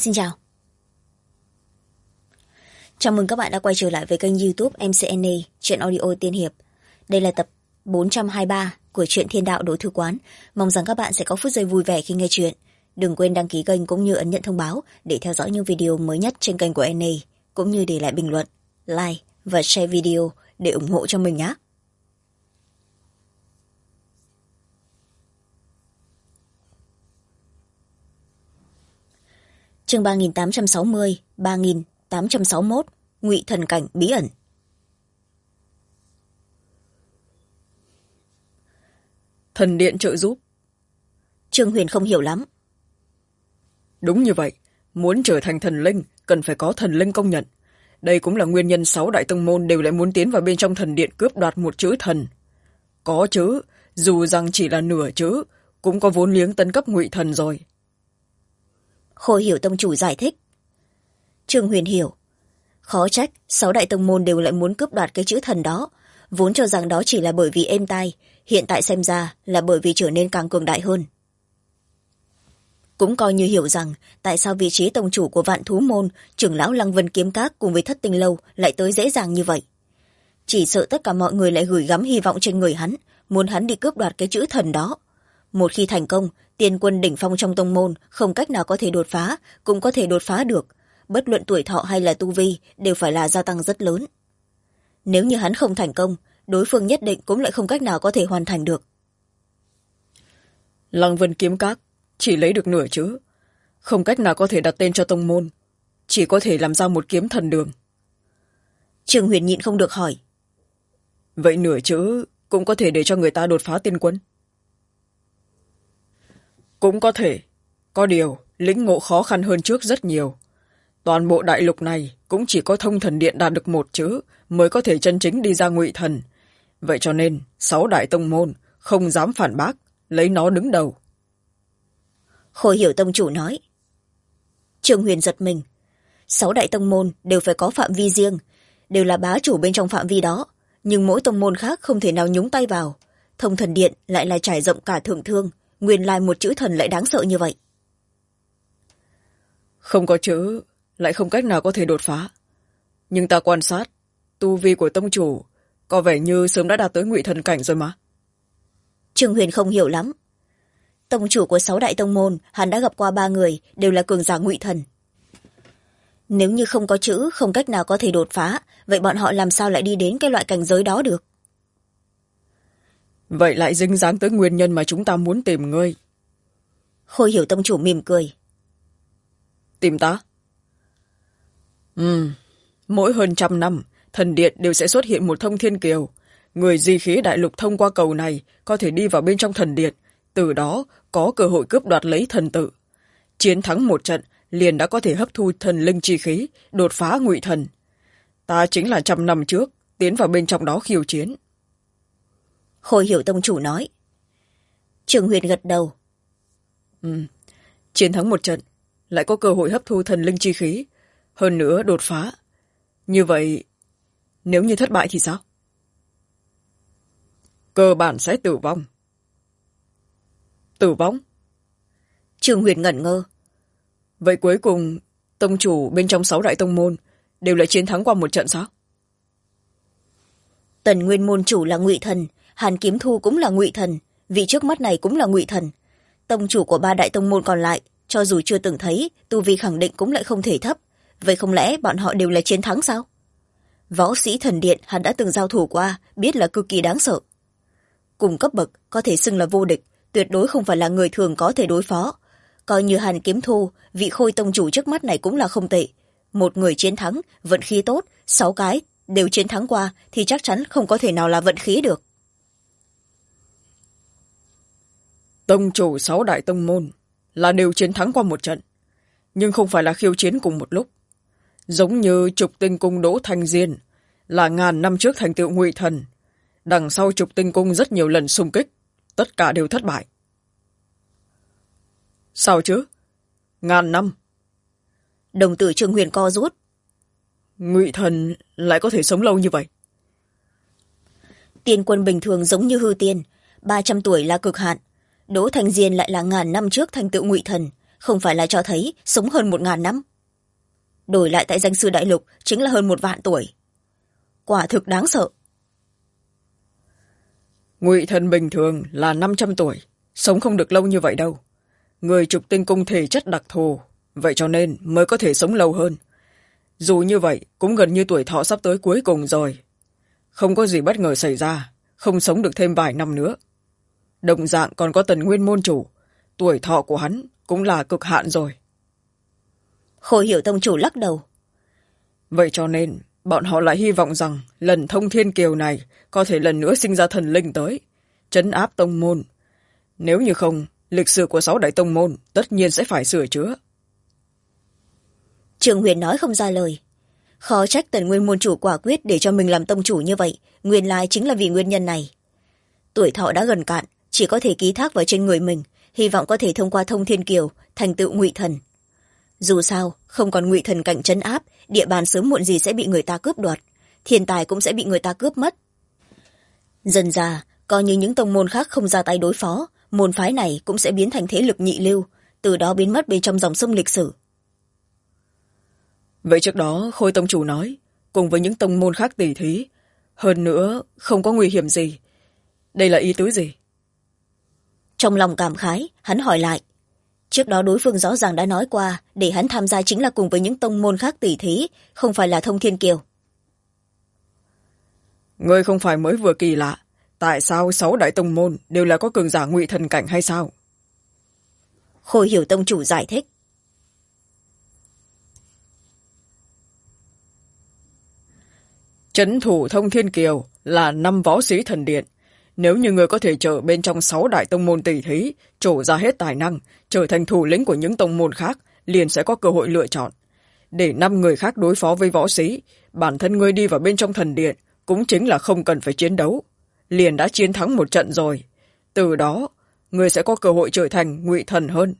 Xin chào. Chào mừng các bạn đã quay trở lại với kênh YouTube MCNA Truyện Audio Tiên Hiệp. Đây là tập 423 của truyện Thiên Đạo Đỗ Thư Quán. Mong rằng các bạn sẽ có phút giây vui vẻ khi nghe chuyện. Đừng quên đăng ký kênh cũng như ấn nhận thông báo để theo dõi những video mới nhất trên kênh của NA, cũng như để lại bình luận, like và share video để ủng hộ cho mình nhé. Chương 3860, 3861, Ngụy Thần Cảnh bí ẩn. Thần điện trợ giúp. Trương Huyền không hiểu lắm. Đúng như vậy, muốn trở thành thần linh cần phải có thần linh công nhận. Đây cũng là nguyên nhân 6 đại tông môn đều lại muốn tiến vào bên trong thần điện cướp đoạt một chữ thần. Có chữ, dù rằng chỉ là nửa chữ, cũng có vốn liếng tấn cấp ngụy thần rồi. Khôi Hiểu tông chủ giải thích. Trương Huyền hiểu. Khó trách 6 đại tông môn đều lại muốn cướp đoạt cái chữ thần đó, vốn cho rằng đó chỉ là bởi vì êm tai, hiện tại xem ra là bởi vì trở nên càng cường đại hơn. Cũng coi như hiểu rằng tại sao vị trí tông chủ của Vạn Thú môn, trưởng lão Lăng Vân Kiếm Các cùng với Thất Tinh lâu lại tới dễ dàng như vậy. Chỉ sợ tất cả mọi người lại gửi gắm hy vọng trên người hắn, muốn hắn đi cướp đoạt cái chữ thần đó. Một khi thành công, tiên quân đỉnh phong trong tông môn không cách nào có thể đột phá, cũng có thể đột phá được. Bất luận tuổi thọ hay là tu vi đều phải là gia tăng rất lớn. Nếu như hắn không thành công, đối phương nhất định cũng lại không cách nào có thể hoàn thành được. Lăng Vân Kiếm Các chỉ lấy được nửa chữ, không cách nào có thể đặt tên cho tông môn, chỉ có thể làm ra một kiếm thần đường. Trương Huyền nhịn không được hỏi. Vậy nửa chữ cũng có thể để cho người ta đột phá tiên quân? Cũng có thể, có điều lĩnh ngộ khó khăn hơn trước rất nhiều. Toàn bộ đại lục này cũng chỉ có thông thần điện đạt được một chữ mới có thể chân chính đi ra ngụy thần. Vậy cho nên 6 đại tông môn không dám phản bác, lấy nó đứng đầu. Khôi Hiểu tông chủ nói. Trương Huyền giật mình. 6 đại tông môn đều phải có phạm vi riêng, đều là bá chủ bên trong phạm vi đó, nhưng mỗi tông môn khác không thể nào nhúng tay vào. Thông thần điện lại là trải rộng cả thượng thương, nguyên lai một chữ thần lại đáng sợ như vậy. Không có chữ lại không cách nào có thể đột phá, nhưng ta quan sát tu vi của tông chủ có vẻ như sớm đã đạt tới ngụy thần cảnh rồi mà. Trương Huyền không hiểu lắm. Tông chủ của 6 đại tông môn hắn đã gặp qua 3 người đều là cường giả ngụy thần. Nếu như không có chữ, không cách nào có thể đột phá, vậy bọn họ làm sao lại đi đến cái loại cảnh giới đó được? Vậy lại dính dáng tới nguyên nhân mà chúng ta muốn tìm ngươi. Khôi Hiểu tông chủ mỉm cười. Tìm ta? Mỗi hơn 100 năm, thần điện đều sẽ xuất hiện một thông thiên kiều. Người di khí đại lục thông qua cầu này có thể đi vào bên trong thần điện, từ đó có cơ hội cướp đoạt lấy thần tự. Chiến thắng một trận liền đã có thể hấp thu thần linh chi khí, đột phá ngụy thần. Ta chính là 100 năm trước tiến vào bên trong đó khiêu chiến. Khôi Hiểu tông chủ nói. Trương Huyền gật đầu. Chiến thắng một trận lại có cơ hội hấp thu thần linh chi khí, hơn nữa đột phá. Như vậy nếu như thất bại thì sao? Cơ bản sẽ tử vong. Tử vong? Trương Huyền ngẩn ngơ. Vậy cuối cùng tông chủ bên trong 6 đại tông môn đều lại chiến thắng qua một trận sao? Tần Nguyên môn chủ là ngụy thần, Hàn Kiếm Thu cũng là ngụy thần, vị trước mắt này cũng là ngụy thần. Tông chủ của 3 đại tông môn còn lại, cho dù chưa từng thấy, tu vi khẳng định cũng lại không thể thấp. Vậy không lẽ bọn họ đều là chiến thắng sao? Võ sĩ thần điện hắn đã từng giao thủ qua, biết là cực kỳ đáng sợ. Cùng cấp bậc có thể xưng là vô địch, tuyệt đối không phải là người thường có thể đối phó. Coi như Hàn Kiếm Thu, vị Khôi tông chủ trước mắt này cũng là không tệ. Một người chiến thắng, vận khí tốt, 6 cái đều chiến thắng qua thì chắc chắn không có thể nào là vận khí được. Tông chủ 6 đại tông môn là đều chiến thắng qua một trận, nhưng không phải là khiêu chiến cùng một lúc. Giống như Trục Tinh cung Đỗ Thanh Diên là ngàn năm trước thành tựu ngụy thần, đằng sau Trục Tinh cung rất nhiều lần xung kích, tất cả đều thất bại. Sao chứ? Ngàn năm. Đồng tử Trương Huyền co rút. Ngụy thần lại có thể sống lâu như vậy? Tiên quân bình thường giống như hư tiên, 300 tuổi là cực hạn. Đỗ Thanh Diên lại là ngàn năm trước thành tựu ngụy thần, không phải là cho thấy sống hơn 1000 năm. Đổi lại tại danh sư đại lục chính là hơn 1 vạn tuổi. Quả thực đáng sợ. Ngụy thần bình thường là 500 tuổi, sống không được lâu như vậy đâu. Người trục tinh cung thể chất đặc thù, vậy cho nên mới có thể sống lâu hơn. Dù như vậy cũng gần như tuổi thọ sắp tới cuối cùng rồi. Không có gì bất ngờ xảy ra, không sống được thêm vài năm nữa. Đồng dạng còn có Tần Nguyên môn chủ, tuổi thọ của hắn cũng là cực hạn rồi. Khôi Hiểu tông chủ lắc đầu. Vậy cho nên bọn họ lại hy vọng rằng lần thông thiên kiều này có thể lần nữa sinh ra thần linh tới, trấn áp tông môn. Nếu như không, lịch sử của 6 đại tông môn tất nhiên sẽ phải sửa chữa. Trường Huyền nói không ra lời. Khó trách Tần Nguyên môn chủ quả quyết để cho mình làm tông chủ như vậy, nguyên lai chính là vì nguyên nhân này. Tuổi thọ đã gần cạn, chỉ có thể ký thác vào trên người mình, hy vọng có thể thông qua thông thiên kiều thành tựu ngụy thần. Dù sao, không còn ngụy thần cảnh trấn áp, địa bàn sớm muộn gì sẽ bị người ta cướp đoạt, thiên tài cũng sẽ bị người ta cướp mất. Dần dà, coi như những tông môn khác không ra tay đối phó, môn phái này cũng sẽ biến thành thế lực nhị lưu, từ đó biến mất bên trong dòng sông lịch sử. Vậy trước đó Khôi tông chủ nói, cùng với những tông môn khác tỉ thí, hơn nữa không có nguy hiểm gì. Đây là ý tứ gì? Trong lòng cảm khái, hắn hỏi lại. Trước đó đối phương rõ ràng đã nói qua, để hắn tham gia chính là cùng với những tông môn khác tỉ thí, không phải là thông thiên kiều. Ngươi không phải mới vừa kỳ lạ, tại sao 6 đại tông môn đều là có cường giả ngụy thần cảnh hay sao? Khôi Hiểu tông chủ giải thích. Trấn thủ thông thiên kiều là 5 võ sĩ thần điện. Nếu như người có thể trở bên trong 6 đại tông môn tỷ thí, trổ ra hết tài năng, trở thành thủ lĩnh của những tông môn khác, liền sẽ có cơ hội lựa chọn. Để 5 người khác đối phó với võ sĩ, bản thân ngươi đi vào bên trong thần điện, cũng chính là không cần phải chiến đấu. Liền đã chiến thắng một trận rồi. Từ đó, ngươi sẽ có cơ hội trở thành ngụy thần hơn.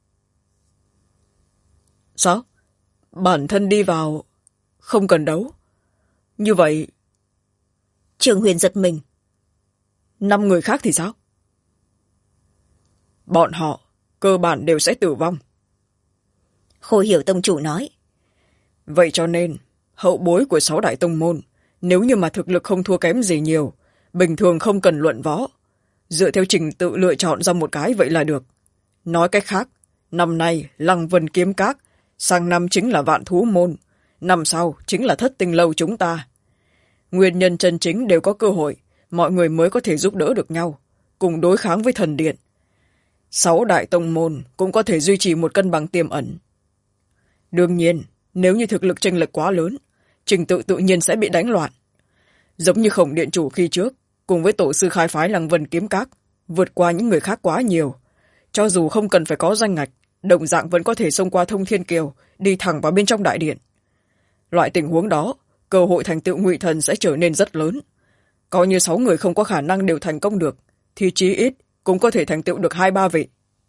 Sao? Bản thân đi vào, không cần đấu. Như vậy... Trường Huyền giật mình. 5 người khác thì sao? Bọn họ cơ bản đều sẽ tử vong. Khôi Hiểu tông chủ nói. Vậy cho nên hậu bối của 6 đại tông môn, nếu như mà thực lực không thua kém gì nhiều, bình thường không cần luận võ, dựa theo trình tự lựa chọn ra một cái vậy là được. Nói cách khác, năm nay Lăng Vân Kiếm Các, sang năm chính là Vạn Thú Môn, năm sau chính là Thất Tinh Lâu chúng ta. Nguyên nhân chân chính đều có cơ hội, mọi người mới có thể giúp đỡ được nhau, cùng đối kháng với thần điện. 6 đại tông môn cũng có thể duy trì một cân bằng tiềm ẩn. Đương nhiên, nếu như thực lực chênh lệch quá lớn, trình tự tự nhiên sẽ bị đánh loạn. Giống như Khổng điện chủ khi trước, cùng với tổ sư khai phái Lăng Vân Kiếm Các, vượt qua những người khác quá nhiều. Cho dù không cần phải có danh ngạch, đồng dạng vẫn có thể xông qua thông thiên kiều, đi thẳng vào bên trong đại điện. Loại tình huống đó, cơ hội thành tựu ngụy thần sẽ trở nên rất lớn. Coi như 6 người không có khả năng đều thành công được, thì chí ít cũng có thể thành tựu được 2-3 vị.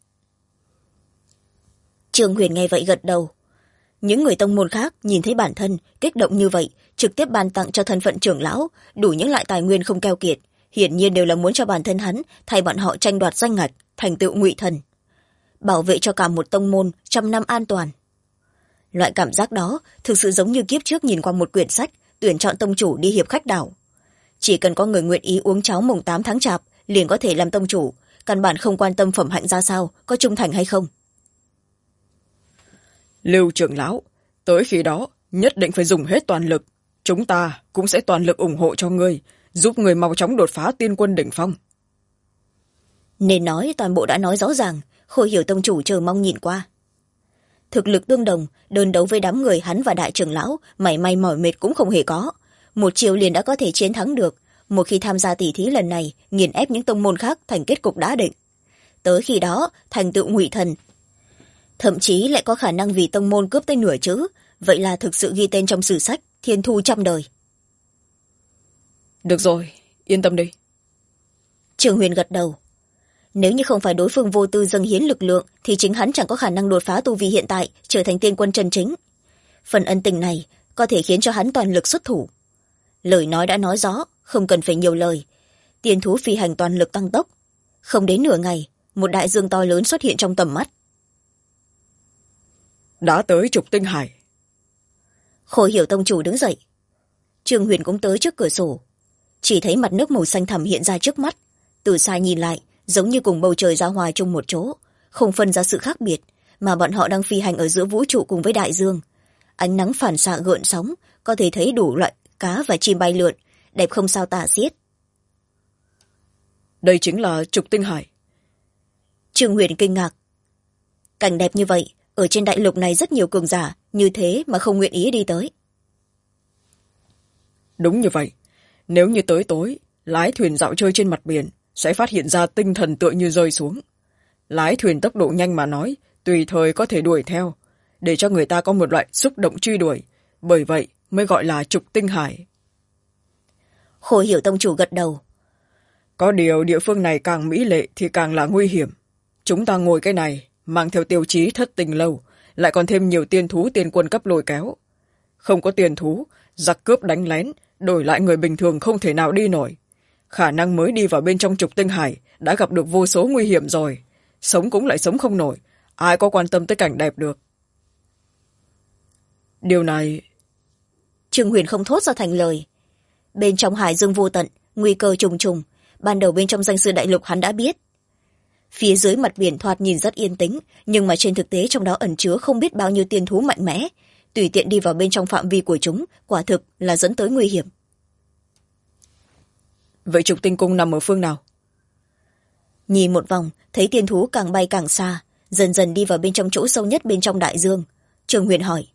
Trường Huyền nghe vậy gật đầu. Những người tông môn khác nhìn thấy bản thân kích động như vậy, trực tiếp ban tặng cho thân phận trưởng lão, đủ những loại tài nguyên không keo kiệt, hiển nhiên đều là muốn cho bản thân hắn thay bọn họ tranh đoạt danh ngạch, thành tựu ngụy thần, bảo vệ cho cả một tông môn 100 năm an toàn. Loại cảm giác đó thực sự giống như kiếp trước nhìn qua một quyển sách, tuyển chọn tông chủ đi hiệp khách đảo. Chỉ cần có người nguyện ý uống cháo mùng 8 tháng chạp, liền có thể làm tông chủ, căn bản không quan tâm phẩm hạnh ra sao, có trung thành hay không. Lưu trưởng lão, tới khi đó nhất định phải dùng hết toàn lực. Chúng ta cũng sẽ toàn lực ủng hộ cho ngươi, giúp ngươi mau chóng đột phá tiên quân đỉnh phong. Nên nói toàn bộ đã nói rõ ràng, Khôi Hiểu tông chủ chờ mong nhìn qua. Thực lực tương đồng, đơn đấu với đám người hắn và đại trưởng lão, mảy may mỏi mệt cũng không hề có. Một chiều liền đã có thể chiến thắng được. Một khi tham gia tỷ thí lần này, nghiền ép những tông môn khác thành kết cục đã định. Tới khi đó, thành tựu ngụy thần. Thậm chí lại có khả năng vì tông môn cướp tới nửa chữ, vậy là thực sự ghi tên trong sử sách, thiên thu 100 đời. Được rồi, yên tâm đi. Trường Huyền gật đầu. Nếu như không phải đối phương vô tư dâng hiến lực lượng, thì chính hắn chẳng có khả năng đột phá tu vi hiện tại, trở thành tiên quân chân chính. Phần ân tình này có thể khiến cho hắn toàn lực xuất thủ. Lời nói đã nói rõ, không cần phải nhiều lời. Tiên thú phi hành toàn lực tăng tốc. Không đến nửa ngày, một đại dương to lớn xuất hiện trong tầm mắt. đã tới trục tinh hải. Khôi Hiểu tông chủ đứng dậy. Trương Huyền cũng tới trước cửa sổ, chỉ thấy mặt nước màu xanh thẳm hiện ra trước mắt. Từ xa nhìn lại giống như cùng bầu trời giao hòa chung một chỗ, không phân ra sự khác biệt, mà bọn họ đang phi hành ở giữa vũ trụ cùng với đại dương. Ánh nắng phản xạ gợn sóng, có thể thấy đủ loại cá và chim bay lượn, đẹp không sao tả xiết. Đây chính là trục tinh hải. Trương Huyền kinh ngạc. Cảnh đẹp như vậy, ở trên đại lục này rất nhiều cường giả như thế mà không nguyện ý đi tới. Đúng như vậy, nếu như tới tối lái thuyền dạo chơi trên mặt biển sẽ phát hiện ra tinh thần tựa như rơi xuống. Lái thuyền tốc độ nhanh mà nói, tùy thời có thể đuổi theo, để cho người ta có một loại xúc động truy đuổi, bởi vậy mới gọi là trục tinh hải. Khôi Hiểu tông chủ gật đầu. Có điều địa phương này càng mỹ lệ thì càng là nguy hiểm. Chúng ta ngồi cái này mang theo tiêu chí thất tình lâu, lại còn thêm nhiều tiên thú tiên quân cấp lôi kéo. Không có tiên thú, giặc cướp đánh lén, đổi lại người bình thường không thể nào đi nổi. Khả năng mới đi vào bên trong trục tinh hải đã gặp được vô số nguy hiểm rồi, sống cũng lại sống không nổi, ai có quan tâm tới cảnh đẹp được. Điều này... Trương Huyền không thốt ra thành lời. Bên trong hải dương vô tận, nguy cơ trùng trùng, ban đầu bên trong danh sư đại lục hắn đã biết. Phía dưới mặt biển thoạt nhìn rất yên tĩnh, nhưng mà trên thực tế trong đó ẩn chứa không biết bao nhiêu tiên thú mạnh mẽ, tùy tiện đi vào bên trong phạm vi của chúng, quả thực là dẫn tới nguy hiểm. Vậy trục tinh cung nằm ở phương nào? Nhìn một vòng, thấy tiên thú càng bay càng xa, dần dần đi vào bên trong chỗ sâu nhất bên trong đại dương. Trương Huyền hỏi.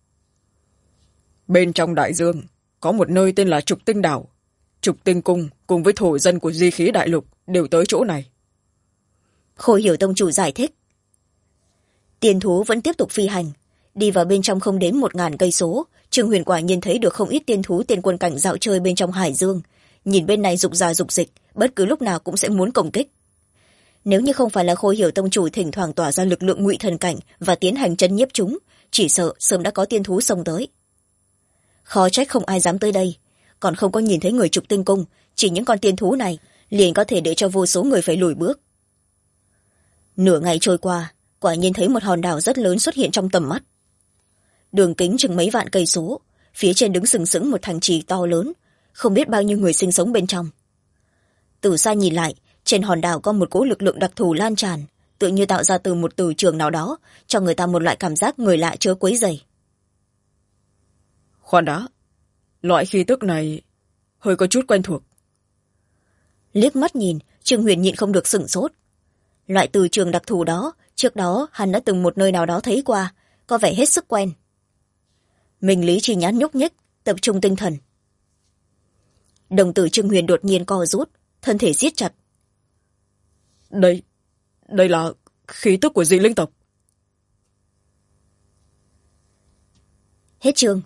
Bên trong đại dương có một nơi tên là trục tinh đảo. Trục tinh cung cùng với thổ dân của di khí đại lục đều tới chỗ này. Khôi Hiểu tông chủ giải thích. Tiên thú vẫn tiếp tục phi hành, đi vào bên trong không đến 1000 cây số. Trương Huyền quả nhiên thấy được không ít tiên thú tiên quân cảnh dạo chơi bên trong hải dương, nhìn bên này rục rà rục dịch, bất cứ lúc nào cũng sẽ muốn công kích. Nếu như không phải là Khôi Hiểu tông chủ thỉnh thoảng tỏa ra lực lượng ngụy thần cảnh và tiến hành chân nhiếp chúng, chỉ sợ sớm đã có tiên thú xông tới. Khó trách không ai dám tới đây, còn không có nhìn thấy người trục tinh cung, chỉ những con tiên thú này liền có thể để cho vô số người phải lùi bước. Nửa ngày trôi qua, quả nhiên thấy một hòn đảo rất lớn xuất hiện trong tầm mắt. Đường kính chừng mấy vạn cây số, phía trên đứng sừng sững một thành trì to lớn, không biết bao nhiêu người sinh sống bên trong. Từ xa nhìn lại, trên hòn đảo có một cỗ lực lượng đặc thù lan tràn, tự như tạo ra từ một từ trường nào đó, cho người ta một loại cảm giác người lạ chớ quấy rầy. Khoan đã, loại khí tức này hơi có chút quen thuộc. Liếc mắt nhìn, Trương Huyền nhịn không được sửng sốt. Loại từ trường đặc thù đó, trước đó hắn đã từng một nơi nào đó thấy qua, có vẻ hết sức quen. Mình lý trí nhãn nhúc nhích, tập trung tinh thần. Đồng tử Trương Huyền đột nhiên co rút, thân thể siết chặt. Đây là khí tức của dị linh tộc. Hết chương.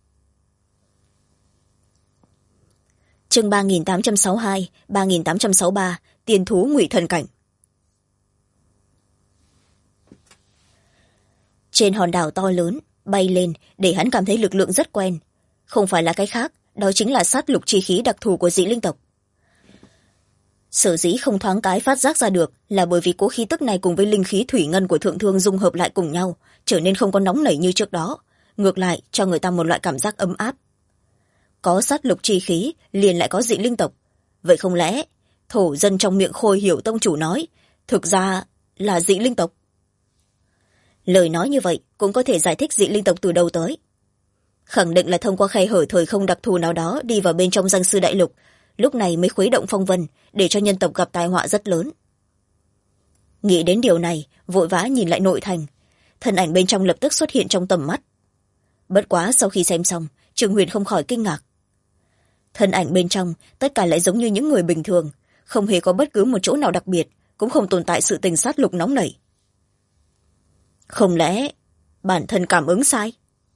Chương 3862, 3863, tiên thú ngụy thần cảnh. Trên hòn đảo to lớn, bay lên để hắn cảm thấy lực lượng rất quen. Không phải là cái khác, đó chính là sát lục chi khí đặc thù của dị linh tộc. Sở dĩ không thoáng cái phát giác ra được là bởi vì cỗ khí tức này cùng với linh khí thủy ngân của thượng thương dung hợp lại cùng nhau, trở nên không có nóng nảy như trước đó, ngược lại cho người ta một loại cảm giác ấm áp. Có sát lục chi khí liền lại có dị linh tộc, vậy không lẽ thổ dân trong miệng Khôi Hiểu tông chủ nói thực ra là dị linh tộc? Lời nói như vậy cũng có thể giải thích dị linh tộc từ đâu tới. Khẳng định là thông qua khe hở thời không đặc thù nào đó đi vào bên trong danh sư đại lục, lúc này mới khuấy động phong vân, để cho nhân tộc gặp tai họa rất lớn. Nghĩ đến điều này, vội vã nhìn lại nội thành, thân ảnh bên trong lập tức xuất hiện trong tầm mắt. Bất quá sau khi xem xong, Trương Huyền không khỏi kinh ngạc. Thân ảnh bên trong tất cả lại giống như những người bình thường, không hề có bất cứ một chỗ nào đặc biệt, cũng không tồn tại sự tình sát lục nóng nảy. Không lẽ bản thân cảm ứng sai?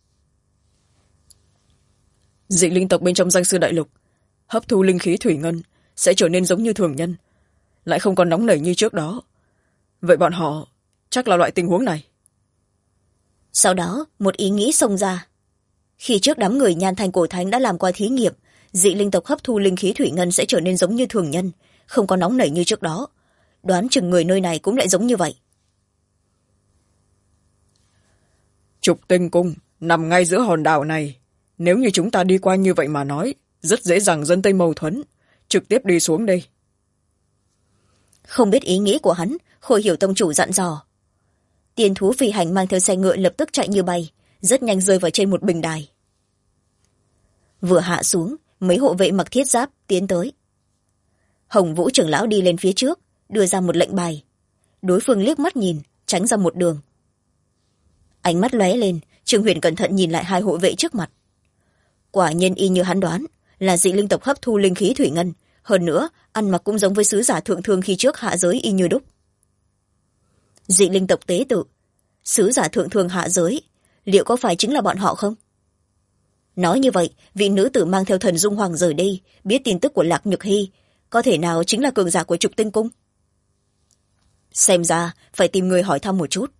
Dị linh tộc bên trong danh sư đại lục hấp thu linh khí thủy ngân sẽ trở nên giống như thường nhân, lại không còn nóng nảy như trước đó. Vậy bọn họ chắc là loại tình huống này. Sau đó một ý nghĩ xông ra. Khi trước đám người Nhan Thành Cổ Thánh đã làm qua thí nghiệm, dị linh tộc hấp thu linh khí thủy ngân sẽ trở nên giống như thường nhân, không có nóng nảy như trước đó. Đoán chừng người nơi này cũng lại giống như vậy. Trục tinh cung nằm ngay giữa hòn đảo này. Nếu như chúng ta đi qua như vậy mà nói, rất dễ dàng dân tây mâu thuẫn. Trực tiếp đi xuống đây. Không biết ý nghĩ của hắn, Khôi Hiểu tông chủ dặn dò. Tiên thú phi hành mang theo xe ngựa lập tức chạy như bay, rất nhanh rơi vào trên một bình đài. Vừa hạ xuống, mấy hộ vệ mặc thiết giáp tiến tới. Hồng Vũ trưởng lão đi lên phía trước, đưa ra một lệnh bài. Đối phương liếc mắt nhìn, tránh ra một đường. Ánh mắt lóe lên, Trương Huyền cẩn thận nhìn lại hai hộ vệ trước mặt. Quả nhiên y như hắn đoán, là dị linh tộc hấp thu linh khí thủy ngân, hơn nữa ăn mặc cũng giống với sứ giả thượng thương khi trước hạ giới y như đúc. Dị linh tộc tế tự, sứ giả thượng thương hạ giới, liệu có phải chính là bọn họ không? Nói như vậy, vị nữ tử mang theo thần dung hoàng rời đi, biết tin tức của Lạc Nhược Hy, có thể nào chính là cường giả của Trục Tinh Cung? Xem ra phải tìm người hỏi thăm một chút.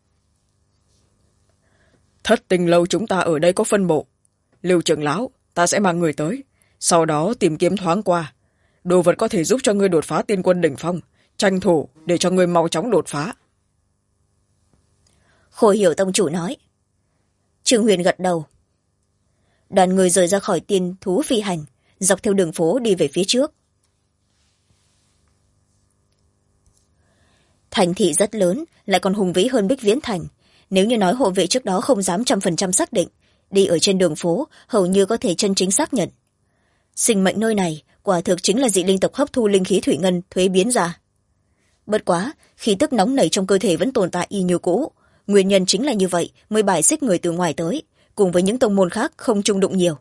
Thất Tinh lâu chúng ta ở đây có phân bộ. Lưu trưởng lão, ta sẽ mang người tới, sau đó tìm kiếm thoáng qua. Đồ vật có thể giúp cho ngươi đột phá tiên quân đỉnh phong, tranh thủ để cho ngươi mau chóng đột phá. Khôi Hiểu tông chủ nói. Trương Huyền gật đầu. Đoàn người rời ra khỏi tiên thú phi hành, dọc theo đường phố đi về phía trước. Thành thị rất lớn, lại còn hùng vĩ hơn Bích Viễn Thành. Nếu như nói hộ vệ trước đó không dám 100% xác định, đi ở trên đường phố hầu như có thể chân chính xác nhận. Sinh mệnh nơi này quả thực chính là dị linh tộc hấp thu linh khí thủy ngân thuế biến ra. Bất quá, khí tức nóng nảy trong cơ thể vẫn tồn tại y như cũ. Nguyên nhân chính là như vậy mới bài xích người từ ngoài tới, cùng với những tông môn khác không chung đụng nhiều.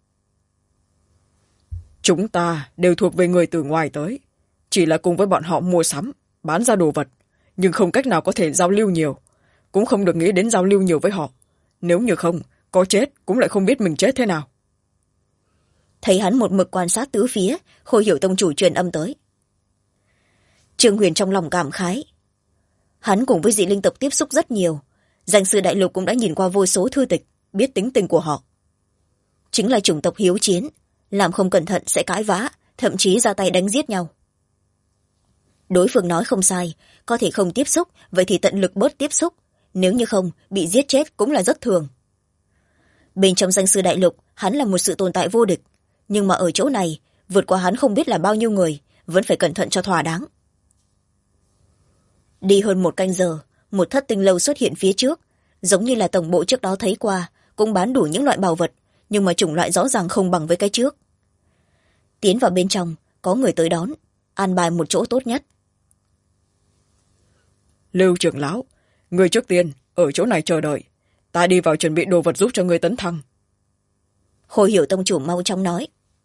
Chúng ta đều thuộc về người từ ngoài tới, chỉ là cùng với bọn họ mua sắm, bán ra đồ vật, nhưng không cách nào có thể giao lưu nhiều, cũng không được nghĩ đến giao lưu nhiều với họ. Nếu như không, có chết cũng lại không biết mình chết thế nào. Thấy hắn một mực quan sát tứ phía, Khôi Hiểu tông chủ truyền âm tới. Trương Huyền trong lòng cảm khái. Hắn cùng với dị linh tộc tiếp xúc rất nhiều, danh sư đại lục cũng đã nhìn qua vô số thư tịch, biết tính tình của họ. Chính là chủng tộc hiếu chiến, làm không cẩn thận sẽ cãi vã, thậm chí ra tay đánh giết nhau. Đối phương nói không sai, có thể không tiếp xúc, vậy thì tận lực bớt tiếp xúc, nếu như không, bị giết chết cũng là rất thường. Bên trong danh sư đại lục, hắn là một sự tồn tại vô địch, nhưng mà ở chỗ này, vượt qua hắn không biết là bao nhiêu người, vẫn phải cẩn thận cho thỏa đáng. Đi hơn 1 canh giờ, một thất tinh lâu xuất hiện phía trước, giống như là tổng bộ trước đó thấy qua, cũng bán đủ những loại bảo vật, nhưng mà chủng loại rõ ràng không bằng với cái trước. Tiến vào bên trong, có người tới đón, an bài một chỗ tốt nhất. Lưu trưởng lão, người trước tiên ở chỗ này chờ đợi, ta đi vào chuẩn bị đồ vật giúp cho người tấn thăng. Khôi Hiểu tông chủ mau chóng nói.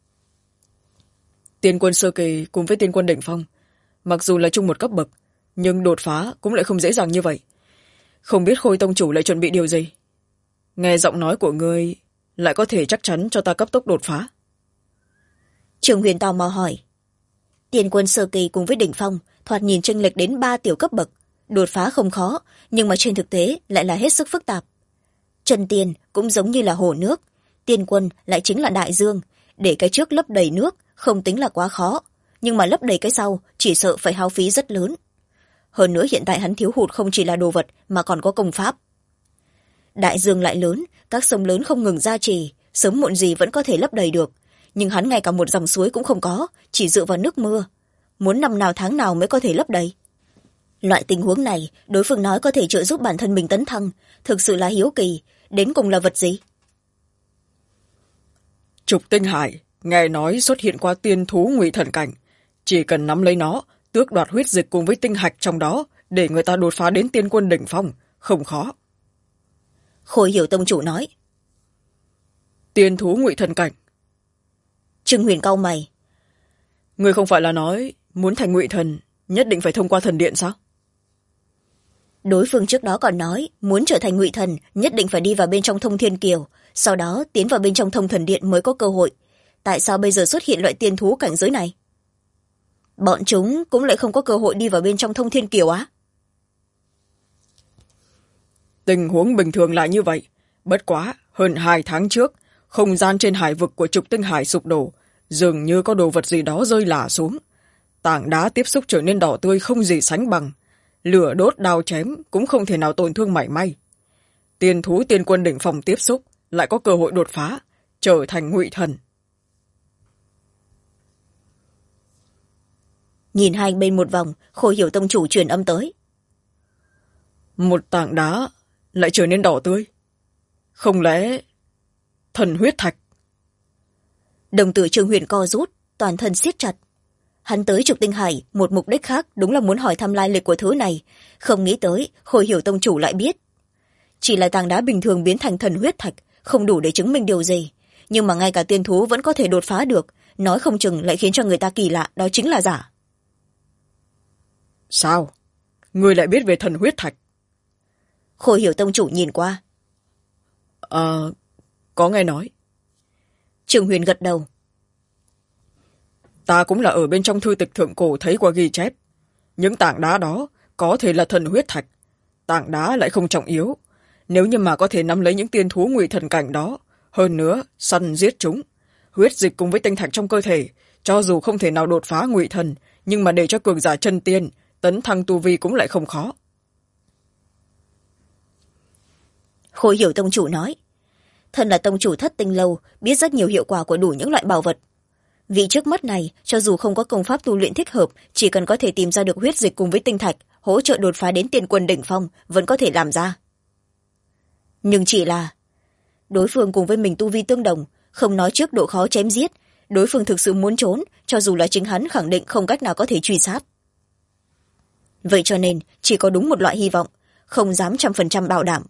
Tiên quân sơ kỳ cùng với tiên quân đỉnh phong, mặc dù là chung một cấp bậc, nhưng đột phá cũng lại không dễ dàng như vậy. Không biết Khôi tông chủ lại chuẩn bị điều gì? Nghe giọng nói của ngươi lại có thể chắc chắn cho ta cấp tốc đột phá. Trường Huyền tò mò hỏi. Tiên quân sơ kỳ cùng với đỉnh phong thoạt nhìn chênh lệch đến 3 tiểu cấp bậc, đột phá không khó, nhưng mà trên thực tế lại là hết sức phức tạp. Chân tiên cũng giống như là hồ nước, tiên quân lại chính là đại dương, để cái trước lấp đầy nước không tính là quá khó, nhưng mà lấp đầy cái sau chỉ sợ phải hao phí rất lớn. Hơn nữa hiện tại hắn thiếu hụt không chỉ là đồ vật mà còn có công pháp. Đại dương lại lớn, các sông lớn không ngừng gia trì, sớm muộn gì vẫn có thể lấp đầy được, nhưng hắn ngay cả một dòng suối cũng không có, chỉ dựa vào nước mưa. Muốn năm nào tháng nào mới có thể lấp đầy? Loại tình huống này, đối phương nói có thể trợ giúp bản thân mình tấn thăng, thực sự là hiếu kỳ, đến cùng là vật gì? Trục Tinh Hải, nghe nói xuất hiện qua tiên thú ngụy thần cảnh, chỉ cần nắm lấy nó, tước đoạt huyết dịch cùng với tinh hạch trong đó, để người ta đột phá đến tiên quân đỉnh phong, không khó. Khôi Hiểu tông chủ nói. Tiên thú ngụy thần cảnh. Trương Huyền cau mày. Người không phải là nói muốn thành ngụy thần nhất định phải thông qua thần điện sao? Đối phương trước đó còn nói muốn trở thành ngụy thần nhất định phải đi vào bên trong Thông Thiên Kiều, sau đó tiến vào bên trong Thông Thần Điện mới có cơ hội. Tại sao bây giờ xuất hiện loại tiên thú cảnh giới này? Bọn chúng cũng lại không có cơ hội đi vào bên trong Thông Thiên Kiều á? Tình huống bình thường là như vậy. Bất quá, hơn 2 tháng trước, không gian trên hải vực của Trục Tinh Hải sụp đổ, dường như có đồ vật gì đó rơi lả xuống. Tảng đá tiếp xúc trở nên đỏ tươi không gì sánh bằng. Lửa đốt đao chém cũng không thể nào tổn thương mảy may. tiên thú tiên quân đỉnh phong tiếp xúc lại có cơ hội đột phá trở thành ngụy thần. Nhìn hai bên một vòng, Khôi Hiểu tông chủ truyền âm tới. Một tảng đá lại trở nên đỏ tươi, không lẽ thần huyết thạch? Đồng tử Trương Huyền co rút, toàn thân siết chặt. Hắn tới Trục Tinh Hải một mục đích khác, đúng là muốn hỏi thăm lai lịch của thứ này, không nghĩ tới Khôi Hiểu tông chủ lại biết. Chỉ là tảng đá bình thường biến thành thần huyết thạch, không đủ để chứng minh điều gì, nhưng mà ngay cả tiên thú vẫn có thể đột phá được, nói không chừng lại khiến cho người ta kỳ lạ, đó chính là giả. Sao ngươi lại biết về thần huyết thạch? Khôi Hiểu tông chủ nhìn qua. Có nghe nói. Trương Huyền gật đầu. Ta cũng là ở bên trong thư tịch thượng cổ thấy qua ghi chép. Những tảng đá đó có thể là thần huyết thạch. Tảng đá lại không trọng yếu. Nếu như mà có thể nắm lấy những tiên thú ngụy thần cảnh đó, hơn nữa săn giết chúng, huyết dịch cùng với tinh thạch trong cơ thể, cho dù không thể nào đột phá ngụy thần, nhưng mà để cho cường giả chân tiên tấn thăng tu vi cũng lại không khó. Khôi Hiểu tông chủ nói. Thân là tông chủ Thất Tinh lâu, biết rất nhiều hiệu quả của đủ những loại bảo vật. Vị trước mắt này, cho dù không có công pháp tu luyện thích hợp, chỉ cần có thể tìm ra được huyết dịch cùng với tinh thạch, hỗ trợ đột phá đến tiên quân đỉnh phong, vẫn có thể làm ra. Nhưng chỉ là đối phương cùng với mình tu vi tương đồng, không nói trước độ khó chém giết, đối phương thực sự muốn trốn, cho dù là chính hắn khẳng định không cách nào có thể truy sát. Vậy cho nên chỉ có đúng một loại hy vọng, không dám 100% bảo đảm.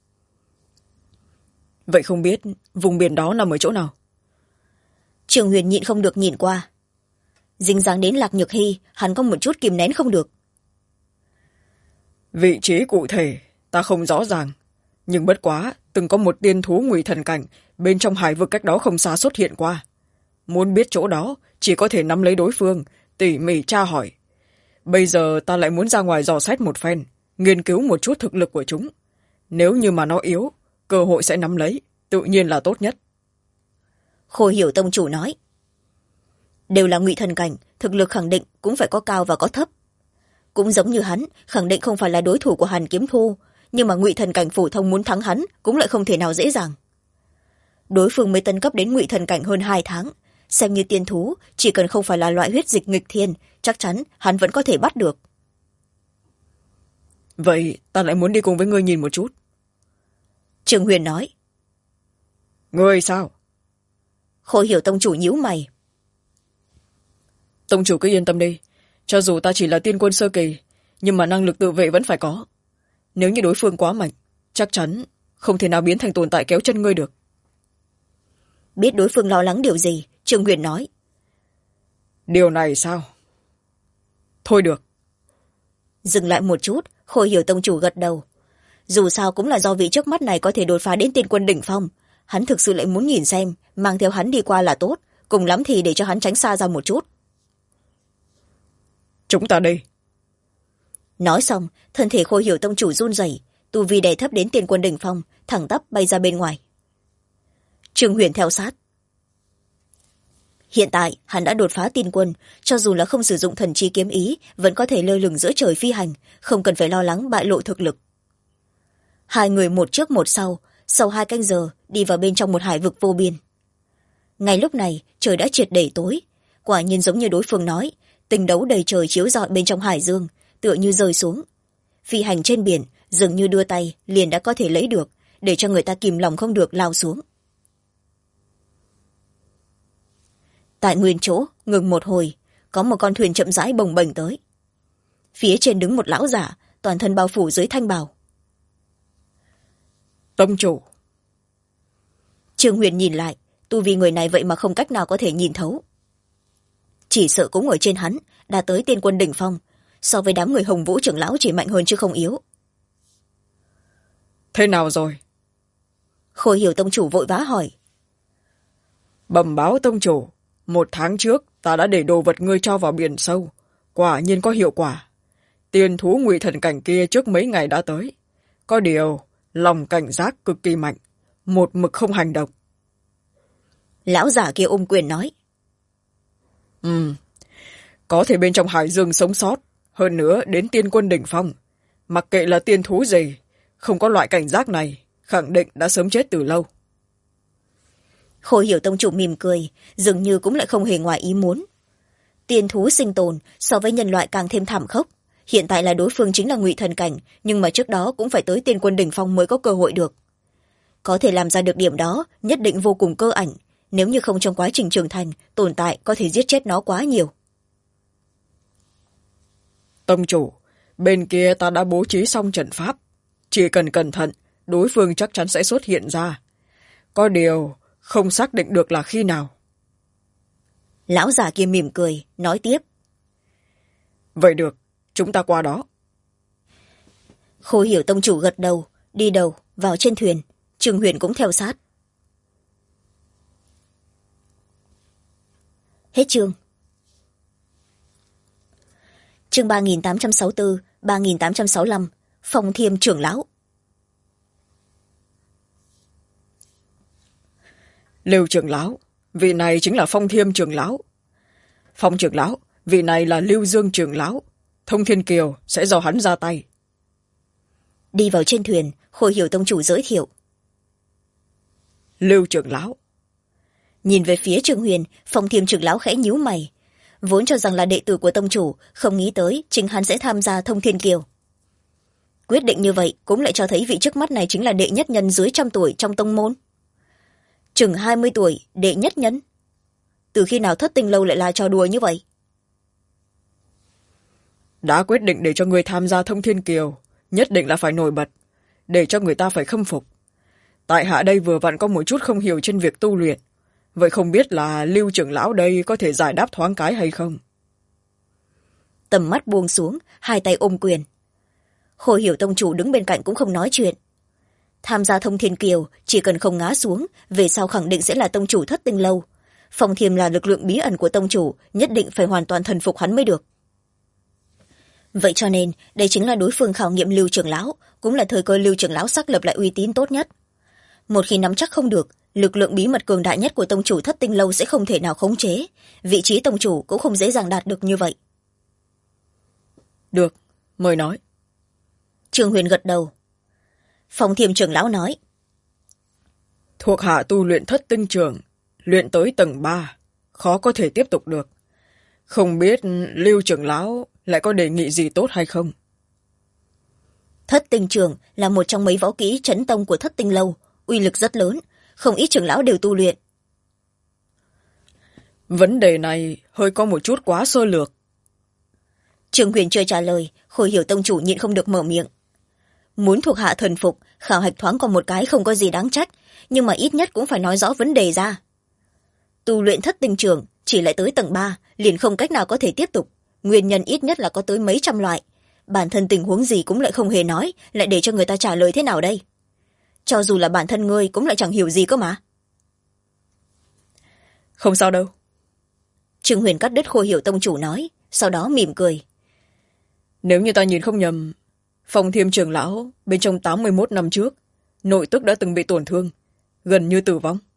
Vậy không biết vùng biển đó nằm ở chỗ nào? Trường Huyền nhịn không được nhìn qua. Dính dáng đến Lạc Nhược Hy, hắn có một chút kìm nén không được. Vị trí cụ thể ta không rõ ràng, nhưng bất quá từng có một tiên thú ngụy thần cảnh bên trong hải vực cách đó không xa xuất hiện qua. Muốn biết chỗ đó chỉ có thể nắm lấy đối phương, tỉ mỉ tra hỏi. Bây giờ ta lại muốn ra ngoài dò xét một phen, nghiên cứu một chút thực lực của chúng. Nếu như mà nó yếu, cơ hội sẽ nắm lấy, tự nhiên là tốt nhất. Khôi Hiểu tông chủ nói. Đều là ngụy thần cảnh, thực lực khẳng định cũng phải có cao và có thấp. Cũng giống như hắn, khẳng định không phải là đối thủ của Hàn Kiếm Thu, nhưng mà ngụy thần cảnh phổ thông muốn thắng hắn cũng lại không thể nào dễ dàng. Đối phương mới tấn cấp đến ngụy thần cảnh hơn 2 tháng, xem như tiên thú, chỉ cần không phải là loại huyết dịch nghịch thiên, chắc chắn hắn vẫn có thể bắt được. Vậy ta lại muốn đi cùng với ngươi nhìn một chút. Trương Huyền nói. Ngươi sao? Khôi Hiểu tông chủ nhíu mày. Tông chủ cứ yên tâm đi, cho dù ta chỉ là tiên quân sơ kỳ, nhưng mà năng lực tự vệ vẫn phải có. Nếu như đối phương quá mạnh, chắc chắn không thể nào biến thành tồn tại kéo chân ngươi được. Biết đối phương lo lắng điều gì, Trương Huyền nói. Điều này sao? Thôi được. Dừng lại một chút, Khôi Hiểu tông chủ gật đầu. Dù sao cũng là do vị trước mắt này có thể đột phá đến tiên quân đỉnh phong, hắn thực sự lại muốn nhìn xem, mang theo hắn đi qua là tốt, cùng lắm thì để cho hắn tránh xa ra một chút. Chúng ta đi. Nói xong, thân thể Khôi Hiểu tông chủ run rẩy, tu vi đè thấp đến tiên quân đỉnh phong, thẳng tắp bay ra bên ngoài. Trương Huyền theo sát. Hiện tại hắn đã đột phá tiên quân, cho dù là không sử dụng thần chi kiếm ý, vẫn có thể lơ lửng giữa trời phi hành, không cần phải lo lắng bại lộ thực lực. Hai người một trước một sau 2 canh giờ đi vào bên trong một hải vực vô biên. Ngay lúc này trời đã triệt để tối, quả nhiên giống như đối phương nói, tinh đấu đầy trời chiếu rọi bên trong hải dương, tựa như rơi xuống. Phi hành trên biển dường như đưa tay liền đã có thể lấy được, để cho người ta kìm lòng không được lao xuống. Tại nguyên chỗ ngừng một hồi, có một con thuyền chậm rãi bồng bềnh tới. Phía trên đứng một lão giả, toàn thân bao phủ dưới thanh bào. Tông chủ. Trương Huyền nhìn lại, tu vi người này vậy mà không cách nào có thể nhìn thấu. Chỉ sợ cũng ở trên hắn, đã tới tiên quân đỉnh phong, so với đám người Hồng Vũ trưởng lão chỉ mạnh hơn chứ không yếu. Thế nào rồi? Khôi Hiểu tông chủ vội vã hỏi. Bẩm báo tông chủ, 1 tháng trước ta đã để đồ vật ngươi cho vào biển sâu, quả nhiên có hiệu quả. Tiên thú ngụy thần cảnh kia trước mấy ngày đã tới, có điều lòng cảnh giác cực kỳ mạnh, một mực không hành động. Lão giả kia ôm quyền nói. Có thể bên trong hải dương sống sót, hơn nữa đến tiên quân đỉnh phong, mặc kệ là tiên thú gì, không có loại cảnh giác này khẳng định đã sớm chết từ lâu. Khôi Hiểu tông chủ mỉm cười, dường như cũng lại không hề ngoài ý muốn. Tiên thú sinh tồn so với nhân loại càng thêm thảm khốc. Hiện tại là đối phương chính là ngụy thần cảnh, nhưng mà trước đó cũng phải tới tiên quân đỉnh phong mới có cơ hội được. Có thể làm ra được điểm đó nhất định vô cùng cơ ảnh, nếu như không trong quá trình trưởng thành tồn tại có thể giết chết nó quá nhiều. Tông chủ, bên kia ta đã bố trí xong trận pháp, chỉ cần cẩn thận đối phương chắc chắn sẽ xuất hiện ra. Có điều không xác định được là khi nào. Lão già kia mỉm cười nói tiếp. Vậy được, chúng ta qua đó. Khôi Hiểu tông chủ gật đầu, đi đầu vào trên thuyền. Trương Huyền cũng theo sát. Hết chương. Chương 3864, 3865, Phong Thiêm trưởng lão. Lưu trưởng lão, vị này chính là Phong Thiêm trưởng lão. Phong trưởng lão, vị này là Lưu Dương trưởng lão. Thông Thiên Kiều sẽ do hắn ra tay. Đi vào trên thuyền, Khôi Hiểu tông chủ giới thiệu. Lưu trưởng lão. Nhìn về phía Trương Huyền, Phong Thiêm trưởng lão khẽ nhíu mày. Vốn cho rằng là đệ tử của tông chủ, không nghĩ tới chính hắn sẽ tham gia Thông Thiên Kiều. Quyết định như vậy cũng lại cho thấy vị trước mắt này chính là đệ nhất nhân dưới 100 tuổi trong tông môn. Chừng 20 tuổi, đệ nhất nhân. Từ khi nào Thất Tinh lâu lại là trò đùa như vậy? Đã quyết định để cho người tham gia Thông Thiên Kiều, nhất định là phải nổi bật, để cho người ta phải khâm phục. Tại hạ đây vừa vặn có một chút không hiểu trên việc tu luyện, vậy không biết là Lưu trưởng lão đây có thể giải đáp thoáng cái hay không? Tầm mắt buông xuống, hai tay ôm quyền. Khôi Hiểu tông chủ đứng bên cạnh cũng không nói chuyện. Tham gia Thông Thiên Kiều, chỉ cần không ngã xuống, về sau khẳng định sẽ là tông chủ Thất Tinh lâu. Phong Thiêm là lực lượng bí ẩn của tông chủ, nhất định phải hoàn toàn thần phục hắn mới được. Vậy cho nên, đây chính là đối phương khảo nghiệm Lưu trưởng lão, cũng là thời cơ Lưu trưởng lão xác lập lại uy tín tốt nhất. Một khi nắm chắc không được, lực lượng bí mật cường đại nhất của tông chủ Thất Tinh lâu sẽ không thể nào khống chế, vị trí tông chủ cũng không dễ dàng đạt được như vậy. Được, mời nói. Trương Huyền gật đầu. Phong Thiêm trưởng lão nói. Thuộc hạ tu luyện Thất Tinh trưởng, luyện tới tầng 3, khó có thể tiếp tục được. Không biết Lưu trưởng lão lại có đề nghị gì tốt hay không? Thất Tinh trưởng là một trong mấy võ kỹ chấn tông của Thất Tinh lâu, uy lực rất lớn, không ít trưởng lão đều tu luyện. Vấn đề này hơi có một chút quá sơ lược. Trương Huyền chưa trả lời, Khôi Hiểu tông chủ nhịn không được mở miệng. Muốn thuộc hạ thần phục, khảo hạch thoáng còn một cái không có gì đáng trách, nhưng mà ít nhất cũng phải nói rõ vấn đề ra. Tu luyện Thất Tinh trưởng chỉ lại tới tầng 3, liền không cách nào có thể tiếp tục. Nguyên nhân ít nhất là có tới mấy trăm loại. Bản thân tình huống gì cũng lại không hề nói, lại để cho người ta trả lời thế nào đây? Cho dù là bản thân ngươi cũng lại chẳng hiểu gì cơ mà. Không sao đâu. Trương Huyền cắt đứt Khôi Hiểu tông chủ nói, sau đó mỉm cười. Nếu như ta nhìn không nhầm, Phong Thiêm trưởng lão bên trong 81 năm trước, nội tức đã từng bị tổn thương, gần như tử vong.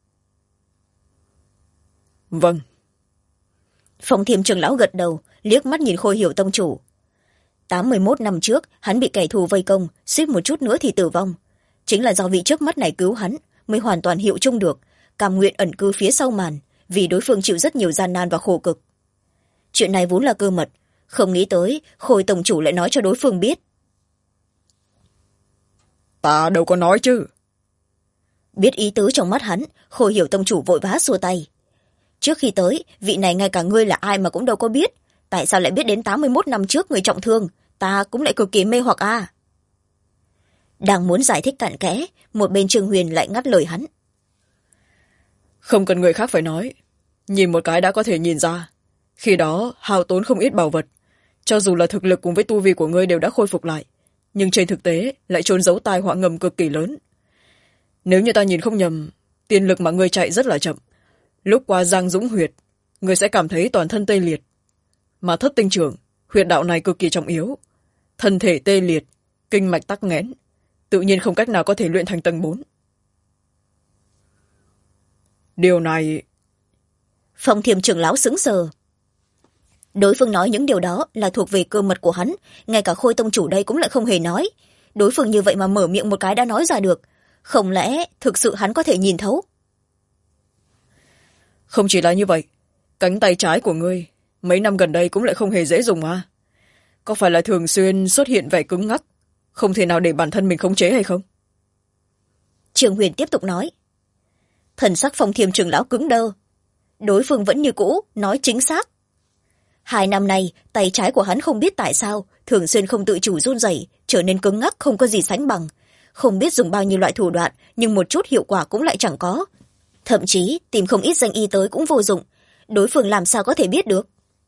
Vâng. Phong Thiêm trưởng lão gật đầu, liếc mắt nhìn Khôi Hiểu tông chủ. 81 năm trước, hắn bị kẻ thù vây công, suýt một chút nữa thì tử vong. Chính là do vị trước mắt này cứu hắn, mới hoàn toàn hiệu chung được, cam nguyện ẩn cư phía sau màn, vì đối phương chịu rất nhiều gian nan và khổ cực. Chuyện này vốn là cơ mật, không nghĩ tới Khôi tổng chủ lại nói cho đối phương biết. Ta đâu có nói chứ. Biết ý tứ trong mắt hắn, Khôi Hiểu tông chủ vội vã xua tay. Trước khi tới, vị này ngay cả ngươi là ai mà cũng đâu có biết. Tại sao lại biết đến 81 năm trước người trọng thương, ta cũng lại cực kỳ mê hoặc a. Đang muốn giải thích cặn kẽ, một bên Trương Huyền lại ngắt lời hắn. Không cần người khác phải nói, nhìn một cái đã có thể nhìn ra. Khi đó hao tốn không ít bảo vật, cho dù là thực lực cùng với tu vi của ngươi đều đã khôi phục lại, nhưng trên thực tế lại trốn giấu tai họa ngầm cực kỳ lớn. Nếu như ta nhìn không nhầm, tiên lực mà ngươi chạy rất là chậm, lúc qua Giang Dũng huyệt, ngươi sẽ cảm thấy toàn thân tê liệt. Mà Thất Tinh trưởng, huyệt đạo này cực kỳ trọng yếu, thân thể tê liệt, kinh mạch tắc nghẽn, tự nhiên không cách nào có thể luyện thành tầng 4. Điều này... Phong Thiêm trưởng lão sững sờ. Đối phương nói những điều đó là thuộc về cơ mật của hắn, ngay cả Khôi tông chủ đây cũng lại không hề nói. Đối phương như vậy mà mở miệng một cái đã nói ra được, không lẽ thực sự hắn có thể nhìn thấu? Không chỉ là như vậy, cánh tay trái của ngươi mấy năm gần đây cũng lại không hề dễ dùng à? Có phải là thường xuyên xuất hiện vẻ cứng ngắc, không thể nào để bản thân mình khống chế hay không? Trường Huyền tiếp tục nói. Thần sắc Phong Thiêm trưởng lão cứng đơ. Đối phương vẫn như cũ, nói chính xác. 2 năm nay, tay trái của hắn không biết tại sao thường xuyên không tự chủ run rẩy, trở nên cứng ngắc không có gì sánh bằng. Không biết dùng bao nhiêu loại thủ đoạn, nhưng một chút hiệu quả cũng lại chẳng có. Thậm chí tìm không ít danh y tới cũng vô dụng. Đối phương làm sao có thể biết được?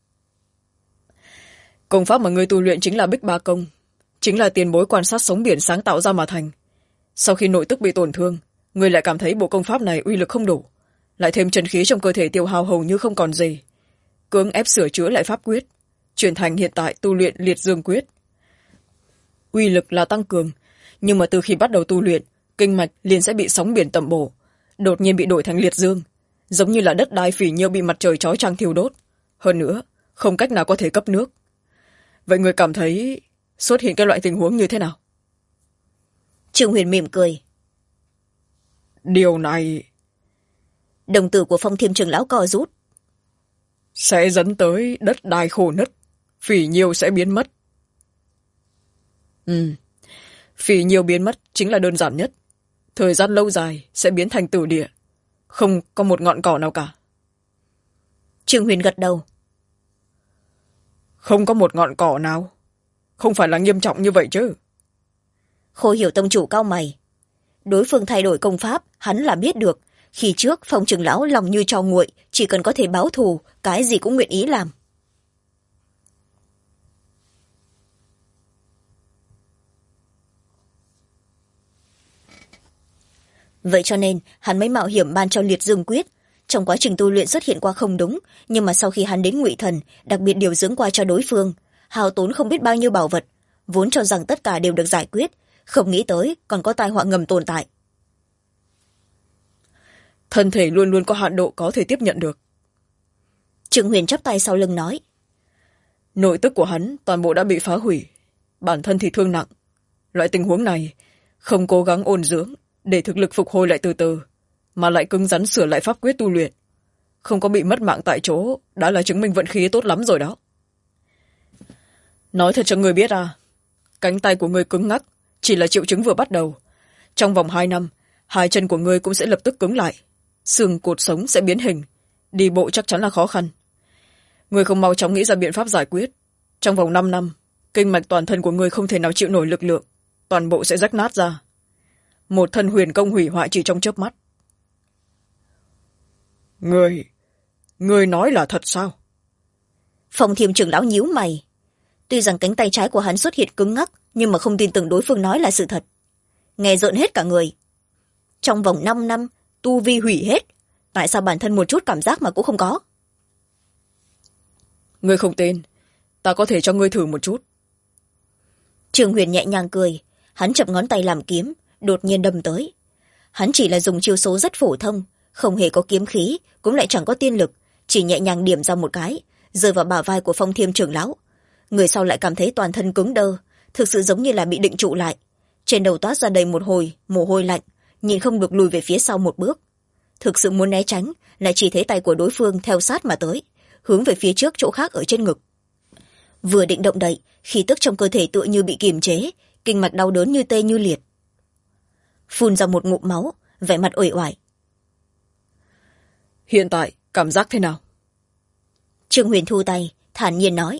Công pháp mà ngươi tu luyện chính là Bích Ba Công, chính là tiền bối quan sát sóng biển sáng tạo ra mà thành. Sau khi nội tức bị tổn thương, ngươi lại cảm thấy bộ công pháp này uy lực không đủ, lại thêm chân khí trong cơ thể tiêu hao hầu như không còn gì, cưỡng ép sửa chữa lại pháp quyết, chuyển thành hiện tại tu luyện Liệt Dương Quyết. Uy lực là tăng cường, nhưng mà từ khi bắt đầu tu luyện, kinh mạch liền sẽ bị sóng biển tẩm bổ, đột nhiên bị đổi thành liệt dương, giống như là đất đai phỉ nhiêu bị mặt trời chói chang thiêu đốt. Hơn nữa, không cách nào có thể cấp nước. Vậy người cảm thấy xuất hiện cái loại tình huống như thế nào? Trương Huyền mỉm cười. Điều này Đồng tử của Phong Thiêm trưởng lão co rút. sẽ dẫn tới đất đai khô nứt, phỉ nhiêu sẽ biến mất. Phỉ nhiêu biến mất chính là đơn giản nhất. Thời gian lâu dài sẽ biến thành tử địa, không có một ngọn cỏ nào cả. Trương Huyền gật đầu. Không có một ngọn cỏ nào? Không phải là nghiêm trọng như vậy chứ? Khô Hiểu tông chủ cau mày. Đối phương thay đổi công pháp, hắn là biết được. Khi trước Phong trưởng lão lòng như tro nguội, chỉ cần có thể báo thù, cái gì cũng nguyện ý làm. Vậy cho nên hắn mới mạo hiểm ban cho Liệt Dương Quyết. Trong quá trình tu luyện xuất hiện qua không đúng, nhưng mà sau khi hắn đến Ngụy Thần, đặc biệt điều dưỡng qua cho đối phương, hao tốn không biết bao nhiêu bảo vật, vốn cho rằng tất cả đều được giải quyết, không nghĩ tới còn có tai họa ngầm tồn tại. Thân thể luôn luôn có hạn độ có thể tiếp nhận được. Trương Huyền chắp tay sau lưng nói. Nội tức của hắn toàn bộ đã bị phá hủy, bản thân thì thương nặng. Loại tình huống này, không cố gắng ôn dưỡng để thực lực phục hồi lại từ từ, mà lại cứng rắn sửa lại pháp quyết tu luyện, không có bị mất mạng tại chỗ, đã là chứng minh vận khí tốt lắm rồi đó. Nói thật cho người biết à, cánh tay của người cứng ngắc chỉ là triệu chứng vừa bắt đầu. Trong vòng 2 năm, 2 chân của người cũng sẽ lập tức cứng lại, xương cột sống sẽ biến hình, đi bộ chắc chắn là khó khăn. Người không mau chóng nghĩ ra biện pháp giải quyết, trong vòng 5 năm, kinh mạch toàn thân của người không thể nào chịu nổi lực lượng, toàn bộ sẽ rách nát ra. Một thân huyền công hủy hoại chỉ trong chớp mắt. Người nói là thật sao? Phong Thiêm trưởng lão nhíu mày. Tuy rằng cánh tay trái của hắn xuất hiện cứng ngắc, nhưng mà không tin tưởng đối phương nói là sự thật. Nghe rợn hết cả người. Trong vòng 5 năm, tu vi hủy hết. Tại sao bản thân một chút cảm giác mà cũng không có? Ngươi không tin, ta có thể cho ngươi thử một chút. Trương Huyền nhẹ nhàng cười. Hắn chập ngón tay làm kiếm, đột nhiên đâm tới. Hắn chỉ là dùng chiêu số rất phổ thông, không hề có kiếm khí, cũng lại chẳng có tiên lực, chỉ nhẹ nhàng điểm ra một cái, rơi vào bả vai của Phong Thiêm trưởng lão. Người sau lại cảm thấy toàn thân cứng đơ, thực sự giống như là bị định trụ lại. Trên đầu toát ra đầy một hồi mồ hôi lạnh, nhìn không được lùi về phía sau một bước. Thực sự muốn né tránh, lại chỉ thấy tay của đối phương theo sát mà tới, hướng về phía trước chỗ khác ở trên ngực. Vừa định động đậy, khí tức trong cơ thể tựa như bị kiềm chế, kinh mạch đau đớn như tê như liệt. Phun ra một ngụm máu, vẻ mặt uể oải. Hiện tại cảm giác thế nào? Trương Huyền thu tay, thản nhiên nói.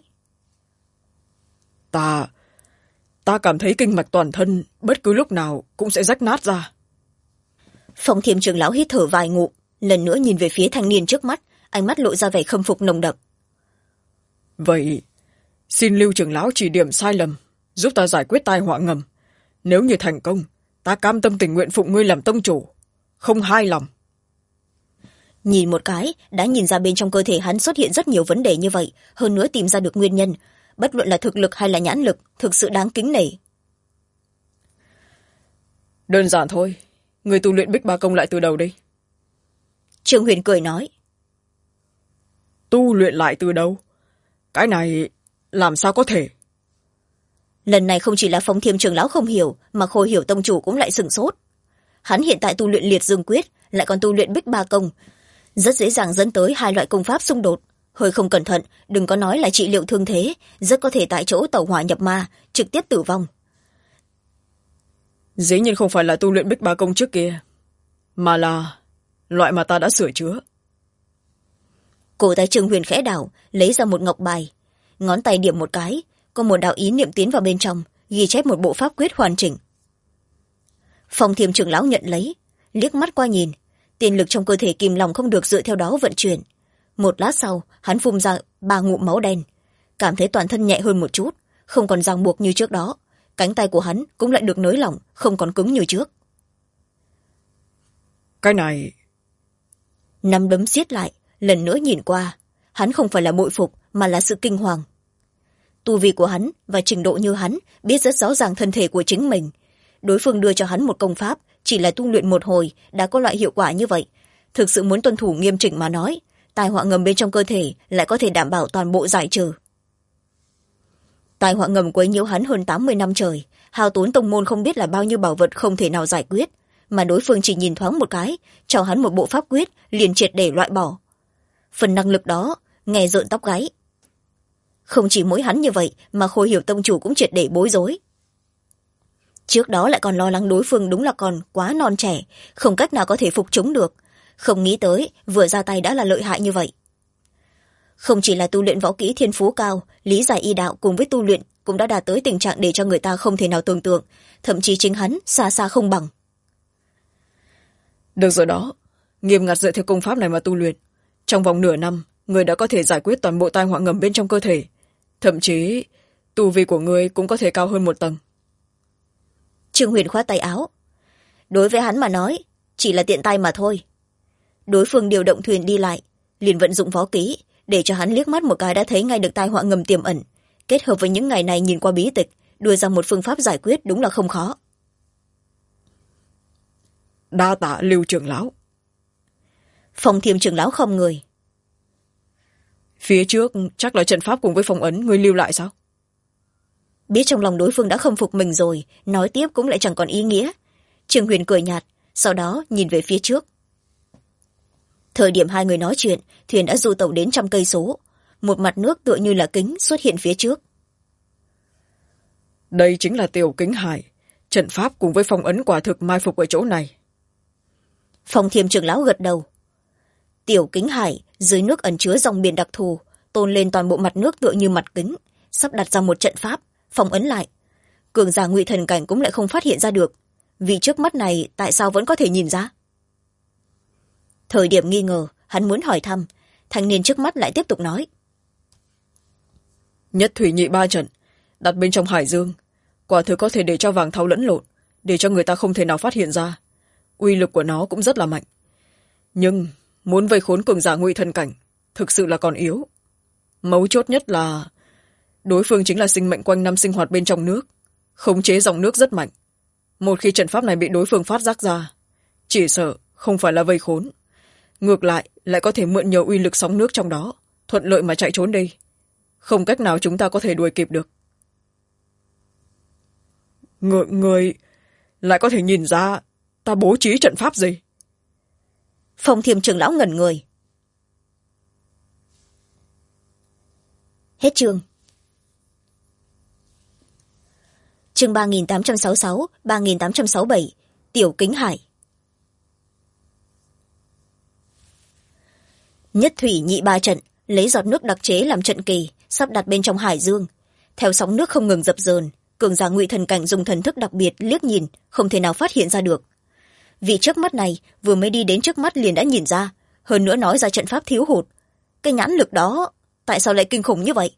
Ta cảm thấy kinh mạch toàn thân bất cứ lúc nào cũng sẽ rách nát ra. Phong Thiêm trưởng lão hít thở vài ngụm, lần nữa nhìn về phía thanh niên trước mắt, ánh mắt lộ ra vẻ khâm phục nồng đậm. Vậy xin Lưu trưởng lão chỉ điểm sai lầm, giúp ta giải quyết tai họa ngầm. Nếu như thành công, ta cam tâm tình nguyện phụng ngươi làm tông chủ, không hai lòng. Nhìn một cái, đã nhìn ra bên trong cơ thể hắn xuất hiện rất nhiều vấn đề như vậy, hơn nữa tìm ra được nguyên nhân, bất luận là thực lực hay là nhãn lực, thực sự đáng kính nể. Đơn giản thôi, người tu luyện Bích Ba Công lại từ đầu đi. Trương Huyền cười nói. Tu luyện lại từ đầu? Cái này làm sao có thể? Lần này không chỉ là Phong Thiêm trưởng lão không hiểu, mà Khôi Hiểu tông chủ cũng lại sửng sốt. hắn hiện tại tu luyện liệt dương quyết lại còn tu luyện bích ba công, rất dễ dàng dẫn tới hai loại công pháp xung đột. Hơi không cẩn thận, đừng có nói là trị liệu thương thế, rất có thể tại chỗ tẩu hỏa nhập ma, trực tiếp tử vong. Dĩ nhiên không phải là tu luyện bích ba công trước kia, mà là loại mà ta đã sửa chữa. Cổ tay Trương Huyền khẽ đảo, lấy ra một ngọc bài, ngón tay điểm một cái, có một đạo ý niệm tiến vào bên trong, ghi chép một bộ pháp quyết hoàn chỉnh. Phong Thiêm trưởng lão nhận lấy, liếc mắt qua nhìn, tiên lực trong cơ thể kìm lòng không được dựa theo đó vận chuyển. Một lát sau, hắn phun ra 3 ngụm máu đen, cảm thấy toàn thân nhẹ hơn một chút, không còn ràng buộc như trước đó. Cánh tay của hắn cũng lại được nới lỏng, không còn cứng như trước. Cái này... Nắm đấm siết lại, lần nữa nhìn qua, hắn không phải là bội phục mà là sự kinh hoàng. Tu vi của hắn và trình độ như hắn biết rất rõ ràng thân thể của chính mình. Đối phương đưa cho hắn một công pháp, chỉ là tu luyện một hồi đã có loại hiệu quả như vậy. Thực sự muốn tuân thủ nghiêm chỉnh mà nói, tai họa ngầm bên trong cơ thể lại có thể đảm bảo toàn bộ giải trừ. Tai họa ngầm quấy nhiễu hắn hơn 80 năm trời, hao tốn tông môn không biết là bao nhiêu bảo vật không thể nào giải quyết, mà đối phương chỉ nhìn thoáng một cái, cho hắn một bộ pháp quyết liền triệt để loại bỏ. Phần năng lực đó nghe rợn tóc gáy. Không chỉ mỗi hắn như vậy mà Khôi Hiểu tông chủ cũng triệt để bối rối. Trước đó lại còn lo lắng đối phương đúng là còn quá non trẻ, không cách nào có thể phục chúng được, không nghĩ tới vừa ra tay đã là lợi hại như vậy. Không chỉ là tu luyện võ kỹ thiên phú cao, lý giải y đạo cùng với tu luyện cũng đã đạt tới tình trạng để cho người ta không thể nào tưởng tượng, thậm chí chính hắn xa xa không bằng. Được rồi đó, nghiêm ngặt dựa theo công pháp này mà tu luyện, trong vòng nửa năm người đã có thể giải quyết toàn bộ tai họa ngầm bên trong cơ thể, thậm chí tu vi của người cũng có thể cao hơn một tầng. Trương Huyền khoát tay áo, đối với hắn mà nói chỉ là tiện tay mà thôi. Đối phương điều động thuyền đi lại, liền vận dụng võ kỹ, để cho hắn liếc mắt một cái đã thấy ngay được tai họa ngầm tiềm ẩn, kết hợp với những ngày này nhìn qua bí tịch, đưa ra một phương pháp giải quyết đúng là không khó. Đa tạ Lưu trưởng lão. Phong Thiêm trưởng lão không người. Phía trước chắc là trận pháp cùng với phong ấn người lưu lại sao? Biết trong lòng đối phương đã không phục mình rồi, nói tiếp cũng lại chẳng còn ý nghĩa. Trương Huyền cười nhạt, sau đó nhìn về phía trước. Thời điểm hai người nói chuyện, thuyền đã du tàu đến 100 cây số, một mặt nước tựa như là kính xuất hiện phía trước. Đây chính là Tiểu Kính Hải, trận pháp cùng với phong ấn quả thực mai phục ở chỗ này. Phong Thiêm trưởng lão gật đầu. Tiểu Kính Hải dưới nước ẩn chứa dòng biển đặc thù, tôn lên toàn bộ mặt nước tựa như mặt kính, sắp đặt ra một trận pháp phong ấn lại. Cường giả ngụy thần cảnh cũng lại không phát hiện ra được, vì trước mắt này tại sao vẫn có thể nhìn ra. Thời điểm nghi ngờ, hắn muốn hỏi thăm, thanh niên trước mắt lại tiếp tục nói. Nhất thủy nhị ba trận, đặt bên trong hải dương, quả thực có thể để cho vàng thau lẫn lộn, để cho người ta không thể nào phát hiện ra. Uy lực của nó cũng rất là mạnh. Nhưng muốn vây khốn cường giả ngụy thần cảnh, thực sự là còn yếu. Mấu chốt nhất là đối phương chính là sinh mệnh quanh năm sinh hoạt bên trong nước, khống chế dòng nước rất mạnh. Một khi trận pháp này bị đối phương phát giác ra, chỉ sợ không phải là vây khốn, ngược lại lại có thể mượn nhờ uy lực sóng nước trong đó, thuận lợi mà chạy trốn đi. Không cách nào chúng ta có thể đuổi kịp được. Người lại có thể nhìn ra ta bố trí trận pháp gì? Phong Thiêm trưởng lão ngẩn người. Hết chương. Chương 3866, 3867, Tiểu Kính Hải. Nhất thủy nhị ba trận, lấy giọt nước đặc chế làm trận kỳ, sắp đặt bên trong hải dương. Theo sóng nước không ngừng dập dờn, cường giả ngụy thần cảnh dùng thần thức đặc biệt liếc nhìn, không thể nào phát hiện ra được. Vì trước mắt này vừa mới đi đến trước mắt liền đã nhìn ra, hơn nữa nói ra trận pháp thiếu hụt. Cái nhãn lực đó tại sao lại kinh khủng như vậy?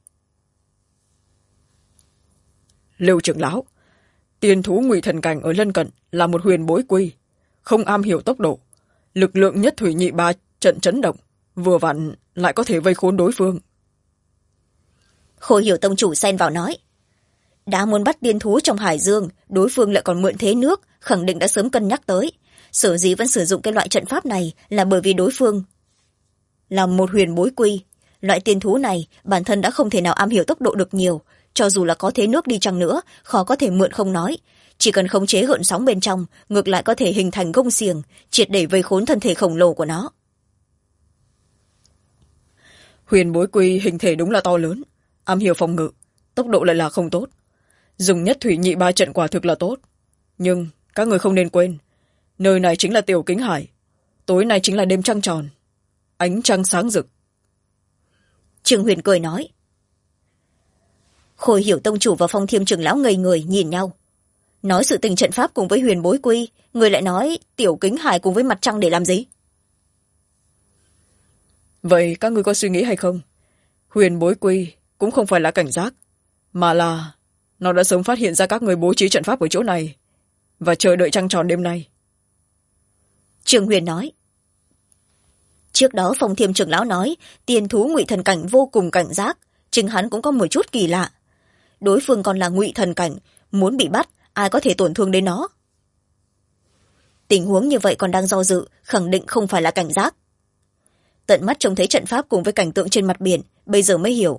Lưu trưởng lão, tiên thú ngụy thần cảnh ở lân cận là một huyền bối quy, không am hiểu tốc độ, lực lượng nhất thủy nhị ba trận chấn động, vừa vặn lại có thể vây khốn đối phương. Khôi Hiểu tông chủ xen vào nói, đã muốn bắt tiên thú trong hải dương, đối phương lại còn mượn thế nước, khẳng định đã sớm cân nhắc tới. Sở dĩ vẫn sử dụng cái loại trận pháp này là bởi vì đối phương là một huyền bối quy. Loại tiên thú này bản thân đã không thể nào am hiểu tốc độ được nhiều, cho dù là có thế nước đi chăng nữa, khó có thể mượn không nói, chỉ cần khống chế gợn sóng bên trong ngược lại có thể hình thành gông xiềng triệt để vây khốn thân thể khổng lồ của nó. Huyền bối quy hình thể đúng là to lớn, am hiểu phòng ngự, tốc độ lại là không tốt. Dùng nhất thủy nhị ba trận quả thực là tốt, nhưng các người không nên quên, nơi này chính là Tiểu Kính Hải, tối nay chính là đêm trăng tròn, ánh trăng sáng rực. Trương Huyền cười nói. Khôi Hiểu tông chủ và Phong Thiêm trưởng lão ngây người nhìn nhau. Nói sự tình trận pháp cùng với Huyền bối quy, người lại nói Tiểu Kính Hải cùng với mặt trăng để làm gì? Vậy các người có suy nghĩ hay không, Huyền bối quy cũng không phải là cảnh giác, mà là nó đã sớm phát hiện ra các người bố trí trận pháp ở chỗ này và chờ đợi trăng tròn đêm nay. Trương Huyền nói. Trước đó Phong Thiêm trưởng lão nói tiền thú ngụy thần cảnh vô cùng cảnh giác, chính hắn cũng có một chút kỳ lạ. Đối phương còn là ngụy thần cảnh, muốn bị bắt ai có thể tổn thương đến nó. Tình huống như vậy còn đang do dự, khẳng định không phải là cảnh giác. Tận mắt trông thấy trận pháp cùng với cảnh tượng trên mặt biển, bây giờ mới hiểu.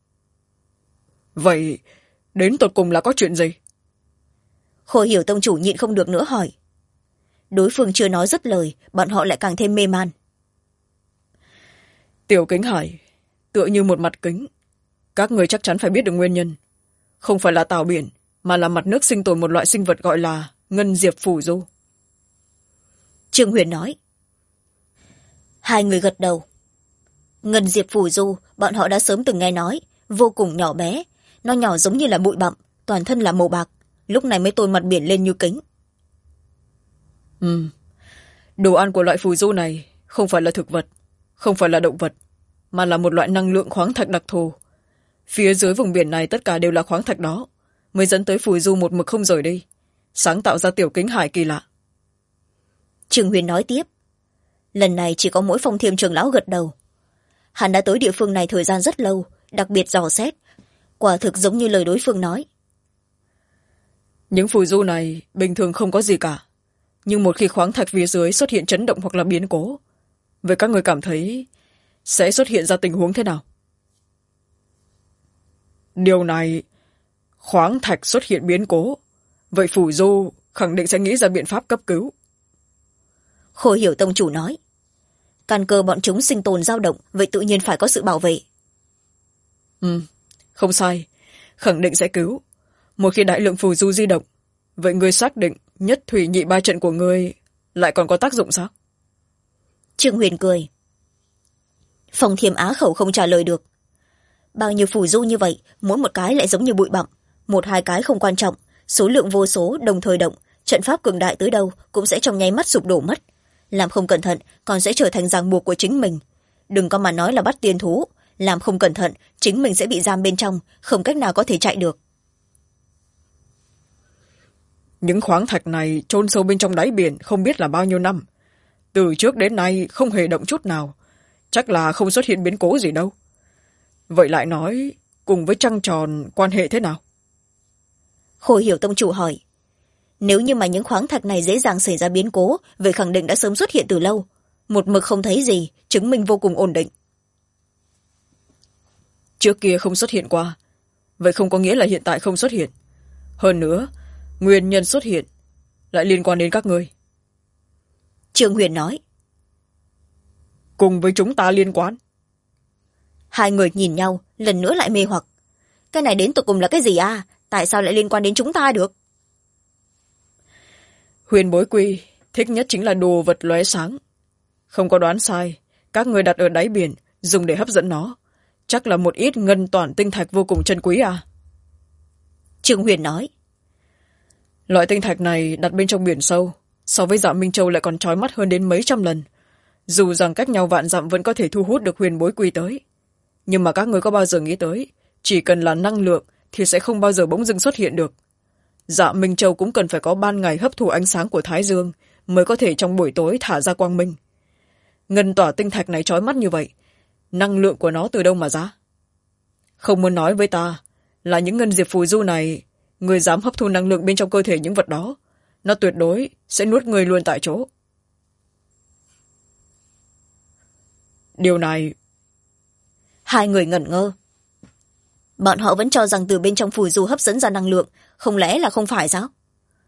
Vậy đến tột cùng là có chuyện gì? Khôi Hiểu tông chủ nhịn không được nữa hỏi. Đối phương chưa nói dứt lời, bọn họ lại càng thêm mê man. Tiểu Kính Hải tựa như một mặt kính, các người chắc chắn phải biết được nguyên nhân. Không phải là tảo biển, mà là mặt nước sinh tồn một loại sinh vật gọi là ngân diệp phù du. Trương Huyền nói. Hai người gật đầu. Ngân diệp phù du bọn họ đã sớm từng nghe nói, vô cùng nhỏ bé, nó nhỏ giống như là bụi bặm, toàn thân là màu bạc, lúc này mới tôn mặt biển lên như kính. Đồ ăn của loại phù du này không phải là thực vật, không phải là động vật, mà là một loại năng lượng khoáng thạch đặc thù. Phía dưới vùng biển này tất cả đều là khoáng thạch đó, mới dẫn tới phù du một mực không rời đi, sáng tạo ra Tiểu Kính Hải kỳ lạ. Trương Huyền nói tiếp. Lần này chỉ có mỗi Phong Thiêm trưởng lão gật đầu. Hắn đã tới địa phương này thời gian rất lâu, đặc biệt dò xét, quả thực giống như lời đối phương nói. Những phù du này bình thường không có gì cả, nhưng một khi khoáng thạch phía dưới xuất hiện chấn động hoặc là biến cố, vậy các người cảm thấy sẽ xuất hiện ra tình huống thế nào? Điều này, khoáng thạch xuất hiện biến cố, vậy phù du khẳng định sẽ nghĩ ra biện pháp cấp cứu. Khôi Hiểu tông chủ nói. Căn cơ bọn chúng sinh tồn dao động, vậy tự nhiên phải có sự bảo vệ. Không sai, khẳng định sẽ cứu. Một khi đại lượng phù du di động, vậy người xác định nhất thủy nhị ba trận của người lại còn có tác dụng sao? Trương Huyền cười. Phong Thiêm á khẩu không trả lời được. Bao nhiêu phù du như vậy, mỗi một cái lại giống như bụi bặm, một hai cái không quan trọng, số lượng vô số đồng thời động, trận pháp cường đại tới đâu cũng sẽ trong nháy mắt sụp đổ mất, làm không cẩn thận còn sẽ trở thành ràng buộc của chính mình. Đừng có mà nói là bắt tiên thú, làm không cẩn thận chính mình sẽ bị giam bên trong, không cách nào có thể chạy được. Những khoáng thạch này chôn sâu bên trong đáy biển không biết là bao nhiêu năm, từ trước đến nay không hề động chút nào, chắc là không xuất hiện biến cố gì đâu. Vậy lại nói cùng với trăng tròn quan hệ thế nào? Khôi Hiểu tông chủ hỏi. Nếu như mà những khoáng thạch này dễ dàng xảy ra biến cố, vậy khẳng định đã sớm xuất hiện từ lâu, một mực không thấy gì, chứng minh vô cùng ổn định. Trước kia không xuất hiện qua, vậy không có nghĩa là hiện tại không xuất hiện. Hơn nữa, nguyên nhân xuất hiện lại liên quan đến các ngươi. Trương Huyền nói. Cùng với chúng ta liên quan? Hai người nhìn nhau, lần nữa lại mê hoặc. Cái này đến tụi cùng là cái gì à? Tại sao lại liên quan đến chúng ta được? Huyền bối quy thích nhất chính là đồ vật lóe sáng. Không có đoán sai, các người đặt ở đáy biển dùng để hấp dẫn nó, chắc là một ít ngân toản tinh thạch vô cùng chân quý à? Trương Huyền nói. Loại tinh thạch này đặt bên trong biển sâu, so với Dạ Minh Châu lại còn chói mắt hơn đến mấy trăm lần. Dù rằng cách nhau vạn dặm vẫn có thể thu hút được huyền bối quy tới. Nhưng mà các người có bao giờ nghĩ tới, chỉ cần là năng lượng thì sẽ không bao giờ bỗng dưng xuất hiện được. Dạ Minh Châu cũng cần phải có ban ngày hấp thụ ánh sáng của Thái Dương mới có thể trong buổi tối thả ra quang minh. Ngân tỏa tinh thạch này chói mắt như vậy, năng lượng của nó từ đâu mà ra? Không muốn nói với ta là những ngân diệp phù du này, người dám hấp thu năng lượng bên trong cơ thể những vật đó, nó tuyệt đối sẽ nuốt người luôn tại chỗ. Điều này... Hai người ngẩn ngơ. Bọn họ vẫn cho rằng từ bên trong phù du hấp dẫn ra năng lượng, không lẽ là không phải sao?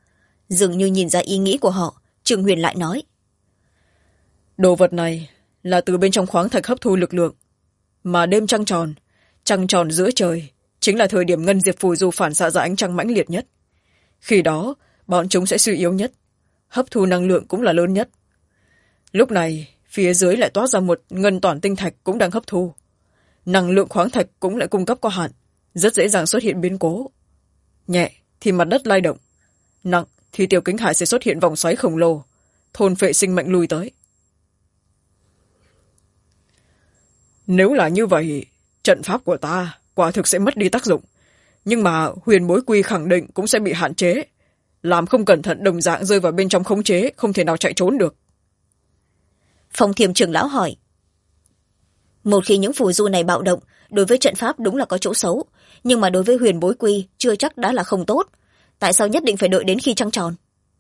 Dường như nhìn ra ý nghĩ của họ, Trương Huyền lại nói. Đồ vật này là từ bên trong khoáng thạch hấp thu lực lượng, mà đêm trăng tròn giữa trời chính là thời điểm ngân diệp phù du phản xạ ra ánh trăng mãnh liệt nhất. Khi đó bọn chúng sẽ suy yếu nhất, hấp thu năng lượng cũng là lớn nhất. Lúc này phía dưới lại toát ra một ngân toàn tinh thạch cũng đang hấp thu. Năng lượng khoáng thạch cũng lại cung cấp có hạn, rất dễ dàng xuất hiện biến cố. Nhẹ thì mặt đất lay động, nặng thì tiểu kính hải sẽ xuất hiện vòng xoáy khổng lồ, thôn phệ sinh mệnh lui tới. Nếu là như vậy, trận pháp của ta quả thực sẽ mất đi tác dụng, nhưng mà huyền bối quy khẳng định cũng sẽ bị hạn chế, làm không cẩn thận đồng dạng rơi vào bên trong khống chế, không thể nào chạy trốn được. Phong Thiềm trưởng lão hỏi. Một khi những phù du này bạo động, đối với trận pháp đúng là có chỗ xấu, nhưng mà đối với huyền bối quy chưa chắc đã là không tốt. Tại sao nhất định phải đợi đến khi trăng tròn?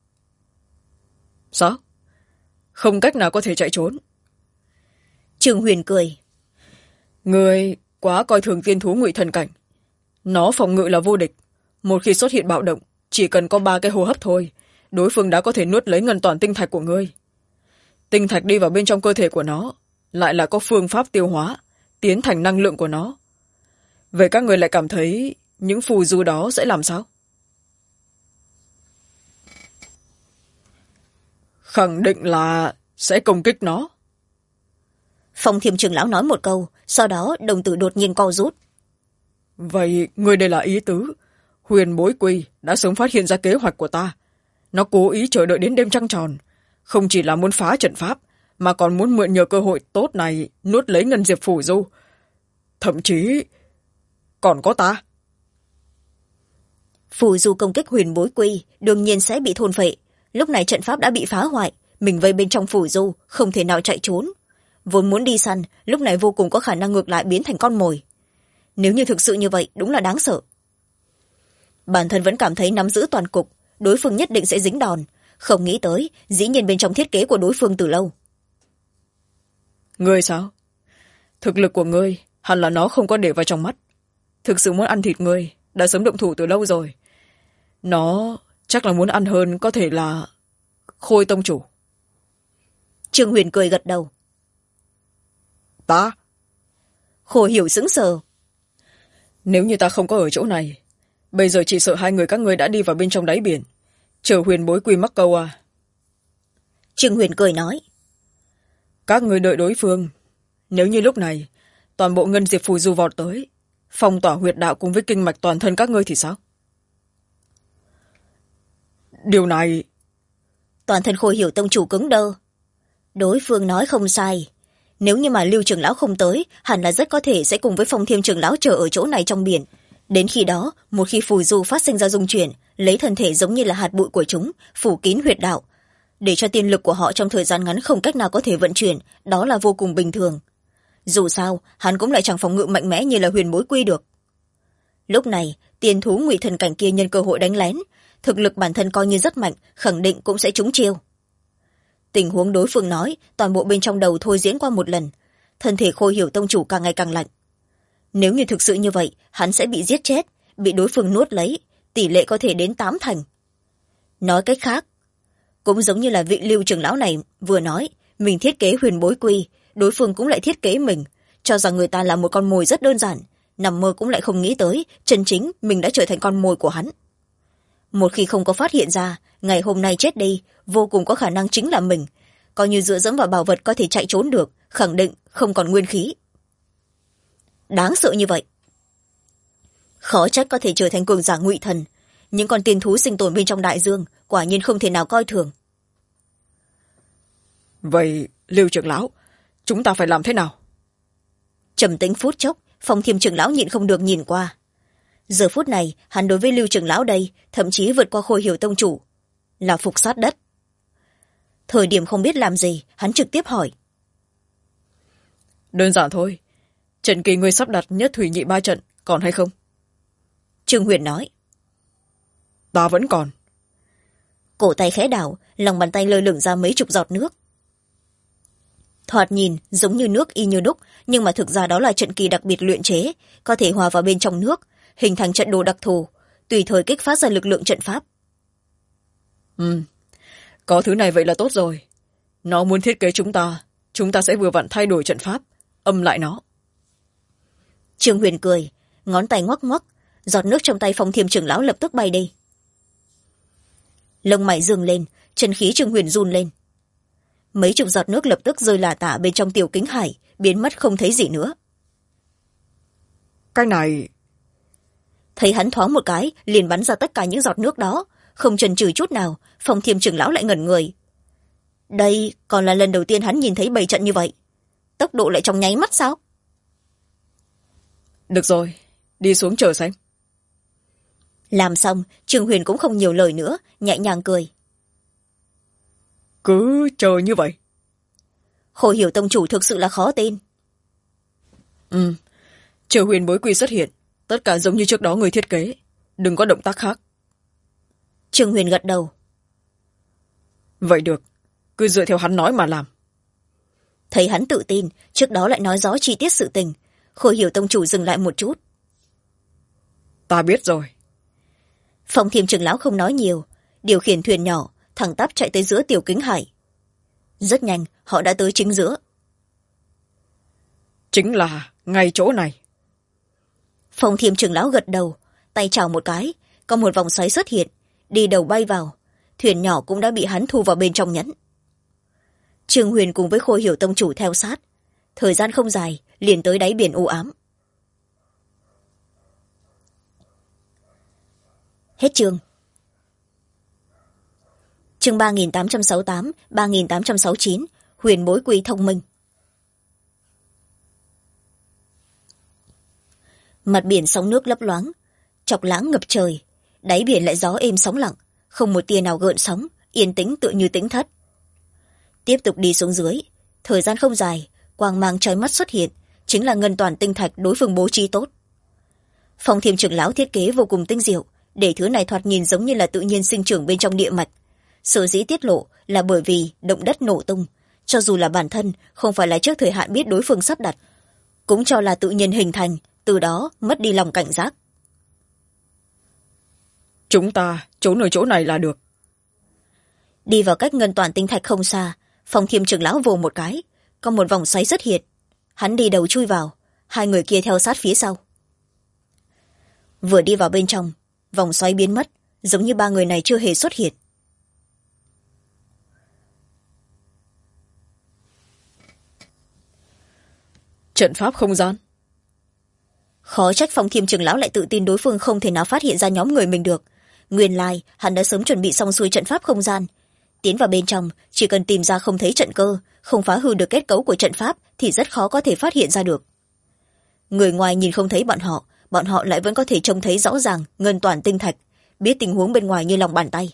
Sao? Không cách nào có thể chạy trốn. Trương Huyền cười. Người quá coi thường tiên thú ngụy thần cảnh. Nó phòng ngự là vô địch. Một khi xuất hiện bạo động, chỉ cần có 3 cái hô hấp thôi, đối phương đã có thể nuốt lấy ngân toàn tinh thạch của ngươi. Tinh thạch đi vào bên trong cơ thể của nó, lại là có phương pháp tiêu hóa, tiến thành năng lượng của nó. Vậy các người lại cảm thấy những phù du đó sẽ làm sao? Khẳng định là sẽ công kích nó. Phong Thiềm trưởng lão nói một câu, sau đó đồng tử đột nhiên co rút. Vậy người đây là ý tứ huyền bối quy đã sớm phát hiện ra kế hoạch của ta. Nó cố ý chờ đợi đến đêm trăng tròn, không chỉ là muốn phá trận pháp, mà còn muốn mượn nhờ cơ hội tốt này nuốt lấy ngân diệp phù du. Thậm chí còn có ta. Phù du công kích huyền bối quy đương nhiên sẽ bị thôn phệ. Lúc này trận pháp đã bị phá hoại, mình vây bên trong phù du, không thể nào chạy trốn. Vốn muốn đi săn, lúc này vô cùng có khả năng ngược lại biến thành con mồi. Nếu như thực sự như vậy, đúng là đáng sợ. Bản thân vẫn cảm thấy nắm giữ toàn cục, đối phương nhất định sẽ dính đòn. Không nghĩ tới, dĩ nhiên bên trong thiết kế của đối phương từ lâu. Ngươi sao? Thực lực của ngươi hẳn là nó không có để vào trong mắt. Thực sự muốn ăn thịt ngươi đã sớm động thủ từ lâu rồi. Nó chắc là muốn ăn hơn có thể là Khôi tông chủ. Trương Huyền cười gật đầu. Ta? Khôi Hiểu sững sờ. Nếu như ta không có ở chỗ này, bây giờ chỉ sợ hai người các ngươi đã đi vào bên trong đáy biển, chờ huyền bối quy mắc câu à. Trương Huyền cười nói. Các người đợi đối phương. Nếu như lúc này toàn bộ ngân diệp phù du vọt tới, phong tỏa huyệt đạo cùng với kinh mạch toàn thân các ngươi thì sao? Điều này... Toàn thân Khôi Hiểu tông chủ cứng đơ. Đối phương nói không sai. Nếu như mà Lưu trưởng lão không tới, hẳn là rất có thể sẽ cùng với Phong Thiêm trưởng lão chờ ở chỗ này trong biển. Đến khi đó, một khi phù du phát sinh ra dung chuyển, lấy thân thể giống như là hạt bụi của chúng, phủ kín huyệt đạo, để cho tiên lực của họ trong thời gian ngắn không cách nào có thể vận chuyển, đó là vô cùng bình thường. Dù sao, hắn cũng lại chẳng phòng ngự mạnh mẽ như là huyền bối quy được. Lúc này, tiên thú ngụy thần cảnh kia nhân cơ hội đánh lén, thực lực bản thân coi như rất mạnh, khẳng định cũng sẽ trúng chiêu. Tình huống đối phương nói, toàn bộ bên trong đầu thôi diễn qua một lần, thân thể Khôi Hiểu tông chủ càng ngày càng lạnh. Nếu như thực sự như vậy, hắn sẽ bị giết chết, bị đối phương nuốt lấy, tỷ lệ có thể đến 8 thành. Nói cách khác, cũng giống như là vị Lưu trưởng lão này vừa nói, mình thiết kế huyền bối quy, đối phương cũng lại thiết kế mình, cho rằng người ta là một con mồi rất đơn giản, nằm mơ cũng lại không nghĩ tới, chân chính mình đã trở thành con mồi của hắn. Một khi không có phát hiện ra, ngày hôm nay chết đi, vô cùng có khả năng chính là mình, coi như dựa dẫm vào bảo vật có thể chạy trốn được, khẳng định không còn nguyên khí. Đáng sợ như vậy. Khó trách có thể trở thành cường giả ngụy thần, những con tiên thú sinh tồn bên trong đại dương quả nhiên không thể nào coi thường. Vậy Lưu trưởng lão, chúng ta phải làm thế nào? Trầm tĩnh phút chốc, Phong Thiêm trưởng lão nhịn không được nhìn qua. Giờ phút này, hắn đối với Lưu trưởng lão đây thậm chí vượt qua Khôi Hiểu tông chủ, là phục sát đất. Thời điểm không biết làm gì, hắn trực tiếp hỏi. Đơn giản thôi, trận kỳ ngươi sắp đặt nhất thủy nhị ba trận còn hay không? Trương Huyền nói. Ta vẫn còn. Cổ tay khẽ đảo, lòng bàn tay lơ lửng ra mấy chục giọt nước. Thoạt nhìn giống như nước y như đúc, nhưng mà thực ra đó là trận kỳ đặc biệt luyện chế, có thể hòa vào bên trong nước, hình thành trận đồ đặc thù, tùy thời kích phát ra lực lượng trận pháp. Ừ, có thứ này vậy là tốt rồi. Nó muốn thiết kế chúng ta sẽ vừa vặn thay đổi trận pháp, âm lại nó. Trương Huyền cười, ngón tay ngoắc ngoắc, giọt nước trong tay Phong Thiêm trưởng lão lập tức bay đi. Lông mày dương lên, chân khí Trương Huyền run lên. Mấy chục giọt nước lập tức rơi lả tả bên trong tiểu kính hải, biến mất không thấy gì nữa. Cái này... Thấy hắn thoáng một cái liền bắn ra tất cả những giọt nước đó, không chần chừ chút nào. Phong Thiêm trưởng lão lại ngẩn người. Đây còn là lần đầu tiên hắn nhìn thấy bầy trận như vậy, tốc độ lại trong nháy mắt sao? Được rồi, đi xuống chờ xem. Làm xong, Trương Huyền cũng không nhiều lời nữa, nhẹ nhàng cười. Cứ chờ như vậy. Hồ Hiểu tông chủ thực sự là khó tin. Ừ, chờ Huyền bối quy xuất hiện, tất cả giống như trước đó người thiết kế, đừng có động tác khác. Trương Huyền gật đầu. Vậy được, cứ dựa theo hắn nói mà làm. Thấy hắn tự tin, trước đó lại nói rõ chi tiết sự tình, Hồ Hiểu tông chủ dừng lại một chút. Ta biết rồi. Phong Thiêm trưởng lão không nói nhiều, điều khiển thuyền nhỏ thẳng tắp chạy tới giữa tiểu kính hải. Rất nhanh họ đã tới chính giữa. Chính là ngay chỗ này. Phong Thiêm trưởng lão gật đầu, tay chào một cái, có một vòng xoáy xuất hiện, đi đầu bay vào, thuyền nhỏ cũng đã bị hắn thu vào bên trong nhẫn. Trương Huyền cùng với Khôi Hiểu tông chủ theo sát, thời gian không dài liền tới đáy biển u ám. Hết chương. Chương 3868, 3869, Huyền bối quy thông minh. Mặt biển sóng nước lấp loáng, chọc lãng ngập trời, đáy biển lại gió êm sóng lặng, không một tia nào gợn sóng, yên tĩnh tựa như tĩnh thất. Tiếp tục đi xuống dưới, thời gian không dài, quang mang chói mắt xuất hiện, chính là ngân toàn tinh thạch đối phương bố trí tốt. Phong Thiêm trưởng lão thiết kế vô cùng tinh diệu, để thứ này thoạt nhìn giống như là tự nhiên sinh trưởng bên trong địa mạch. Sở dĩ tiết lộ là bởi vì động đất nổ tung, cho dù là bản thân không phải là trước thời hạn biết đối phương sắp đặt, cũng cho là tự nhiên hình thành, từ đó mất đi lòng cảnh giác. Chúng ta trốn ở chỗ này là được. Đi vào cách ngân toàn tinh thạch không xa, Phong Thiêm trưởng lão vồ một cái, có một vòng xoáy xuất hiện, hắn đi đầu chui vào, hai người kia theo sát phía sau. Vừa đi vào bên trong, vòng xoáy biến mất, giống như ba người này chưa hề xuất hiện. Trận pháp không gian. Khó trách Phong Thiêm trưởng lão lại tự tin đối phương không thể nào phát hiện ra nhóm người mình được. Nguyên lai hắn đã sớm chuẩn bị xong xuôi trận pháp không gian, tiến vào bên trong chỉ cần tìm ra không thấy trận cơ, không phá hư được kết cấu của trận pháp thì rất khó có thể phát hiện ra được. Người ngoài nhìn không thấy bọn họ lại vẫn có thể trông thấy rõ ràng ngân toàn tinh thạch, biết tình huống bên ngoài như lòng bàn tay.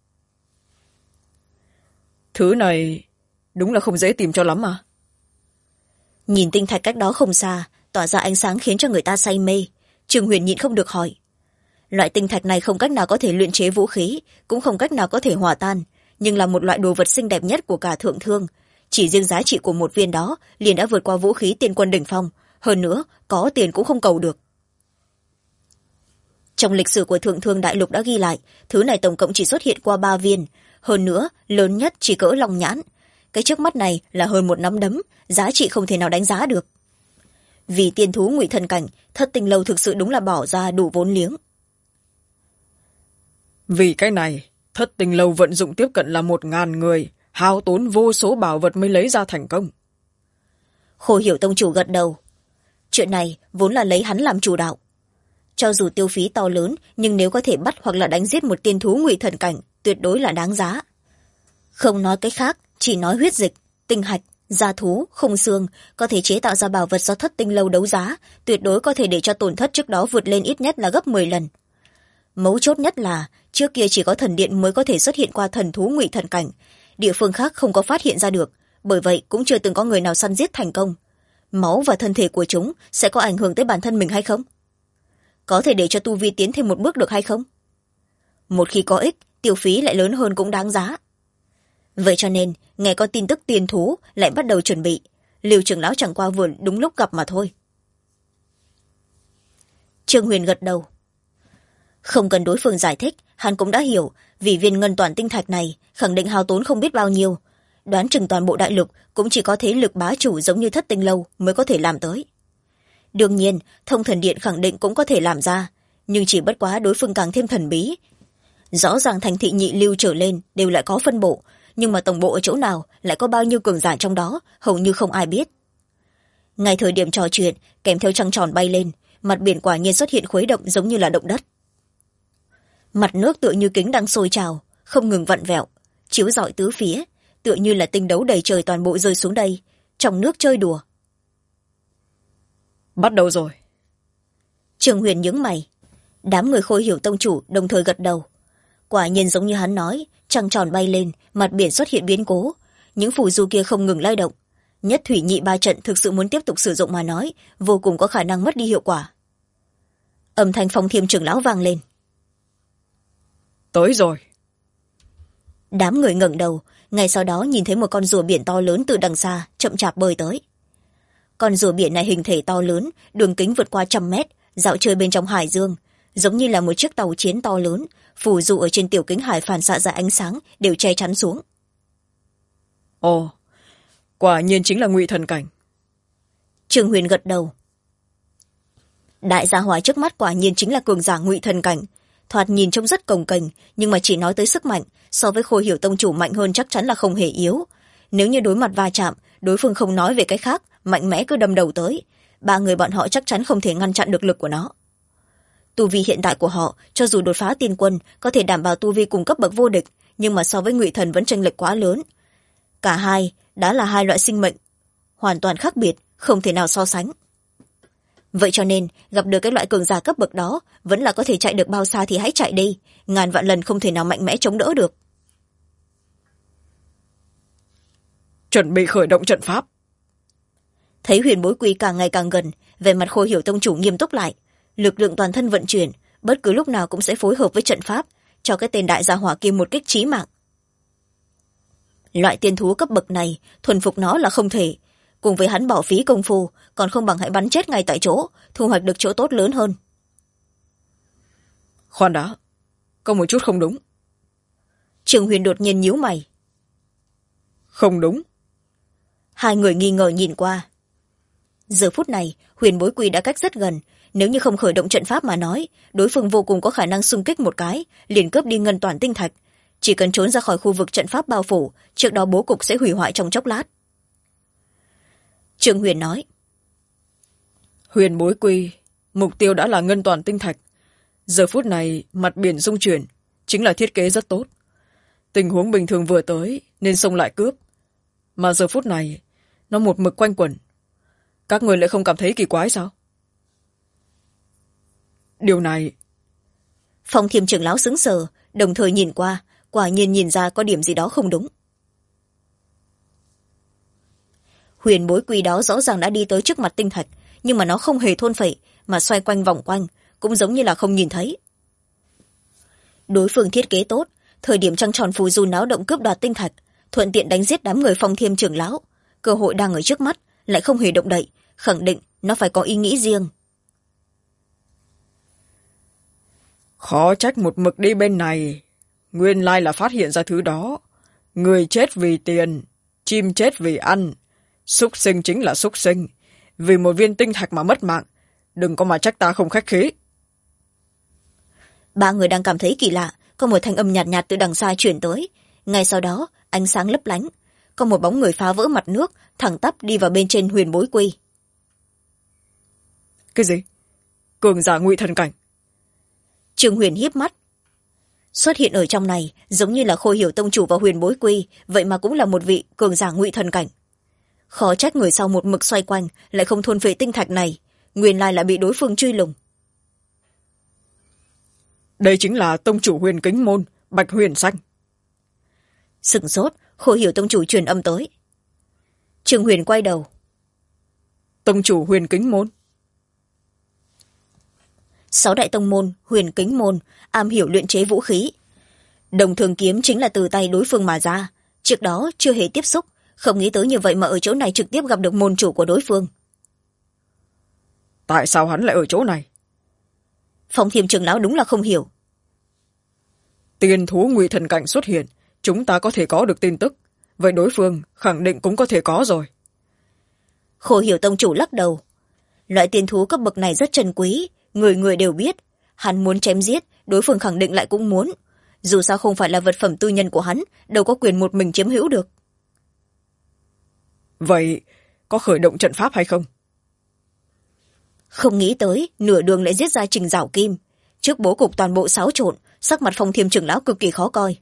Thứ này đúng là không dễ tìm cho lắm mà. Nhìn tinh thạch cách đó không xa tỏa ra ánh sáng khiến cho người ta say mê, Trương Huyền nhịn không được hỏi. Loại tinh thạch này không cách nào có thể luyện chế vũ khí, cũng không cách nào có thể hòa tan, nhưng là một loại đồ vật xinh đẹp nhất của cả thượng thương. Chỉ riêng giá trị của một viên đó liền đã vượt qua vũ khí tiên quân đỉnh phong, hơn nữa có tiền cũng không cầu được. Trong lịch sử của thượng thương đại lục đã ghi lại, thứ này tổng cộng chỉ xuất hiện qua 3 viên, hơn nữa lớn nhất chỉ cỡ lòng nhãn. Cái trước mắt này là hơn một nắm đấm, giá trị không thể nào đánh giá được. Vì tiên thú ngụy thần cảnh, Thất Tinh Lâu thực sự đúng là bỏ ra đủ vốn liếng. Vì cái này, Thất Tinh Lâu vận dụng tiếp cận là 1000 người, hao tốn vô số bảo vật mới lấy ra thành công. Khô Hiểu tông chủ gật đầu. Chuyện này vốn là lấy hắn làm chủ đạo. Cho dù tiêu phí to lớn, nhưng nếu có thể bắt hoặc là đánh giết một tiên thú ngụy thần cảnh, tuyệt đối là đáng giá. Không nói cái khác, chỉ nói huyết dịch, tinh hạch, da thú, khung xương, có thể chế tạo ra bảo vật do Thất Tinh Lâu đấu giá, tuyệt đối có thể để cho tổn thất trước đó vượt lên ít nhất là gấp 10 lần. Mấu chốt nhất là, trước kia chỉ có thần điện mới có thể xuất hiện qua thần thú ngụy thần cảnh, địa phương khác không có phát hiện ra được, bởi vậy cũng chưa từng có người nào săn giết thành công. Máu và thân thể của chúng sẽ có ảnh hưởng tới bản thân mình hay không? Có thể để cho tu vi tiến thêm một bước được hay không? Một khi có ích, tiêu phí lại lớn hơn cũng đáng giá. Vậy cho nên, nghe có tin tức tiên thú lại bắt đầu chuẩn bị, Lưu trưởng lão chẳng qua vừa đúng lúc gặp mà thôi. Trương Huyền gật đầu. Không cần đối phương giải thích, hắn cũng đã hiểu, vì viên ngân toàn tinh thạch này khẳng định hao tốn không biết bao nhiêu, đoán chừng toàn bộ đại lục cũng chỉ có thế lực bá chủ giống như Thất Tinh Lâu mới có thể làm tới. Đương nhiên Thông Thần Điện khẳng định cũng có thể làm ra, nhưng chỉ bất quá đối phương càng thêm thần bí. Rõ ràng thành thị nhị lưu trở lên đều lại có phân bộ, nhưng mà tổng bộ ở chỗ nào, lại có bao nhiêu cường giả trong đó, hầu như không ai biết. Ngay thời điểm trò chuyện, kèm theo trăng tròn bay lên, mặt biển quả nhiên xuất hiện khuấy động giống như là động đất. Mặt nước tựa như kính đang sôi trào, không ngừng vặn vẹo, chiếu rọi tứ phía, tựa như là tinh đấu đầy trời toàn bộ rơi xuống đây, trong nước chơi đùa. Bắt đầu rồi. Trương Huyền nhướng mày. Đám người Khôi Hiểu tông chủ đồng thời gật đầu. Quả nhiên giống như hắn nói, trăng tròn bay lên, mặt biển xuất hiện biến cố, những phù du kia không ngừng lay động. Nhất thủy nhị ba trận thực sự muốn tiếp tục sử dụng mà nói, vô cùng có khả năng mất đi hiệu quả. Âm thanh Phong Thiêm trưởng lão vang lên. Tới rồi. Đám người ngẩng đầu, ngay sau đó nhìn thấy một con rùa biển to lớn từ đằng xa chậm chạp bơi tới. Con rùa biển này hình thể to lớn, đường kính vượt qua 100 mét, dạo chơi bên trong hải dương, giống như là một chiếc tàu chiến to lớn, phù du ở trên tiểu kính hải phản xạ ra ánh sáng đều che chắn xuống. Ồ, quả nhiên chính là Ngụy Thần cảnh. Trương Huyền gật đầu. Đại gia hỏa trước mắt quả nhiên chính là cường giả Ngụy Thần cảnh, thoạt nhìn trông rất cồng kềnh, nhưng mà chỉ nói tới sức mạnh, so với Khôi Hiểu tông chủ mạnh hơn chắc chắn là không hề yếu. Nếu như đối mặt va chạm, đối phương không nói về cái khác, mạnh mẽ cứ đâm đầu tới, ba người bọn họ chắc chắn không thể ngăn chặn được lực của nó. Tu vi hiện tại của họ, cho dù đột phá tiên quân, có thể đảm bảo tu vi cùng cấp bậc vô địch, nhưng mà so với Ngụy Thần vẫn chênh lệch quá lớn. Cả hai đã là hai loại sinh mệnh hoàn toàn khác biệt, không thể nào so sánh. Vậy cho nên gặp được cái loại cường giả cấp bậc đó, vẫn là có thể chạy được bao xa thì hãy chạy đi, ngàn vạn lần không thể nào mạnh mẽ chống đỡ được. Chuẩn bị khởi động trận pháp. Thấy Huyền Bối Quy càng ngày càng gần, về mặt Khôi Hiểu tông chủ nghiêm túc lại, lực lượng toàn thân vận chuyển, bất cứ lúc nào cũng sẽ phối hợp với trận pháp, cho cái tên đại gia hỏa kia một kích chí mạng. Loại tiên thú cấp bậc này, thuần phục nó là không thể, cùng với hắn bỏ phí công phu, còn không bằng hãy bắn chết ngay tại chỗ, thu hoạch được chỗ tốt lớn hơn. Khoan đã, có một chút không đúng. Trương Huyền đột nhiên nhíu mày. Không đúng. Hai người nghi ngờ nhìn qua. Giờ phút này Huyền Bối Quy đã cách rất gần, nếu như không khởi động trận pháp mà nói, đối phương vô cùng có khả năng xung kích một cái liền cướp đi ngân toàn tinh thạch, chỉ cần trốn ra khỏi khu vực trận pháp bao phủ, trước đó bố cục sẽ hủy hoại trong chốc lát. Trương Huyền nói. Huyền Bối Quy, mục tiêu đã là ngân toàn tinh thạch, giờ phút này mặt biển rung chuyển, chính là thiết kế rất tốt. Tình huống bình thường vừa tới nên xông lại cướp, mà giờ phút này nó một mực quanh quẩn. Các người lại không cảm thấy kỳ quái sao? Điều này... Phong Thiêm trưởng lão sững sờ, đồng thời nhìn qua, quả nhiên nhìn ra có điểm gì đó không đúng. Huyền Bối Quy đó rõ ràng đã đi tới trước mặt tinh thạch, nhưng mà nó không hề thôn phệ, mà xoay quanh vòng quanh, cũng giống như là không nhìn thấy. Đối phương thiết kế tốt, thời điểm trăng tròn phù du náo động cướp đoạt tinh thạch, thuận tiện đánh giết đám người Phong Thiêm trưởng lão, cơ hội đang ở trước mắt, lại không hề động đậy, khẳng định nó phải có ý nghĩ riêng. Khó trách một mực đi bên này, nguyên lai là phát hiện ra thứ đó. Người chết vì tiền, chim chết vì ăn, súc sinh chính là súc sinh, vì một viên tinh thạch mà mất mạng, đừng có mà trách ta không khách khí. Ba người đang cảm thấy kỳ lạ, có một thanh âm nhạt nhạt từ đằng xa chuyển tới, ngay sau đó ánh sáng lấp lánh, có một bóng người phá vỡ mặt nước, thẳng tắp đi vào bên trên Huyền Bối Quy. Cái gì? Cường giả Ngụy Thần cảnh? Trương Huyền híp mắt. Xuất hiện ở trong này giống như là Khôi Hiểu tông chủ và Huyền Bối Quy, vậy mà cũng là một vị cường giả Ngụy Thần cảnh. Khó trách người sau một mực xoay quanh lại không thôn phệ tinh thạch này, nguyên lai là bị đối phương truy lùng. Đây chính là tông chủ Huyền Kính Môn, Bạch Huyền Xanh. Sửng sốt, Khôi Hiểu tông chủ truyền âm tới. Trương Huyền quay đầu. Tông chủ Huyền Kính Môn. 6 đại tông môn Huyền Kính Môn am hiểu luyện chế vũ khí. Đồng Thường kiếm chính là từ tay đối phương mà ra, trước đó chưa hề tiếp xúc, không nghĩ tới như vậy mà ở chỗ này trực tiếp gặp được môn chủ của đối phương. Tại sao hắn lại ở chỗ này? Phong Thiêm trưởng lão đúng là không hiểu. Tiên thú ngụy thần cảnh xuất hiện, chúng ta có thể có được tin tức, vậy đối phương khẳng định cũng có thể có rồi. Khổ hiểu tông chủ lắc đầu. Loại tiên thú cấp bậc này rất trân quý, người người đều biết. Hắn muốn chém giết, đối phương khẳng định lại cũng muốn. Dù sao không phải là vật phẩm tư nhân của hắn, đâu có quyền một mình chiếm hữu được. Vậy có khởi động trận pháp hay không? Không nghĩ tới nửa đường lại giết ra Trình Giảo Kim. Trước bố cục toàn bộ xáo trộn, sắc mặt Phong Thiêm trưởng lão cực kỳ khó coi.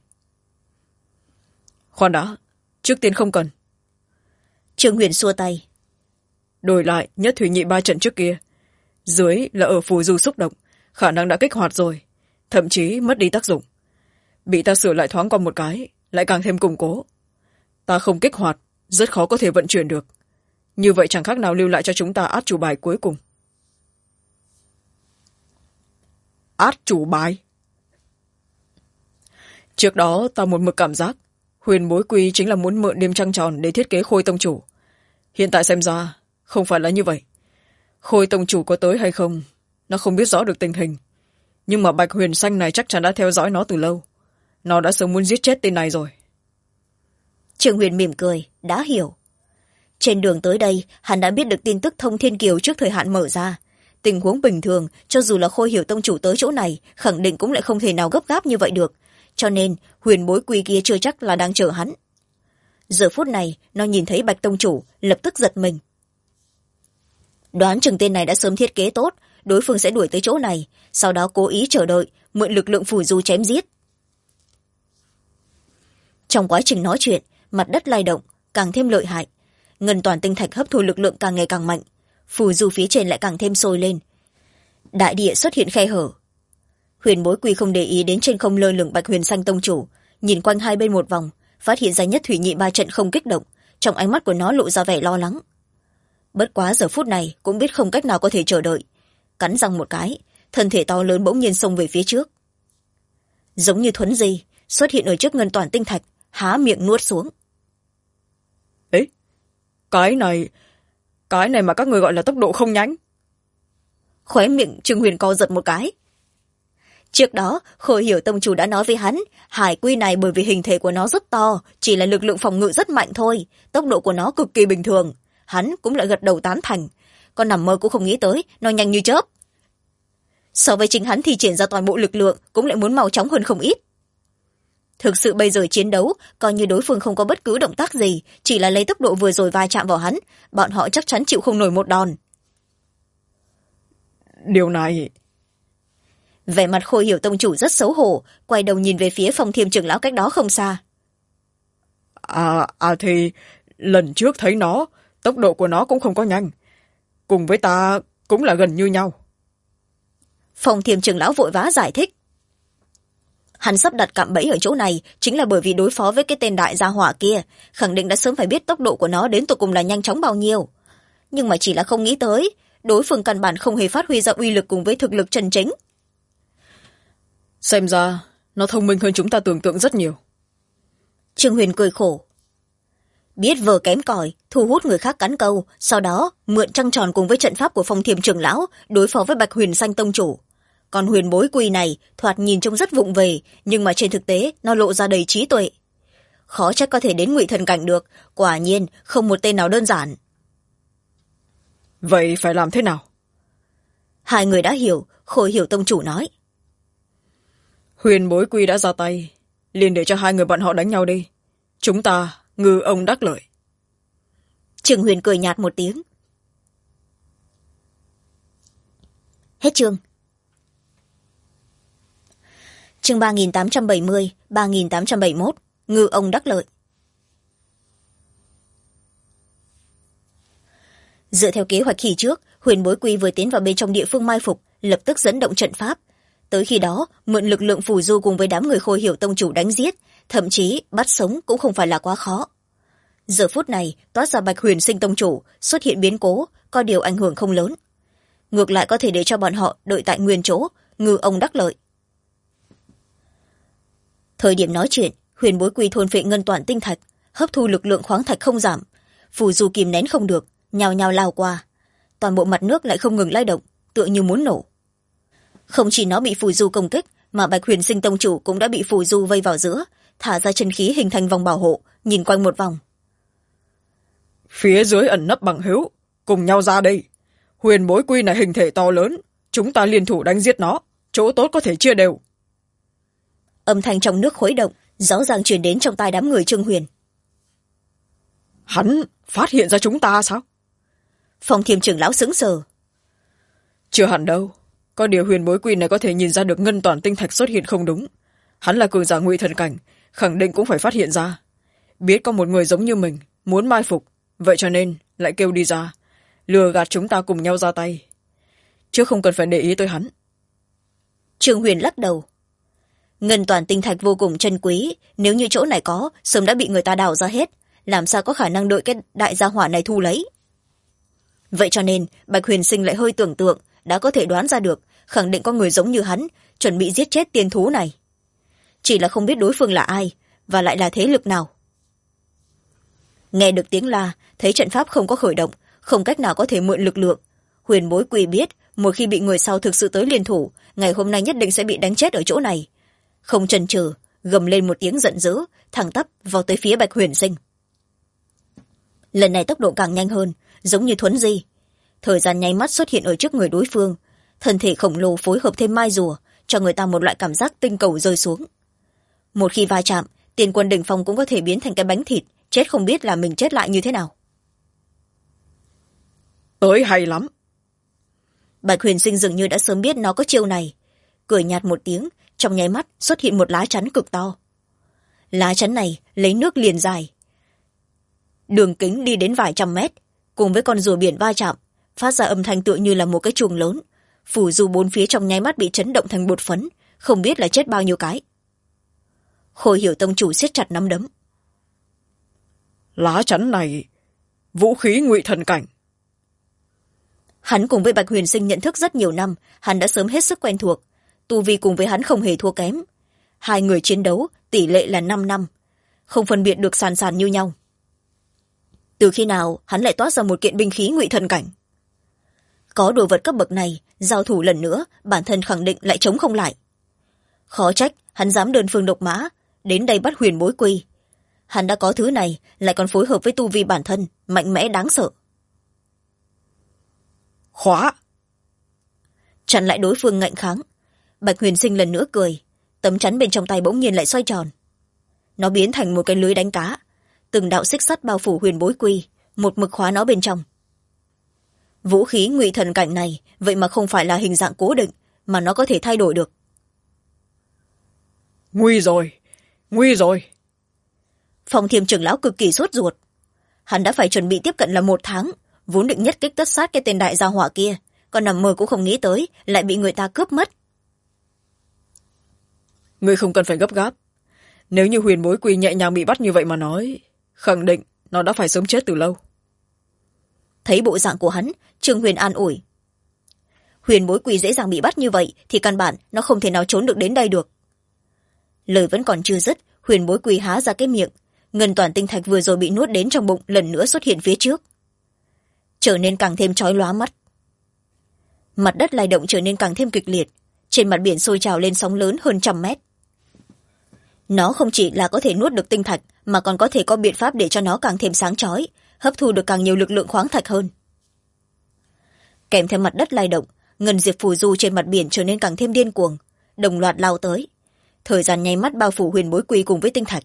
Khoan đã, trước tiên không cần. Trương Huyền xua tay. Đổi lại nhất thủy nhị ba trận trước kia, dưới là ở phù du xúc động, khả năng đã kích hoạt rồi, thậm chí mất đi tác dụng. Bị ta sửa lại thoáng qua một cái, lại càng thêm củng cố. Ta không kích hoạt, rất khó có thể vận chuyển được. Như vậy chẳng khác nào lưu lại cho chúng ta át chủ bài cuối cùng. Át chủ bài? Trước đó ta một mực cảm giác Huyền Bối Quy chính là muốn mượn đêm trăng tròn để thiết kế Khôi tông chủ. Hiện tại xem ra không phải là như vậy. Khôi tông chủ có tới hay không, nó không biết rõ được tình hình. Nhưng mà Bạch Huyền Xanh này chắc chắn đã theo dõi nó từ lâu. Nó đã sớm muốn giết chết tên này rồi. Trương Huyền mỉm cười, đã hiểu. Trên đường tới đây, hắn đã biết được tin tức Thông Thiên Kiều trước thời hạn mở ra. Tình huống bình thường, cho dù là Khôi Hiểu tông chủ tới chỗ này, khẳng định cũng lại không thể nào gấp gáp như vậy được. Cho nên, Huyền Bối Quy kia chưa chắc là đang chờ hắn. Giờ phút này, nó nhìn thấy Bạch tông chủ, lập tức giật mình. Đoán chừng tên này đã sớm thiết kế tốt, đối phương sẽ đuổi tới chỗ này, sau đó cố ý chờ đợi, mượn lực lượng phù du chém giết. Trong quá trình nói chuyện, mặt đất lay động, càng thêm lợi hại. Ngân toàn tinh thạch hấp thu lực lượng càng ngày càng mạnh, phù du phía trên lại càng thêm sôi lên. Đại địa xuất hiện khe hở. Huyền Bối Quy không để ý đến trên không lơ lửng Bạch Huyền Xanh tông chủ, nhìn quanh hai bên một vòng, phát hiện ra nhất thủy nhị ba trận không kích động, trong ánh mắt của nó lộ ra vẻ lo lắng. Bất quá giờ phút này cũng biết không cách nào có thể chờ đợi, cắn răng một cái, thân thể to lớn bỗng nhiên xông về phía trước, giống như thuấn di xuất hiện ở trước ngân toàn tinh thạch, há miệng nuốt xuống. Ấy, cái này mà các người gọi là tốc độ không nhánh. Khóe miệng Trương Huyền co giật một cái. Trước đó Khôi Hiểu tông chủ đã nói với hắn, hải quy này bởi vì hình thể của nó rất to, chỉ là lực lượng phòng ngự rất mạnh thôi, tốc độ của nó cực kỳ bình thường. Hắn cũng lại gật đầu tán thành, còn nằm mơ cũng không nghĩ tới nó nhanh như chớp. So với chính hắn thì triển ra toàn bộ lực lượng cũng lại muốn mau chóng hơn không ít. Thực sự bây giờ chiến đấu, coi như đối phương không có bất cứ động tác gì, chỉ là lấy tốc độ vừa rồi va chạm vào hắn, bọn họ chắc chắn chịu không nổi một đòn. Điều này... Vẻ mặt Khôi Hiểu tông chủ rất xấu hổ, quay đầu nhìn về phía Phong Thiêm trưởng lão cách đó không xa. Thì lần trước thấy nó, tốc độ của nó cũng không có nhanh, cùng với ta cũng là gần như nhau. Phong Thiêm trưởng lão vội vã giải thích. Hắn sắp đặt cạm bẫy ở chỗ này chính là bởi vì đối phó với cái tên đại gia hỏa kia, khẳng định đã sớm phải biết tốc độ của nó đến tột cùng là nhanh chóng bao nhiêu. Nhưng mà chỉ là không nghĩ tới, đối phương căn bản không hề phát huy ra uy lực cùng với thực lực chân chính. Xem ra nó thông minh hơn chúng ta tưởng tượng rất nhiều. Trương Huyền cười khổ. Biết vờ kém cỏi, thu hút người khác cắn câu, sau đó mượn trăng tròn cùng với trận pháp của Phong Thiêm trưởng lão đối phó với Bạch Huyền Xanh tông chủ. Còn Huyền Bối Quy này thoạt nhìn trông rất vụng về, nhưng mà trên thực tế nó lộ ra đầy trí tuệ. Khó trách có thể đến ngụy thần cảnh được, quả nhiên không một tên nào đơn giản. Vậy phải làm thế nào? Hai người đã hiểu, Khôi Hiểu tông chủ nói. Huyền Bối Quy đã ra tay, liền để cho hai người bọn họ đánh nhau đi. Chúng ta ngư ông đắc lợi. Trương Huyền cười nhạt một tiếng. Hết chương. Chương 3870, 3871, ngư ông đắc lợi. Dựa theo kế hoạch khi trước, Huyền Bối Quy vừa tiến vào bên trong địa phương mai phục, lập tức dẫn động trận pháp. Tới khi đó, mượn lực lượng phù du cùng với đám người Khôi Hiểu tông chủ đánh giết, thậm chí bắt sống cũng không phải là quá khó. Giờ phút này, toát ra Bạch Huyền Sinh tông chủ, xuất hiện biến cố, có điều ảnh hưởng không lớn. Ngược lại có thể để cho bọn họ đợi tại nguyên chỗ, ngư ông đắc lợi. Thời điểm nói chuyện, Huyền Bối Quy thôn phệ ngân toàn tinh thạch, hấp thu lực lượng khoáng thạch không giảm, phù du kìm nén không được, nhào nhào lao qua. Toàn bộ mặt nước lại không ngừng lay động, tựa như muốn nổ. Không chỉ nó bị phù du công kích, mà Bạch Huyền Sinh tông chủ cũng đã bị phù du vây vào giữa, thả ra chân khí hình thành vòng bảo hộ, nhìn quanh một vòng. Phía dưới ẩn nấp bằng hữu, cùng nhau ra đây. Huyền bối quy này hình thể to lớn, chúng ta liên thủ đánh giết nó, chỗ tốt có thể chia đều. Âm thanh trong nước khuấy động, rõ ràng truyền đến trong tai đám người Trương Huyền. Hắn phát hiện ra chúng ta sao? Phong Thiêm trưởng lão sững sờ. Chưa hẳn đâu, có điều huyền bối quy này có thể nhìn ra được ngân toàn tinh thạch xuất hiện không đúng. Hắn là cường giả ngụy thần cảnh, khẳng định cũng phải phát hiện ra. Biết có một người giống như mình muốn mai phục, vậy cho nên lại kêu đi ra, lừa gạt chúng ta cùng nhau ra tay, chứ không cần phải để ý tới hắn. Trương Huyền lắc đầu. Ngân toàn tinh thạch vô cùng chân quý, nếu như chỗ này có, sớm đã bị người ta đào ra hết, làm sao có khả năng đợi cái đại gia hỏa này thu lấy. Vậy cho nên Bạch Huyền Sinh lại hơi tưởng tượng, đã có thể đoán ra được, khẳng định có người giống như hắn chuẩn bị giết chết tiên thú này, chỉ là không biết đối phương là ai và lại là thế lực nào. Nghe được tiếng la, thấy trận pháp không có khởi động, không cách nào có thể mượn lực lượng, huyền bối quỳ biết một khi bị người sau thực sự tới liên thủ, ngày hôm nay nhất định sẽ bị đánh chết ở chỗ này. Không chần chừ, gầm lên một tiếng giận dữ, thẳng tắp vào tới phía Bạch Huyền Sinh. Lần này tốc độ càng nhanh hơn, giống như thuấn di, thời gian nháy mắt xuất hiện ở trước người đối phương, thân thể khổng lồ phối hợp thêm mai rùa, cho người ta một loại cảm giác tinh cầu rơi xuống. Một khi va chạm, tiền quân đỉnh phong cũng có thể biến thành cái bánh thịt, chết không biết là mình chết lại như thế nào. Tới hay lắm. Bạch Huyền Sinh dường như đã sớm biết nó có chiêu này, cười nhạt một tiếng, trong nháy mắt xuất hiện một lá chắn cực to. Lá chắn này lấy nước liền dài, đường kính đi đến vài trăm mét, cùng với con rùa biển va chạm, phát ra âm thanh tựa như là một cái chuông lớn, phủ dù bốn phía trong nháy mắt bị chấn động thành bột phấn, không biết là chết bao nhiêu cái. Khôi Hiểu tông chủ siết chặt nắm đấm. Lá chắn này vũ khí ngụy thần cảnh. Hắn cùng với Bạch Huyền Sinh nhận thức rất nhiều năm, hắn đã sớm hết sức quen thuộc, tu vi cùng với hắn không hề thua kém. Hai người chiến đấu tỷ lệ là 5-5, không phân biệt được sàn sàn như nhau. Từ khi nào hắn lại toát ra một kiện binh khí ngụy thần cảnh? Có đồ vật cấp bậc này, giao thủ lần nữa, bản thân khẳng định lại chống không lại. Khó trách hắn dám đơn phương độc mã đến đây bắt huyền bối quy. Hắn đã có thứ này, lại còn phối hợp với tu vi bản thân mạnh mẽ đáng sợ. Khóa. Chặn lại đối phương ngạnh kháng, Bạch Huyền Sinh lần nữa cười, tấm chắn bên trong tay bỗng nhiên lại xoay tròn. Nó biến thành một cái lưới đánh cá, từng đạo xích sắt bao phủ huyền bối quy, một mực khóa nó bên trong. Vũ khí ngụy thần cảnh này vậy mà không phải là hình dạng cố định, mà nó có thể thay đổi được. Nguy rồi, nguy rồi. Phong Thiêm trưởng lão cực kỳ sốt ruột. Hắn đã phải chuẩn bị tiếp cận là 1 tháng, vốn định nhất kích tất sát cái tên đại gia hỏa kia, còn nằm mơ cũng không nghĩ tới lại bị người ta cướp mất. Ngươi không cần phải gấp gáp. Nếu như huyền bối quy nhẹ nhàng bị bắt như vậy mà nói, khẳng định nó đã phải sớm chết từ lâu. Thấy bộ dạng của hắn, Trương Huyền an ủi. Huyền bối quy dễ dàng bị bắt như vậy thì căn bản nó không thể nào trốn được đến đây được. Lời vẫn còn chưa dứt, huyền bối quy há ra cái miệng, ngân toàn tinh thạch vừa rồi bị nuốt đến trong bụng lần nữa xuất hiện phía trước, trở nên càng thêm chói lóa mắt. Mặt đất lay động trở nên càng thêm kịch liệt, trên mặt biển sôi trào lên sóng lớn hơn 100 mét. Nó không chỉ là có thể nuốt được tinh thạch, mà còn có thể có biện pháp để cho nó càng thêm sáng chói, hấp thu được càng nhiều lực lượng khoáng thạch hơn. Kèm theo mặt đất lay động, ngân diệp phù du trên mặt biển trở nên càng thêm điên cuồng, đồng loạt lao tới, thời gian nháy mắt bao phủ huyền bối quy cùng với tinh thạch.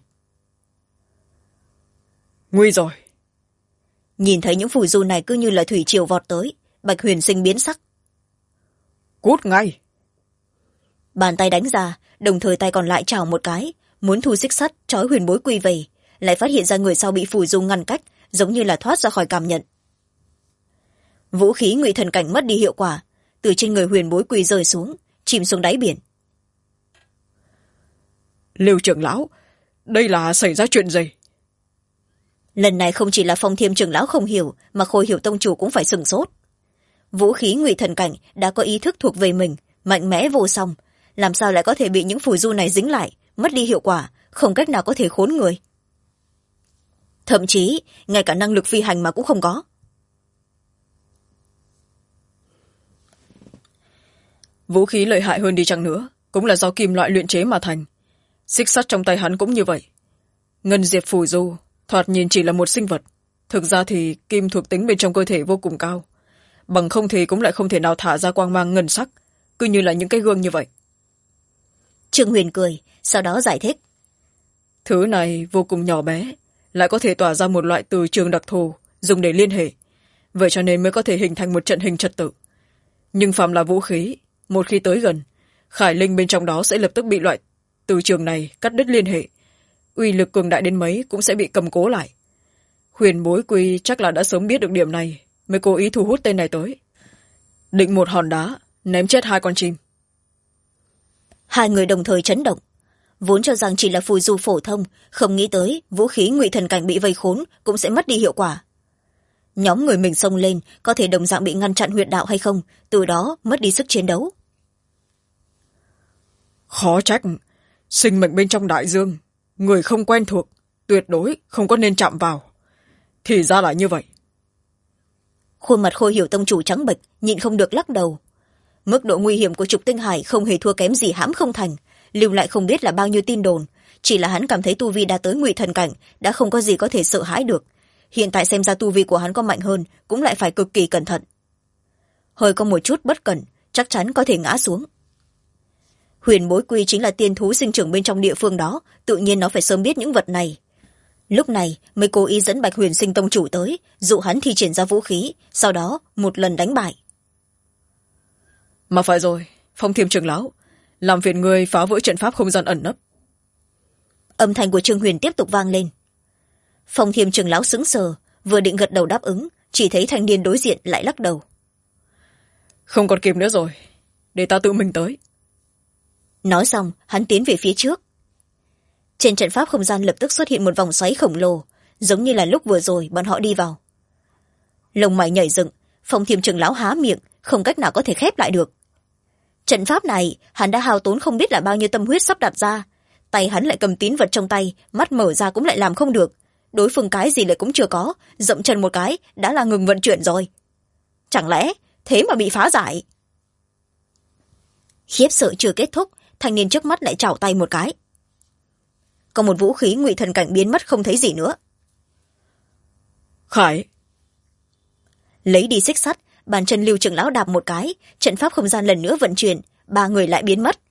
Nguy rồi. Nhìn thấy những phù du này cứ như là thủy triều vọt tới, Bạch Huyền Sinh biến sắc. Cút ngay. Bàn tay đánh ra, đồng thời tay còn lại chảo một cái, muốn thu xích sắt trói huyền bối quy về, lại phát hiện ra người sau bị phù du ngăn cách, giống như là thoát ra khỏi cảm nhận. Vũ khí ngụy thần cảnh mất đi hiệu quả, từ trên người huyền bối quy rơi xuống, chìm xuống đáy biển. Lưu trưởng lão, đây là xảy ra chuyện gì? Lần này không chỉ là Phong Thiêm trưởng lão không hiểu, mà Khôi Hiểu tông chủ cũng phải sửng sốt. Vũ khí ngụy thần cảnh đã có ý thức thuộc về mình, mạnh mẽ vô song, làm sao lại có thể bị những phù du này dính lại, mất đi hiệu quả, không cách nào có thể khốn người. Thậm chí ngay cả năng lực phi hành mà cũng không có. Vũ khí lợi hại hơn đi chăng nữa, cũng là do kim loại luyện chế mà thành. Xích sắt trong tay hắn cũng như vậy. Ngân diệp phù du thoạt nhìn chỉ là một sinh vật, thực ra thì kim thuộc tính bên trong cơ thể vô cùng cao, bằng không thì cũng lại không thể nào thả ra quang mang ngân sắc, cứ như là những cái gương như vậy. Trương Huyền cười, sau đó giải thích. Thứ này vô cùng nhỏ bé, lại có thể tỏa ra một loại từ trường đặc thù dùng để liên hệ, vậy cho nên mới có thể hình thành một trận hình trật tự. Nhưng phàm là vũ khí, một khi tới gần, khải linh bên trong đó sẽ lập tức bị loại từ trường này cắt đứt liên hệ, uy lực cường đại đến mấy cũng sẽ bị cầm cố lại. Huyền Bối Quy chắc là đã sớm biết được điểm này, mới cố ý thu hút tên này tới, định một hòn đá ném chết hai con chim. Hai người đồng thời chấn động, vốn cho rằng chỉ là phù du phổ thông, không nghĩ tới vũ khí ngụy thần cảnh bị vây khốn cũng sẽ mất đi hiệu quả. Nhóm người mình xông lên có thể đồng dạng bị ngăn chặn huyệt đạo hay không, từ đó mất đi sức chiến đấu. Khó trách, sinh mệnh bên trong đại dương, người không quen thuộc tuyệt đối không có nên chạm vào. Thì ra là như vậy. Khuôn mặt Khôi Hiểu tông chủ trắng bệch, nhịn không được lắc đầu. Mức độ nguy hiểm của trục tinh hải không hề thua kém gì hãm không thành, lưu lại không biết là bao nhiêu tin đồn, chỉ là hắn cảm thấy tu vi đã tới ngụy thần cảnh, đã không có gì có thể sợ hãi được. Hiện tại xem ra tu vi của hắn có mạnh hơn, cũng lại phải cực kỳ cẩn thận. Hơi có một chút bất cẩn, chắc chắn có thể ngã xuống. Huyền Bối Quy chính là tiên thú sinh trưởng bên trong địa phương đó, tự nhiên nó phải sớm biết những vật này. Lúc này mới cố ý dẫn Bạch Huyền Sinh tông chủ tới, dụ hắn thi triển ra vũ khí, sau đó một lần đánh bại. Mà phải rồi, Phong Thiêm trưởng lão, làm phiền người phá vỡ trận pháp không gian ẩn nấp. Âm thanh của Trương Huyền tiếp tục vang lên. Phong Thiêm trưởng lão sững sờ, vừa định gật đầu đáp ứng, chỉ thấy thanh niên đối diện lại lắc đầu. Không còn kịp nữa rồi, để ta tự mình tới. Nói xong hắn tiến về phía trước. Trên trận pháp không gian lập tức xuất hiện một vòng xoáy khổng lồ, giống như là lúc vừa rồi bọn họ đi vào. Lông mày nhảy dựng, Phong Thiêm trưởng lão há miệng, không cách nào có thể khép lại được. Trận pháp này hắn đã hao tốn không biết là bao nhiêu tâm huyết sắp đặt ra, tay hắn lại cầm tín vật trong tay, mắt mở ra cũng lại làm không được, đối phương cái gì lại cũng chưa có, dậm chân một cái đã là ngừng vận chuyển rồi. Chẳng lẽ thế mà bị phá giải? Khiếp sợ chưa kết thúc, thanh niên trước mắt lại chảo tay một cái, có một vũ khí ngụy thần cảnh biến mất không thấy gì nữa. Khải lấy đi xích sắt, bàn chân Lưu trưởng lão đạp một cái, trận pháp không gian lần nữa vận chuyển, ba người lại biến mất.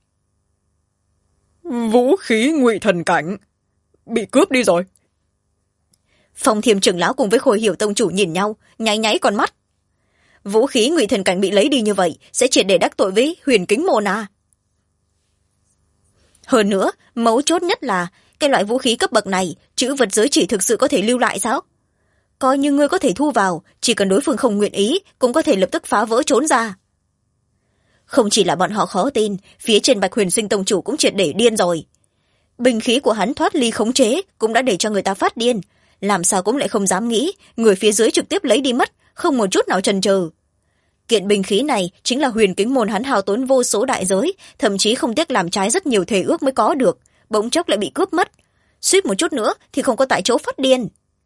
Vũ khí ngụy thần cảnh bị cướp đi rồi. Phong Thiêm trưởng lão cùng với Khôi Hiểu tông chủ nhìn nhau, nháy nháy con mắt. Vũ khí ngụy thần cảnh bị lấy đi như vậy sẽ triệt để đắc tội với Huyền Kính môn à? Hơn nữa, mấu chốt nhất là cái loại vũ khí cấp bậc này, chữ vật giới chỉ thực sự có thể lưu lại sao? Coi như ngươi có thể thu vào, chỉ cần đối phương không nguyện ý cũng có thể lập tức phá vỡ trốn ra. Không chỉ là bọn họ khó tin, phía trên Bạch Huyền Sinh tông chủ cũng triệt để điên rồi. Binh khí của hắn thoát ly khống chế cũng đã để cho người ta phát điên, làm sao cũng lại không dám nghĩ người phía dưới trực tiếp lấy đi mất, không một chút nào chần chừ. Kiện binh khí này chính là Huyền Kính môn hắn hao tốn vô số đại giới, thậm chí không tiếc làm trái rất nhiều thề ước mới có được, bỗng chốc lại bị cướp mất, suýt một chút nữa thì không có tại chỗ phát điên.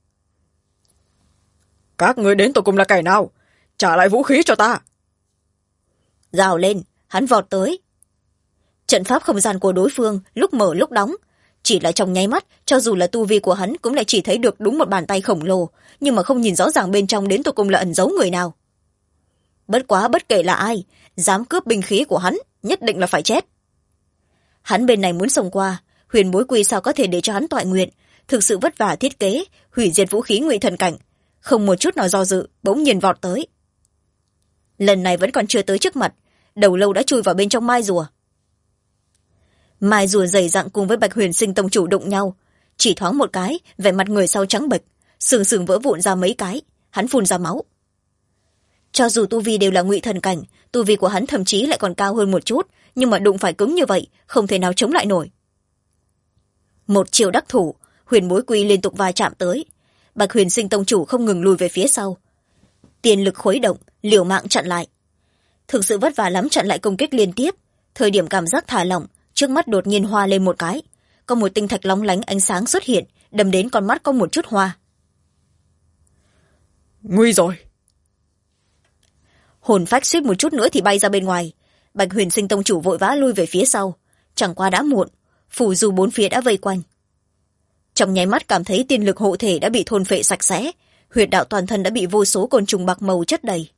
Các người đến tụi cùng là kẻ nào? Trả lại vũ khí cho ta. Gào lên, hắn vọt tới. Trận pháp không gian của đối phương lúc mở lúc đóng, chỉ là trong nháy mắt, cho dù là tu vi của hắn cũng lại chỉ thấy được đúng một bàn tay khổng lồ, nhưng mà không nhìn rõ ràng bên trong đến tụi cùng là ẩn giấu người nào. Bất quá bất kể là ai, dám cướp binh khí của hắn nhất định là phải chết. Hắn bên này muốn xông qua, Huyền Bối Quy sao có thể để cho hắn toại nguyện, thực sự vất vả thiết kế hủy diệt vũ khí ngụy thần cảnh, không một chút nào do dự, bỗng nhiên vọt tới. Lần này vẫn còn chưa tới trước mặt, đầu lâu đã chui vào bên trong mai rùa. Mai rùa dày dặn cùng với Bạch Huyền Sinh tông chủ đụng nhau, chỉ thoáng một cái, vẻ mặt người sau trắng bệch, sừng sừng vỡ vụn ra mấy cái, hắn phun ra máu. Cho dù tu vi đều là ngụy thần cảnh, tu vi của hắn thậm chí lại còn cao hơn một chút, nhưng mà đụng phải cứng như vậy, không thể nào chống lại nổi. Một chiều đắc thủ, Huyền Bối Quy liên tục va chạm tới, Bạch Huyền Sinh tông chủ không ngừng lùi về phía sau. Tiền lực khuấy động, liều mạng chặn lại. Thực sự vất vả lắm chặn lại công kích liên tiếp, thời điểm cảm giác thả lỏng, trước mắt đột nhiên hoa lên một cái, có một tinh thạch lóng lánh ánh sáng xuất hiện, đâm đến con mắt có một chút hoa. Nguy rồi. Hồn phách suýt một chút nữa thì bay ra bên ngoài, Bạch Huyền Sinh tông chủ vội vã lui về phía sau, chẳng qua đã muộn, phù du bốn phía đã vây quanh. Trong nháy mắt cảm thấy tiên lực hộ thể đã bị thôn phệ sạch sẽ, huyệt đạo toàn thân đã bị vô số côn trùng bạc màu chất đầy.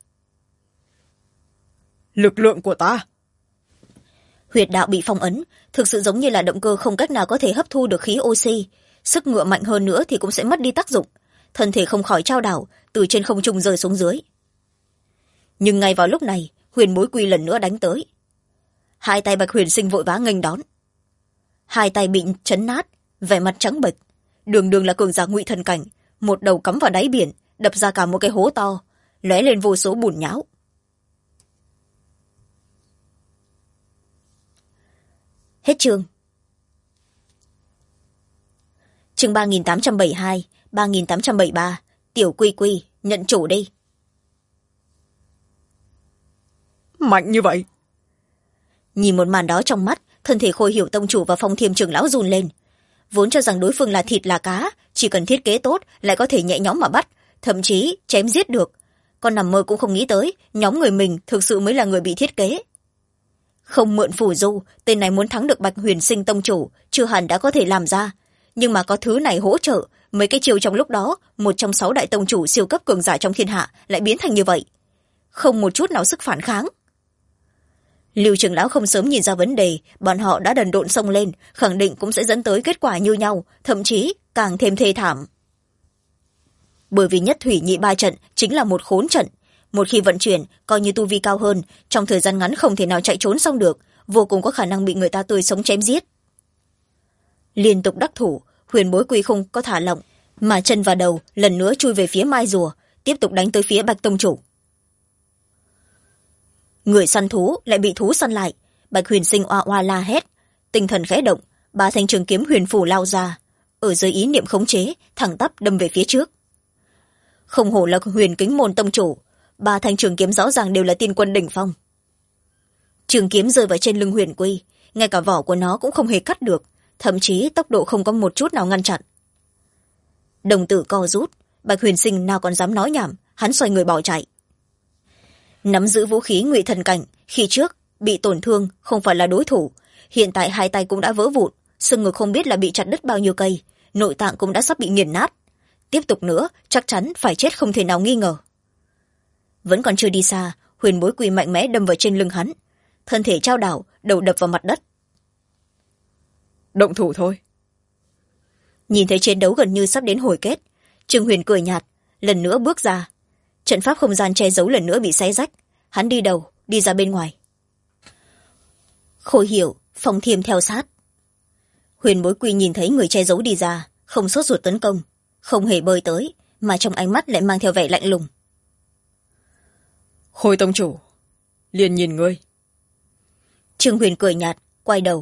Lực lượng của ta. Huyệt đạo bị phong ấn, thực sự giống như là động cơ không cách nào có thể hấp thu được khí oxy, sức ngựa mạnh hơn nữa thì cũng sẽ mất đi tác dụng, thân thể không khỏi trao đảo, từ trên không trung rơi xuống dưới. Nhưng ngay vào lúc này, Huyền Bối Quy lần nữa đánh tới. Hai tay Bạch Huyền Sinh vội vã nghênh đón. Hai tay bị chấn nát, vẻ mặt trắng bệch, đường đường là cường giả ngụy thần cảnh, một đầu cắm vào đáy biển, đập ra cả một cái hố to, lóe lên vô số bùn nhão. Hết chương. Chương 3872, 3873, Tiểu Quy Quy, nhận chủ đi. Mạnh như vậy. Nhìn một màn đó trong mắt, thân thể Khôi Hiểu tông chủ và Phong Thiêm trưởng lão run lên. Vốn cho rằng đối phương là thịt là cá, chỉ cần thiết kế tốt lại có thể nhẹ nhõm mà bắt, thậm chí chém giết được. Còn nằm mơ cũng không nghĩ tới, nhóm người mình thực sự mới là người bị thiết kế. Không mượn phù du, tên này muốn thắng được Bạch Huyền Sinh tông chủ, chưa hẳn đã có thể làm ra. Nhưng mà có thứ này hỗ trợ, mấy cái chiêu trong lúc đó, một trong 6 đại tông chủ siêu cấp cường giả trong thiên hạ lại biến thành như vậy. Không một chút nào sức phản kháng. Lưu trưởng lão không sớm nhìn ra vấn đề, bọn họ đã đần độn xông lên, khẳng định cũng sẽ dẫn tới kết quả như nhau, thậm chí càng thêm thê thảm. Bởi vì nhất thủy nhị ba trận chính là một khốn trận, một khi vận chuyển, coi như tu vi cao hơn, trong thời gian ngắn không thể nào chạy trốn xong được, vô cùng có khả năng bị người ta tươi sống chém giết. Liên tục đắc thủ, Huyền Bối Quy không có thả lỏng, mà chân vào đầu lần nữa chui về phía mai rùa, tiếp tục đánh tới phía Bạch tông chủ. Người săn thú lại bị thú săn lại, Bạch Huyền Sinh oa oa la hét, tinh thần khẽ động, 3 thanh trường kiếm huyền phủ lao ra, ở dưới ý niệm khống chế, thẳng tắp đâm về phía trước. Không hổ là Huyền Kính môn tông chủ, 3 thanh trường kiếm rõ ràng đều là tiên quân đỉnh phong. Trường kiếm rơi vào trên lưng Huyền Quy, ngay cả vỏ của nó cũng không hề cắt được, thậm chí tốc độ không có một chút nào ngăn chặn. Đồng tử co rút, Bạch Huyền Sinh nào còn dám nói nhảm, hắn xoay người bỏ chạy. Nắm giữ vũ khí ngụy thần cảnh, khi trước bị tổn thương không phải là đối thủ, hiện tại hai tay cũng đã vỡ vụn, xương ngực không biết là bị chặt đứt bao nhiêu cây, nội tạng cũng đã sắp bị nghiền nát, tiếp tục nữa chắc chắn phải chết không thể nào nghi ngờ. Vẫn còn chưa đi xa, Huyền Bối Quy mạnh mẽ đâm vào trên lưng hắn, thân thể trao đảo, đầu đập vào mặt đất. Động thủ thôi. Nhìn thấy chiến đấu gần như sắp đến hồi kết, Trương Huyền cười nhạt, lần nữa bước ra. Trận pháp không gian che giấu lần nữa bị xé rách, hắn đi đầu, đi ra bên ngoài. Khôi Hiểu, Phong Thiêm theo sát. Huyền Bối Quy nhìn thấy người che giấu đi ra, không sốt ruột tấn công, không hề bơi tới, mà trong ánh mắt lại mang theo vẻ lạnh lùng. Khôi tông chủ, liền nhìn ngươi. Trương Huyền cười nhạt, quay đầu.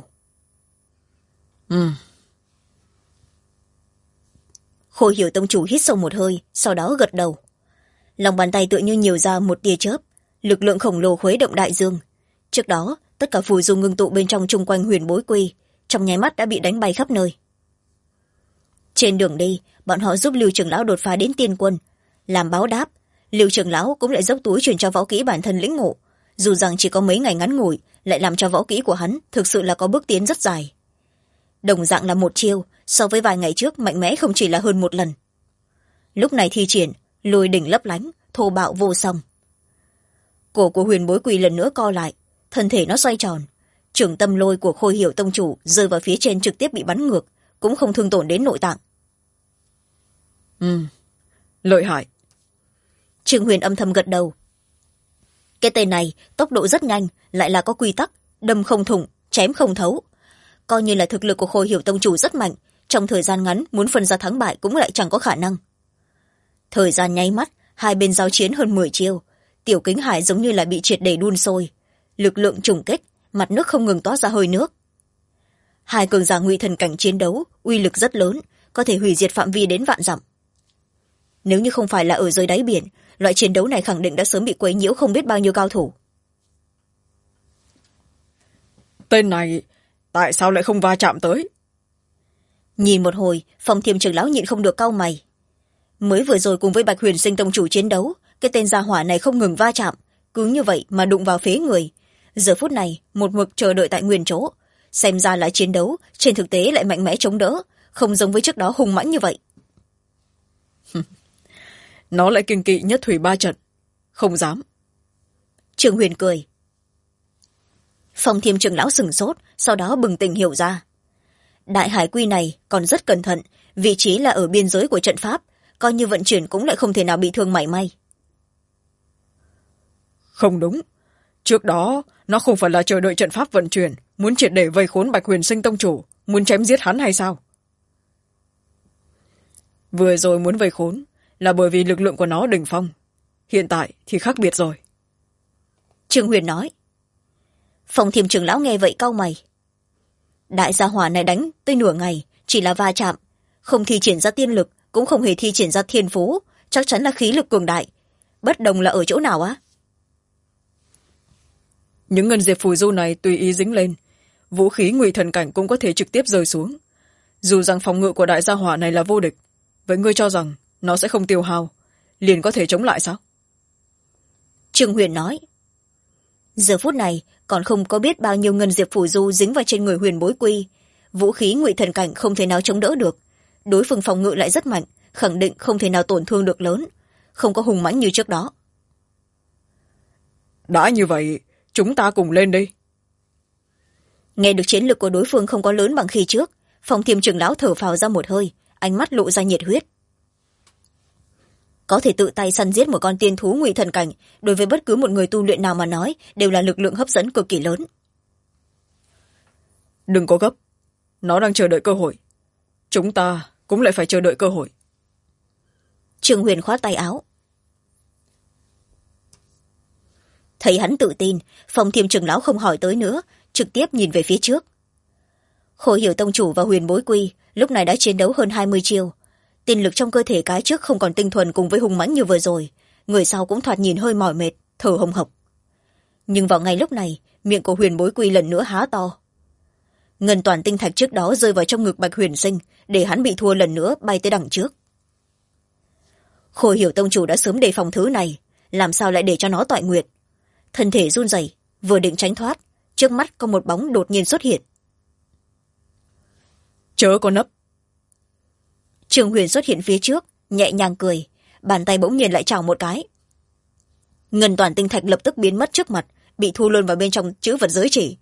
Khôi Hiểu tông chủ hít sâu một hơi, sau đó gật đầu. Lòng bàn tay tựa như nhiều ra một tia chớp, lực lượng khổng lồ khuấy động đại dương. Trước đó, tất cả phù du ngưng tụ bên trong chung quanh Huyền Bối Quy, trong nháy mắt đã bị đánh bay khắp nơi. Trên đường đi, bọn họ giúp Lưu trưởng lão đột phá đến tiên quân. Làm báo đáp, Lưu trưởng lão cũng lại dốc túi truyền cho võ kỹ bản thân lĩnh ngộ. Dù rằng chỉ có mấy ngày ngắn ngủi, lại làm cho võ kỹ của hắn thực sự là có bước tiến rất dài. Đồng dạng là một chiêu, so với vài ngày trước mạnh mẽ không chỉ là hơn một lần. Lúc này thi triển, lôi đỉnh lấp lánh, thô bạo vô song. Cổ của Huyền Bối Quy lần nữa co lại, thân thể nó xoay tròn. Trưởng tâm lôi của Khôi Hiểu tông chủ rơi vào phía trên trực tiếp bị bắn ngược, cũng không thương tổn đến nội tạng. Lợi hại. Trương Huyền âm thầm gật đầu. Cái tên này tốc độ rất nhanh, lại là có quy tắc, đâm không thủng, chém không thấu. Coi như là thực lực của Khôi Hiểu tông chủ rất mạnh, trong thời gian ngắn muốn phân ra thắng bại cũng lại chẳng có khả năng. Thời gian nháy mắt, hai bên giao chiến hơn 10 chiêu, Tiểu Kính Hải giống như là bị triệt để đun sôi, lực lượng trùng kích, mặt nước không ngừng toát ra hơi nước. Hai cường giả ngụy thần cảnh chiến đấu, uy lực rất lớn, có thể hủy diệt phạm vi đến vạn dặm. Nếu như không phải là ở dưới đáy biển, loại chiến đấu này khẳng định đã sớm bị quấy nhiễu không biết bao nhiêu cao thủ. Tên này tại sao lại không va chạm tới? Nhìn một hồi, Phong Thiêm trưởng lão nhịn không được cau mày. Mới vừa rồi cùng với Bạch Huyền Sinh tông chủ chiến đấu, cái tên gia hỏa này không ngừng va chạm, cứ như vậy mà đụng vào phế người. Giờ phút này một mực chờ đợi tại nguyên chỗ, xem ra là chiến đấu, trên thực tế lại mạnh mẽ chống đỡ, không giống với trước đó hùng mãnh như vậy. Nó lại kiêng kỵ nhất thủy 3 trận, không dám. Trương Huyền cười. Phong Thiêm trưởng lão sửng sốt, sau đó bừng tỉnh hiểu ra. Đại hải quy này còn rất cẩn thận, vị trí là ở biên giới của trận pháp, coi như vận chuyển cũng lại không thể nào bị thương mảy may. Không đúng, trước đó nó không phải là chờ đợi trận pháp vận chuyển, muốn triệt để vây khốn Bạch Huyền Sinh tông chủ, muốn chém giết hắn hay sao? Vừa rồi muốn vây khốn là bởi vì lực lượng của nó đỉnh phong, hiện tại thì khác biệt rồi. Trương Huyền nói. Phong Thiêm trưởng lão nghe vậy cau mày. Đại gia hỏa này đánh tới nửa ngày chỉ là va chạm, không thi triển ra tiên lực, cũng không hề thi triển ra thiên phú, chắc chắn là khí lực cường đại. Bất đồng là ở chỗ nào á? Những ngân diệp phù du này tùy ý dính lên, vũ khí ngụy thần cảnh cũng có thể trực tiếp rơi xuống. Dù rằng phòng ngự của đại gia hỏa này là vô địch, vậy ngươi cho rằng nó sẽ không tiêu hao, liền có thể chống lại sao? Trương Huyền nói. Giờ phút này còn không có biết bao nhiêu ngân diệp phù du dính vào trên người Huyền Bối Quy, vũ khí ngụy thần cảnh không thể nào chống đỡ được, đối phương phòng ngự lại rất mạnh, khẳng định không thể nào tổn thương được lớn, không có hùng mãnh như trước đó. Đã như vậy, chúng ta cùng lên đi. Nghe được chiến lực của đối phương không có lớn bằng khi trước, Phong Thiêm trưởng lão thở phào ra một hơi, ánh mắt lộ ra nhiệt huyết. Có thể tự tay săn giết một con tiên thú ngụy thần cảnh, đối với bất cứ một người tu luyện nào mà nói đều là lực lượng hấp dẫn cực kỳ lớn. Đừng có gấp, nó đang chờ đợi cơ hội, chúng ta cũng lại phải chờ đợi cơ hội. Trương Huyền khoát tay áo. Thấy hắn tự tin, Phong Thiêm trưởng lão không hỏi tới nữa, trực tiếp nhìn về phía trước. Khôi Hiểu tông chủ và Huyền Bối Quy lúc này đã chiến đấu hơn 20 chiêu, tiên lực trong cơ thể cái trước không còn tinh thuần cùng với hùng mãnh như vừa rồi, người sau cũng thoạt nhìn hơi mỏi mệt, thở hồng hộc. Nhưng vào ngay lúc này, miệng của Huyền Bối Quy lần nữa há to. Ngân toàn tinh thạch trước đó rơi vào trong ngực Bạch Huyền Sinh, để hắn bị thua lần nữa bay tới đằng trước. Khôi Hiểu tông chủ đã sớm đề phòng thứ này, làm sao lại để cho nó toại nguyệt. Thân thể run rẩy, vừa định tránh thoát, trước mắt có một bóng đột nhiên xuất hiện. Chớ có nấp. Trương Huyền xuất hiện phía trước, nhẹ nhàng cười, bàn tay bỗng nhiên lại chảo một cái. Ngân toàn tinh thạch lập tức biến mất trước mặt, bị thu luôn vào bên trong chữ vật giới chỉ.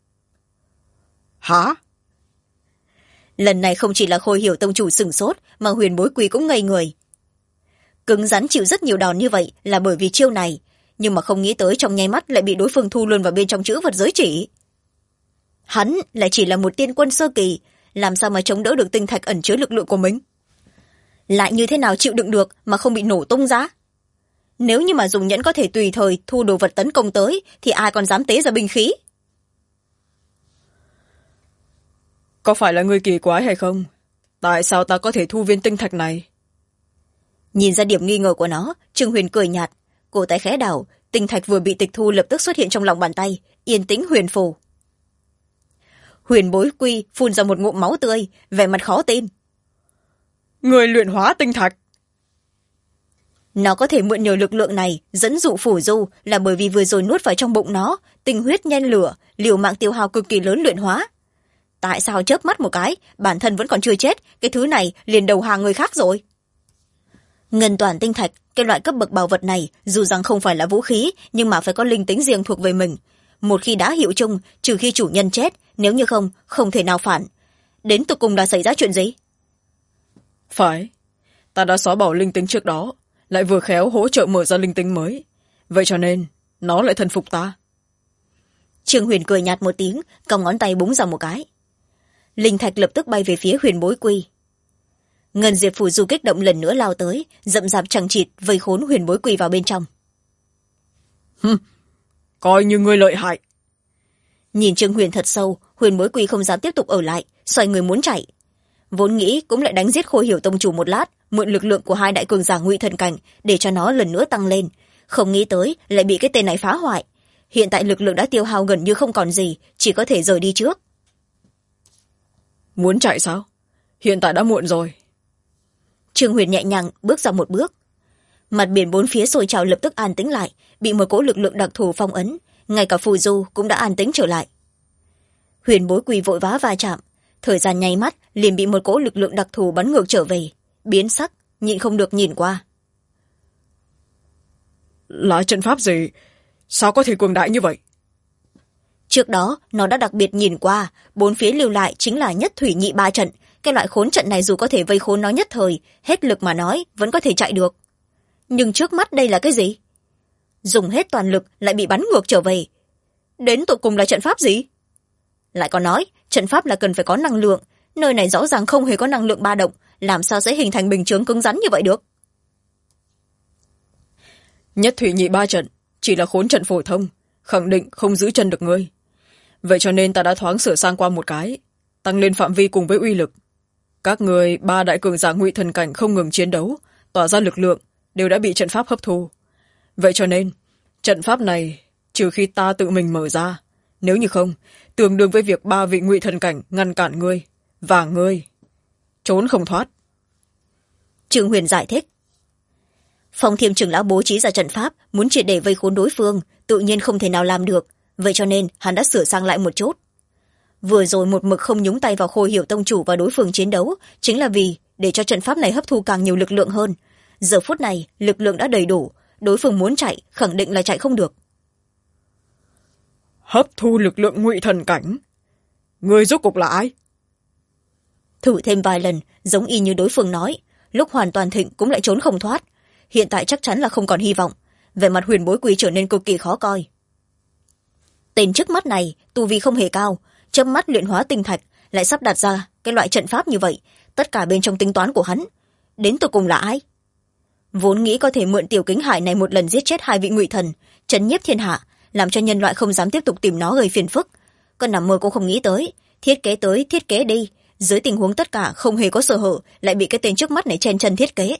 Hả? Lần này không chỉ là Khôi Hiểu tông chủ sửng sốt, mà Huyền Bối Quy cũng ngây người. Cứng rắn chịu rất nhiều đòn như vậy là bởi vì chiêu này, nhưng mà không nghĩ tới trong nháy mắt lại bị đối phương thu luôn vào bên trong chữ vật giới chỉ. Hắn lại chỉ là một tiên quân sơ kỳ, làm sao mà chống đỡ được tinh thạch ẩn chứa lực lượng của mình? Lại như thế nào chịu đựng được mà không bị nổ tung ra? Nếu như mà dùng nhẫn có thể tùy thời thu đồ vật tấn công tới, thì ai còn dám tế ra binh khí? Có phải là người kỳ quái hay không? Tại sao ta có thể thu viên tinh thạch này? Nhìn ra điểm nghi ngờ của nó, Trương Huyền cười nhạt, cổ tay khẽ đảo, tinh thạch vừa bị tịch thu lập tức xuất hiện trong lòng bàn tay, yên tĩnh huyền phù. Huyền Bối Quy phun ra một ngụm máu tươi, vẻ mặt khó tin. Người luyện hóa tinh thạch. Nó có thể mượn nhờ lực lượng này dẫn dụ phù du là bởi vì vừa rồi nuốt vào trong bụng nó tinh huyết nhen lửa, liều mạng tiêu hao cực kỳ lớn luyện hóa. Tại sao chớp mắt một cái, bản thân vẫn còn chưa chết, cái thứ này liền đầu hàng người khác rồi? Ngân toàn tinh thạch, cái loại cấp bậc bảo vật này dù rằng không phải là vũ khí, nhưng mà phải có linh tính riêng thuộc về mình. Một khi đã hiệu chung, trừ khi chủ nhân chết, nếu như không, không thể nào phản. Đến tụt cùng đã xảy ra chuyện gì? Phải, ta đã xóa bỏ linh tính trước đó, lại vừa khéo hỗ trợ mở ra linh tính mới, vậy cho nên nó lại thần phục ta. Trương Huyền cười nhạt một tiếng, cong ngón tay búng ra một cái. Linh thạch lập tức bay về phía Huyền Bối Quy. Ngân diệp phù du kích động lần nữa lao tới, rậm rạp chằng chịt vây khốn Huyền Bối Quy vào bên trong. Coi như ngươi lợi hại. Nhìn Trương Huyền thật sâu, Huyền Bối Quy không dám tiếp tục ở lại, xoay người muốn chạy. Vốn nghĩ cũng lại đánh giết Khôi Hiểu tông chủ một lát, mượn lực lượng của hai đại cường giả ngụy thần cảnh để cho nó lần nữa tăng lên, không nghĩ tới lại bị cái tên này phá hoại. Hiện tại lực lượng đã tiêu hao gần như không còn gì, chỉ có thể rời đi trước. Muốn chạy sao? Hiện tại đã muộn rồi. Trương Huyền nhẹ nhàng bước ra một bước. Mặt biển bốn phía sôi trào lập tức an tĩnh lại, bị một cỗ lực lượng đặc thù phong ấn, ngay cả phù du cũng đã an tĩnh trở lại. Huyền Bối Quỳ vội vã va chạm, thời gian nháy mắt liền bị một cỗ lực lượng đặc thù bắn ngược trở về, biến sắc, nhịn không được nhìn qua. Là trận pháp gì? Sao có thể cường đại như vậy? Trước đó nó đã đặc biệt nhìn qua, bốn phía lưu lại chính là nhất thủy nhị ba trận. Cái loại khốn trận này dù có thể vây khốn nó nhất thời, hết lực mà nói vẫn có thể chạy được. Nhưng trước mắt đây là cái gì? Dùng hết toàn lực lại bị bắn ngược trở về. Đến tụi cùng là trận pháp gì? Lại còn nói trận pháp là cần phải có năng lượng, nơi này rõ ràng không hề có năng lượng ba động, làm sao sẽ hình thành bình chướng cứng rắn như vậy được? Nhất thủy nhị ba trận chỉ là khốn trận phổ thông, khẳng định không giữ chân được ngươi. Vậy cho nên ta đã thoáng sửa sang qua một cái, tăng lên phạm vi cùng với uy lực. Các người ba đại cường giả ngụy thần cảnh không ngừng chiến đấu, tỏa ra lực lượng, đều đã bị trận pháp hấp thu. Vậy cho nên trận pháp này trừ khi ta tự mình mở ra, nếu như không tương đương với việc ba vị ngụy thần cảnh ngăn cản ngươi, và ngươi trốn không thoát. Trương Huyền giải thích. Phong Thiêm trưởng lão bố trí ra trận pháp muốn triệt để vây khốn đối phương, tự nhiên không thể nào làm được, vậy cho nên hắn đã sửa sang lại một chút. Vừa rồi một mực không nhúng tay vào Khôi Hiểu tông chủ và đối phương chiến đấu, chính là vì để cho trận pháp này hấp thu càng nhiều lực lượng hơn. Giờ phút này lực lượng đã đầy đủ, đối phương muốn chạy khẳng định là chạy không được. Hấp thu lực lượng ngụy thần cảnh? Người rốt cục là ai? Thử thêm vài lần giống y như đối phương nói, lúc hoàn toàn thịnh cũng lại trốn không thoát. Hiện tại chắc chắn là không còn hy vọng. Vẻ mặt Huyền Bối Quỳ trở nên cực kỳ khó coi. Tên trước mắt này tu vi không hề cao, chớp mắt luyện hóa tinh thạch, lại sắp đặt ra cái loại trận pháp như vậy, tất cả bên trong tính toán của hắn. Đến tụi cùng là ai? Vốn nghĩ có thể mượn Tiểu Kính Hải này một lần giết chết hai vị ngụy thần, trấn nhiếp thiên hạ, làm cho nhân loại không dám tiếp tục tìm nó gây phiền phức. Còn nằm mơ cũng không nghĩ tới, thiết kế đi, dưới tình huống tất cả không hề có sơ hở, lại bị cái tên trước mắt này chen chân thiết kế.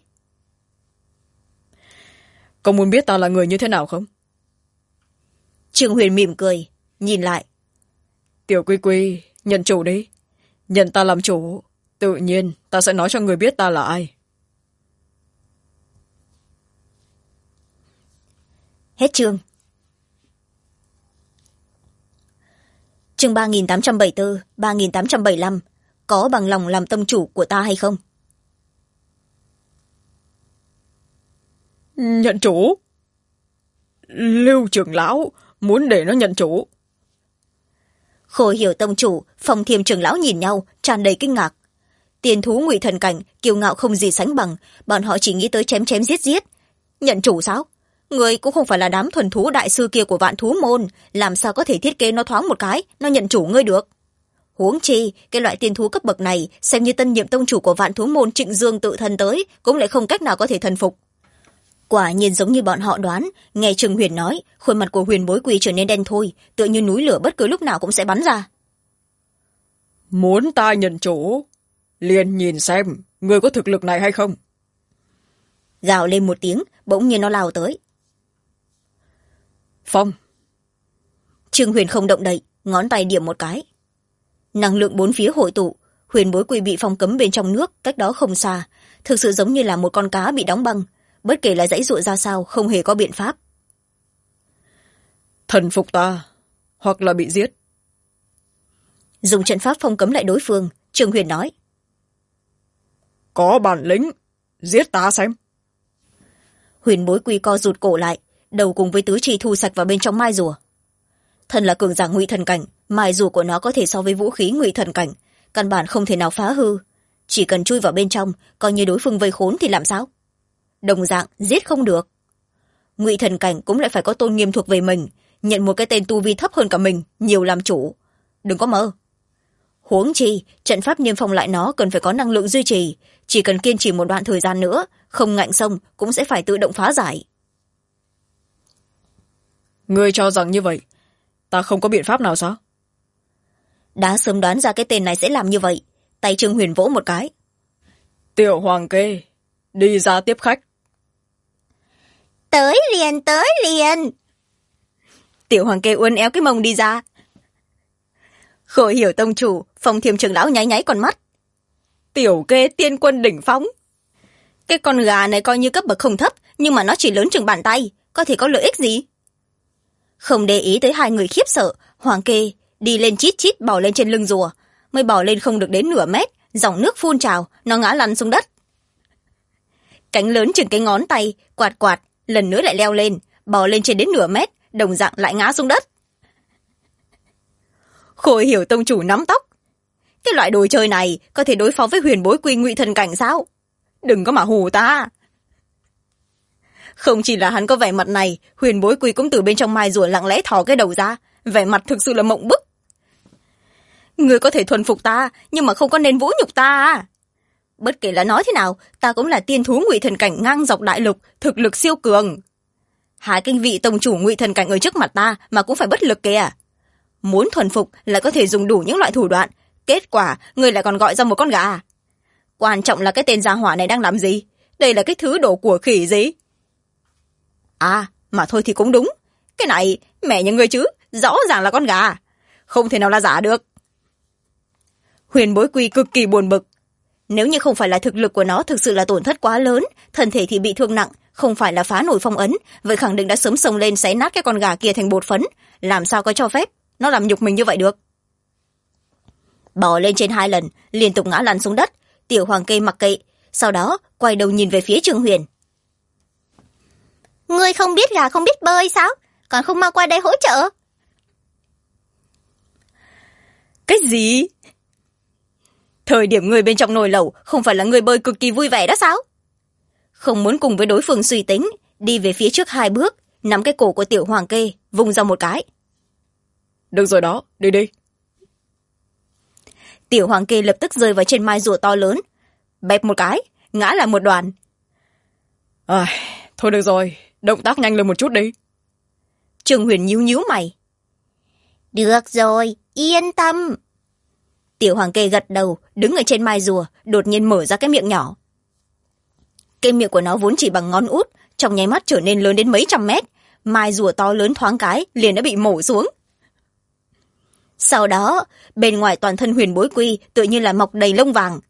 Cậu muốn biết ta là người như thế nào không? Trương Huyền mỉm cười, nhìn lại. Tiểu Quy Quy, nhận chủ đi. Nhận ta làm chủ, tự nhiên ta sẽ nói cho người biết ta là ai. Hết chương. Chương 3874, 3875. Có bằng lòng làm tâm chủ của ta hay không? Nhận chủ? Lưu trưởng lão muốn để nó nhận chủ? Khôi Hiểu tông chủ, Phong Thiêm trưởng lão nhìn nhau, tràn đầy kinh ngạc. Tiền thú ngụy thần cảnh, kiêu ngạo không gì sánh bằng, bọn họ chỉ nghĩ tới chém chém giết giết. Nhận chủ sao? Người cũng không phải là đám thuần thú đại sư kia của Vạn Thú môn, làm sao có thể thiết kế nó thoáng một cái, nó nhận chủ ngươi được? Huống chi, cái loại tiên thú cấp bậc này, xem như tân nhiệm tông chủ của Vạn Thú môn Trịnh Dương tự thân tới, cũng lại không cách nào có thể thần phục. Quả nhiên giống như bọn họ đoán, nghe Trương Huyền nói, khuôn mặt của Huyền Bối Quỳ trở nên đen thui, tựa như núi lửa bất cứ lúc nào cũng sẽ bắn ra. Muốn ta nhận chủ, liền nhìn xem người có thực lực này hay không. Gào lên một tiếng, bỗng nhiên nó lao tới. Phong. Trương Huyền không động đậy, ngón tay điểm một cái. Năng lượng bốn phía hội tụ, Huyền Bối Quỳ bị phong cấm bên trong nước, cách đó không xa, thực sự giống như là một con cá bị đóng băng, bất kể là giãy giụa ra sao không hề có biện pháp. Thần phục ta, hoặc là bị giết. Dùng trận pháp phong cấm lại đối phương, Trương Huyền nói. Có bản lĩnh, giết ta xem. Huyền Bối Quỳ co rụt cổ lại, đầu cùng với tứ chi thu sạch vào bên trong mai rùa. Thần là cường giả ngụy thần cảnh, mai rùa của nó có thể so với vũ khí ngụy thần cảnh, căn bản không thể nào phá hư. Chỉ cần chui vào bên trong, coi như đối phương vây khốn thì làm sao? Đồng dạng giết không được. Ngụy thần cảnh cũng lại phải có tôn nghiêm thuộc về mình, nhận một cái tên tu vi thấp hơn cả mình, nhiều làm chủ. Đừng có mơ. Huống chi, trận pháp niêm phong lại nó cần phải có năng lượng duy trì, chỉ cần kiên trì một đoạn thời gian nữa, không ngạnh xông cũng sẽ phải tự động phá giải. Ngươi cho rằng như vậy, ta không có biện pháp nào sao? Đã sớm đoán ra cái tên này sẽ làm như vậy, tay Trương Huyền vỗ một cái. Tiểu Hoàng Kê, đi ra tiếp khách. Tới liền. Tiểu Hoàng Kê uốn éo cái mông đi ra. Khôi Hiểu tông chủ, Phong Thiêm trưởng lão nháy nháy con mắt. Tiểu Kê tiên quân đỉnh phong. Cái con gà này coi như cấp bậc không thấp, nhưng mà nó chỉ lớn chừng bàn tay, có thể có lợi ích gì? Không để ý tới hai người khiếp sợ, Hoàng Kê đi lên chít chít bò lên trên lưng rùa, mới bò lên không được đến nửa mét, dòng nước phun trào, nó ngã lăn xuống đất. Cánh lớn chừng cái ngón tay quạt quạt, lần nữa lại leo lên, bò lên trên đến nửa mét, đồng dạng lại ngã xuống đất. Khôi Hiểu tông chủ nắm tóc. Cái loại đồ chơi này có thể đối phó với Huyền Bối Quy Ngụy Thần Cảnh sao? Đừng có mà hù ta. Không chỉ là hắn có vẻ mặt này, Huyền Bối Quy cũng từ bên trong mai rùa lặng lẽ thò cái đầu ra, vẻ mặt thực sự là mộng bức. Ngươi có thể thuần phục ta, nhưng mà không có nên vũ nhục ta à? Bất kể là nói thế nào, ta cũng là tiên thú Ngụy Thần Cảnh ngang dọc đại lục, thực lực siêu cường. Hai cái vị tông chủ Ngụy Thần Cảnh ở trước mặt ta mà cũng phải bất lực kìa. Muốn thuần phục là có thể dùng đủ những loại thủ đoạn, kết quả ngươi lại còn gọi ra một con gà. Quan trọng là cái tên gia hỏa này đang làm gì? Đây là cái thứ đồ của khỉ gì? À, mà thôi thì cũng đúng. Cái này, mẹ nhà ngươi chứ, rõ ràng là con gà. Không thể nào là giả được. Huyền Bối Quy cực kỳ buồn bực. Nếu như không phải là thực lực của nó thực sự là tổn thất quá lớn, thân thể thì bị thương nặng, không phải là phá nổi phong ấn, vậy khẳng định đã sớm xông lên xé nát cái con gà kia thành bột phấn. Làm sao có cho phép nó làm nhục mình như vậy được? Bò lên trên 2 lần, liên tục ngã lăn xuống đất. Tiểu Hoàng Kê mặc kệ, sau đó quay đầu nhìn về phía Trương Huyền. Ngươi không biết gà không biết bơi sao? Còn không mau qua đây hỗ trợ. Cái gì? Thời điểm người bên trong nồi lẩu không phải là người bơi cực kỳ vui vẻ đó sao? Không muốn cùng với đối phương suy tính, đi về phía trước 2 bước, nắm cái cổ của Tiểu Hoàng Kê, vung ra một cái. Được rồi đó, đi đi. Tiểu Hoàng Kê lập tức rơi vào trên mai rùa to lớn, bẹp một cái, ngã là một đoàn. Thôi được rồi, động tác nhanh lên một chút đi. Trương Huyền nhíu nhíu mày. Được rồi, yên tâm. Tiểu Hoàng Kê gật đầu, đứng ở trên mai rùa, đột nhiên mở ra cái miệng nhỏ. Cái miệng của nó vốn chỉ bằng ngón út, trong nháy mắt trở nên lớn đến mấy trăm mét. Mai rùa to lớn thoáng cái liền đã bị mổ xuống. Sau đó, bên ngoài toàn thân Huyền Bối Quy tự nhiên là mọc đầy lông vàng.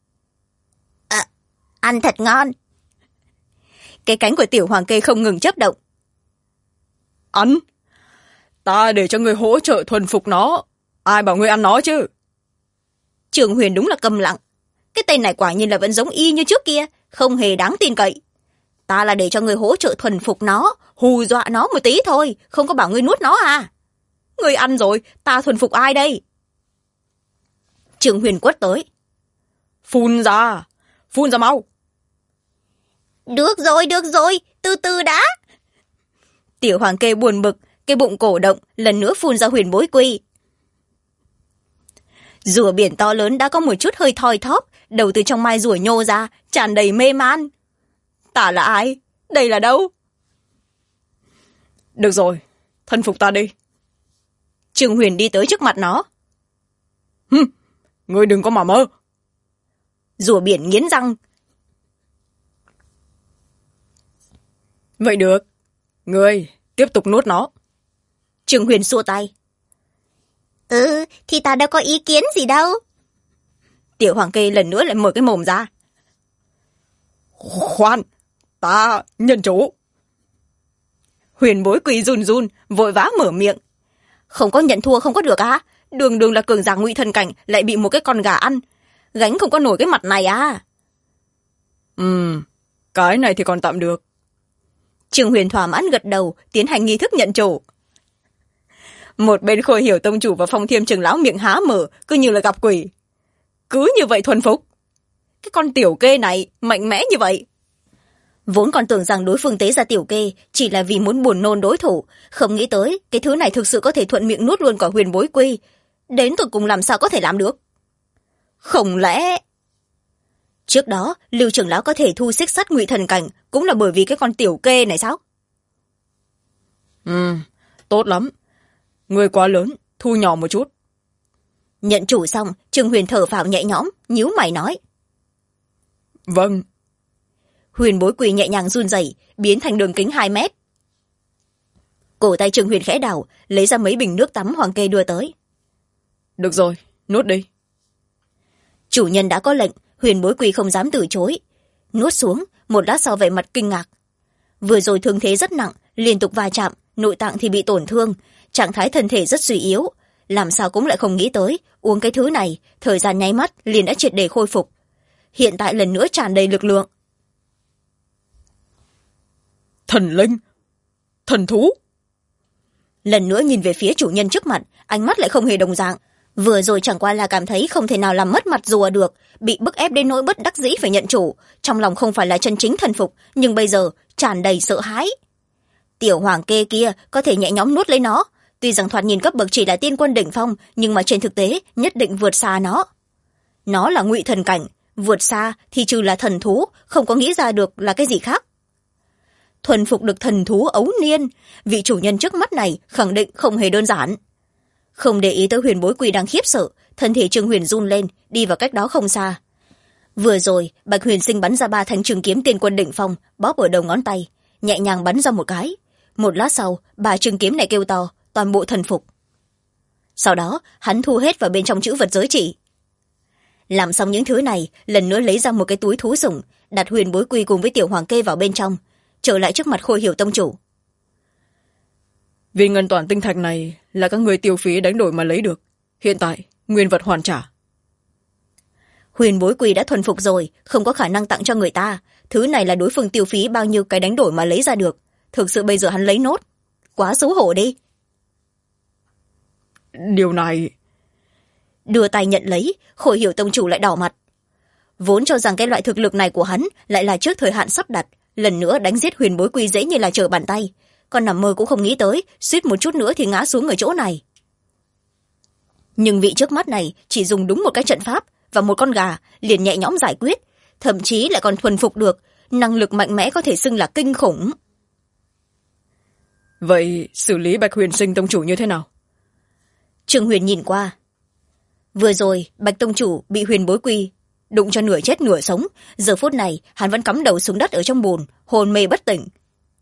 Ăn thật ngon. Cái cánh của Tiểu Hoàng Kê không ngừng chớp động. Ăn? Ta để cho người hỗ trợ thuần phục nó. Ai bảo ngươi ăn nó chứ? Trương Huyền đúng là câm lặng. Cái tên này quả nhiên là vẫn giống y như trước kia, không hề đáng tin cậy. Ta là để cho người hỗ trợ thuần phục nó, hù dọa nó một tí thôi, không có bảo ngươi nuốt nó à? Ngươi ăn rồi, ta thuần phục ai đây? Trương Huyền quất tới. Phun ra mau. Được rồi, từ từ đã. Tiểu Hoàng Kê buồn bực, cái bụng cổ động, lần nữa phun ra Huyền Bối Quy. Rùa biển to lớn đã có một chút hơi thoi thóp, đầu từ trong mai rùa nhô ra, tràn đầy mê man. Ta là ai? Đây là đâu? Được rồi, thuần phục ta đi. Trương Huyền đi tới trước mặt nó. Ngươi đừng có mà mơ. Rùa biển nghiến răng. Vậy được, ngươi tiếp tục nuốt nó. Trương Huyền xua tay. Thì ta đâu có ý kiến gì đâu. Tiểu Hoàng Kê lần nữa lại mở cái mồm ra. Khoan, ta nhận chủ. Huyền Bối Quy run run, vội vã mở miệng. Không có nhận thua không có được á? Đường đường là cường giả Ngụy Thần Cảnh lại bị một cái con gà ăn. Gánh không có nổi cái mặt này à? Cái này thì còn tạm được. Trương Huyền thỏa mãn gật đầu, tiến hành nghi thức nhận chủ. Một bên Khôi Hiểu tông chủ và Phong Thiêm trưởng lão miệng há mở, cứ như là gặp quỷ. Cứ như vậy thuần phục. Cái con tiểu kê này mạnh mẽ như vậy. Vốn còn tưởng rằng đối phương tế ra tiểu kê chỉ là vì muốn buồn nôn đối thủ, không nghĩ tới cái thứ này thực sự có thể thuận miệng nuốt luôn cả Huyền Bối Quy. Đến tụi cùng làm sao có thể làm được? Không lẽ... Trước đó, Lưu trưởng lão có thể thu xích sắt Ngụy Thần Cảnh cũng là bởi vì cái con tiểu kê này sao? Tốt lắm. Người quá lớn, thu nhỏ một chút. Nhận chủ xong, Trương Huyền thở phào nhẹ nhõm, nhíu mày nói. Vâng. Huyền Bối Quy nhẹ nhàng run rẩy, biến thành đường kính 2 mét. Cổ tay Trương Huyền khẽ đảo, lấy ra mấy bình nước tắm Hoàng Kê đưa tới. Được rồi, nuốt đi. Chủ nhân đã có lệnh, Huyền Bối Quy không dám từ chối. Nuốt xuống, một lát sau vẻ mặt kinh ngạc. Vừa rồi thương thế rất nặng, liên tục va chạm, nội tạng thì bị tổn thương, trạng thái thân thể rất suy yếu. làm sao cũng lại không nghĩ tới uống cái thứ này thời gian nháy mắt liền đã triệt để khôi phục, hiện tại lần nữa tràn đầy lực lượng. Thần linh, thần thú. Lần nữa nhìn về phía chủ nhân trước mặt, ánh mắt lại không hề đồng dạng. Vừa rồi chẳng qua là cảm thấy không thể nào làm mất mặt rùa được, bị bức ép đến nỗi bất đắc dĩ phải nhận chủ, trong lòng không phải là chân chính thần phục, nhưng bây giờ tràn đầy sợ hãi. Tiểu hoàng kê kia có thể nhẹ nhõm nuốt lấy nó, tuy rằng thoạt nhìn cấp bậc chỉ là tiên quân đỉnh phong, nhưng mà trên thực tế nhất định vượt xa nó. Nó là ngụy thần cảnh, vượt xa thì trừ là thần thú, không có nghĩ ra được là cái gì khác. Thuần phục được thần thú ấu niên, vị chủ nhân trước mắt này khẳng định không hề đơn giản. Không để ý tới Huyền Bối Quỳ đang khiếp sợ, thân thể Trương Huyền run lên, đi vào cách đó không xa. Vừa rồi Bạch Huyền Sinh bắn ra 3 thanh trường kiếm tiên quân đỉnh phong, bóp ở đầu ngón tay, nhẹ nhàng bắn ra một cái. Một lát sau 3 trường kiếm này kêu to, toàn bộ thần phục. Sau đó hắn thu hết vào bên trong chữ vật giới chỉ. Làm xong những thứ này, lần nữa lấy ra một cái túi thú sủng, đặt Huyền Bối Quỳ cùng với Tiểu Hoàng Kê vào bên trong, trở lại trước mặt Khôi Hiểu tông chủ. Vì ngân toàn tinh thạch này là các người tiêu phí đánh đổi mà lấy được, hiện tại nguyên vật hoàn trả. Huyền Bối Quỳ đã thuần phục rồi, không có khả năng tặng cho người ta, thứ này là đối phương tiêu phí bao nhiêu cái đánh đổi mà lấy ra được, thực sự bây giờ hắn lấy nốt, quá xấu hổ đi. Điều này... Đưa tay nhận lấy, Khôi Hiểu tông chủ lại đỏ mặt. Vốn cho rằng cái loại thực lực này của hắn lại là trước thời hạn sắp đặt, lần nữa đánh giết Huyền Bối Quỳ dễ như là trở bàn tay, còn nằm mơ cũng không nghĩ tới suýt một chút nữa thì ngã xuống ở chỗ này. Nhưng vị trước mắt này chỉ dùng đúng một cái trận pháp và một con gà liền nhẹ nhõm giải quyết, thậm chí lại còn thuần phục được, năng lực mạnh mẽ có thể xưng là kinh khủng. Vậy xử lý Bạch Huyền Sinh tông chủ như thế nào? Trương Huyền nhìn qua. Vừa rồi Bạch tông chủ bị Huyền Bối Quỳ đụng cho nửa chết nửa sống, giờ phút này hắn vẫn cắm đầu xuống đất ở trong bùn, hồn mê bất tỉnh.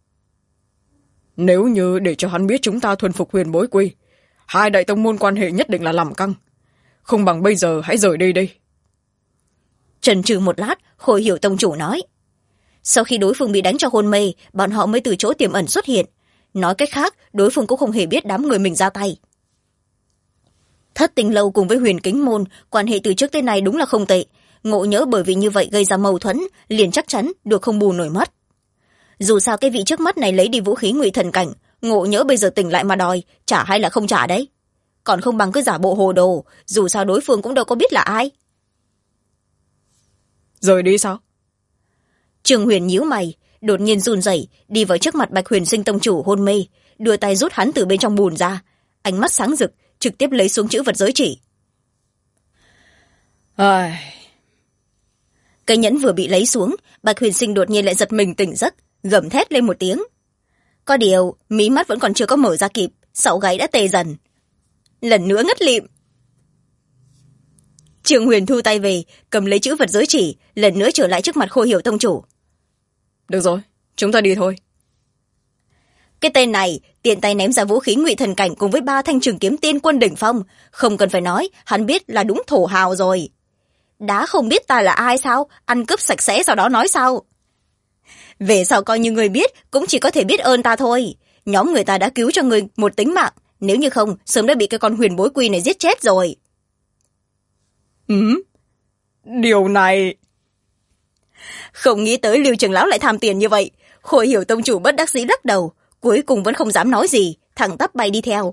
Nếu như để cho hắn biết chúng ta thuần phục Huyền Bối Quỳ, 2 đại tông môn quan hệ nhất định là làm căng. Không bằng bây giờ hãy rời đây đi. Chần chừ một lát, Khôi Hiểu tông chủ nói. Sau khi đối phương bị đánh cho hôn mê, bọn họ mới từ chỗ tiềm ẩn xuất hiện. Nói cách khác, đối phương cũng không hề biết đám người mình ra tay. Thất Tinh lâu cùng với Huyền Kính môn quan hệ từ trước tới nay đúng là không tệ, ngộ nhỡ bởi vì như vậy gây ra mâu thuẫn, liền chắc chắn được không bù nổi mất. Dù sao cái vị trước mắt này lấy đi vũ khí ngụy thần cảnh, ngộ nhỡ bây giờ tỉnh lại mà đòi, trả hay là không trả đấy. Còn không bằng cứ giả bộ hồ đồ, dù sao đối phương cũng đâu có biết là ai. Rời đi sao? Trương Huyền nhíu mày, đột nhiên run rẩy đi vào trước mặt Bạch Huyền Sinh tông chủ hôn mê, đưa tay rút hắn từ bên trong bùn ra, ánh mắt sáng rực, trực tiếp lấy xuống chữ vật giới chỉ. Cái nhẫn vừa bị lấy xuống, Bạch Huyền Sinh đột nhiên lại giật mình tỉnh giấc, gầm thét lên một tiếng. Có điều mí mắt vẫn còn chưa có mở ra kịp, sọ gáy đã tê dần, lần nữa ngất lịm. Trương Huyền thu tay về, cầm lấy chữ vật giới chỉ, lần nữa trở lại trước mặt Khôi Hiểu tông chủ. Được rồi, chúng ta đi thôi. Cái tên này tiện tay ném ra vũ khí ngụy thần cảnh cùng với 3 thanh trường kiếm tiên quân đỉnh phong, không cần phải nói, hắn biết là đúng thổ hào rồi. Đã không biết ta là ai sao, ăn cướp sạch sẽ sau đó nói sao. Về sau coi như người biết cũng chỉ có thể biết ơn ta thôi, nhóm người ta đã cứu cho người một tính mạng, nếu như không sớm đã bị cái con Huyền Bối Quỳ này giết chết rồi. Điều này... Không nghĩ tới Lưu trưởng lão lại tham tiền như vậy. Khôi Hiểu tông chủ bất đắc dĩ lắc đầu, cuối cùng vẫn không dám nói gì, thẳng tắp bay đi theo.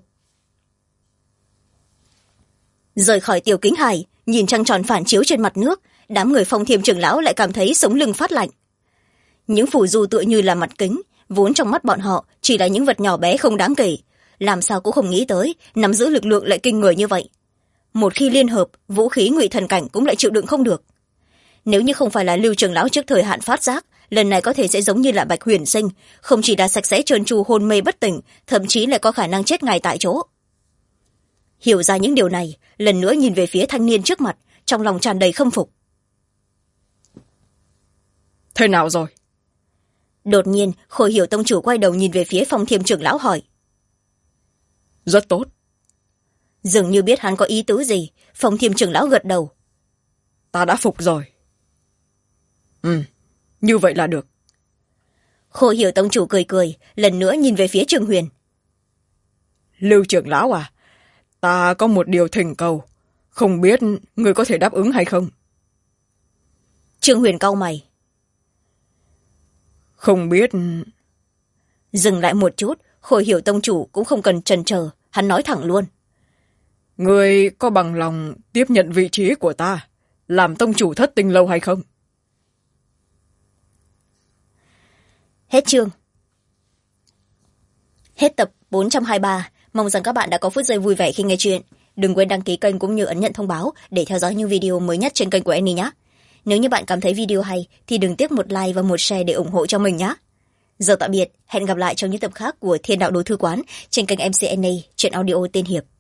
Rời khỏi Tiểu Kính Hải, nhìn trăng tròn phản chiếu trên mặt nước, đám người Phong Thiêm trưởng lão lại cảm thấy sống lưng phát lạnh. Những phù du tựa như là mặt kính, vốn trong mắt bọn họ chỉ là những vật nhỏ bé không đáng kể, làm sao cũng không nghĩ tới nắm giữ lực lượng lại kinh người như vậy. Một khi liên hợp, vũ khí ngụy thần cảnh cũng lại chịu đựng không được. Nếu như không phải là Lưu trưởng lão trước thời hạn phát giác, lần này có thể sẽ giống như là Bạch Huyền Sinh, không chỉ là sạch sẽ trơn tru hôn mê bất tỉnh, thậm chí lại có khả năng chết ngay tại chỗ. Hiểu ra những điều này, lần nữa nhìn về phía thanh niên trước mặt, trong lòng tràn đầy khâm phục. Thế nào rồi? Đột nhiên Khôi Hiểu tông chủ quay đầu nhìn về phía Phong Thiêm trưởng lão hỏi. Rất tốt. Dường như biết hắn có ý tứ gì, Phong Thiêm trưởng lão gật đầu. Ta đã phục rồi. Như vậy là được. Khôi Hiểu tông chủ cười cười, lần nữa nhìn về phía Trương Huyền. Lưu trưởng lão à, ta có một điều thỉnh cầu, không biết người có thể đáp ứng hay không? Trương Huyền cau mày. Không biết. Dừng lại một chút, Khôi Hiểu tông chủ cũng không cần chần chờ, hắn nói thẳng luôn. Người có bằng lòng tiếp nhận vị trí của ta, làm tông chủ Thất Tinh Lâu hay không? Hết chương. Hết tập 423. Mong rằng các bạn đã có phút giây vui vẻ khi nghe chuyện. Đừng quên đăng ký kênh cũng như ấn nhận thông báo để theo dõi những video mới nhất trên kênh của Annie nhé. Nếu như bạn cảm thấy video hay thì đừng tiếc một like và một share để ủng hộ cho mình nhé. Giờ tạm biệt, hẹn gặp lại trong những tập khác của Thiên Đạo Đồ Thư Quán trên kênh MC Annie, truyện audio tên Hiệp.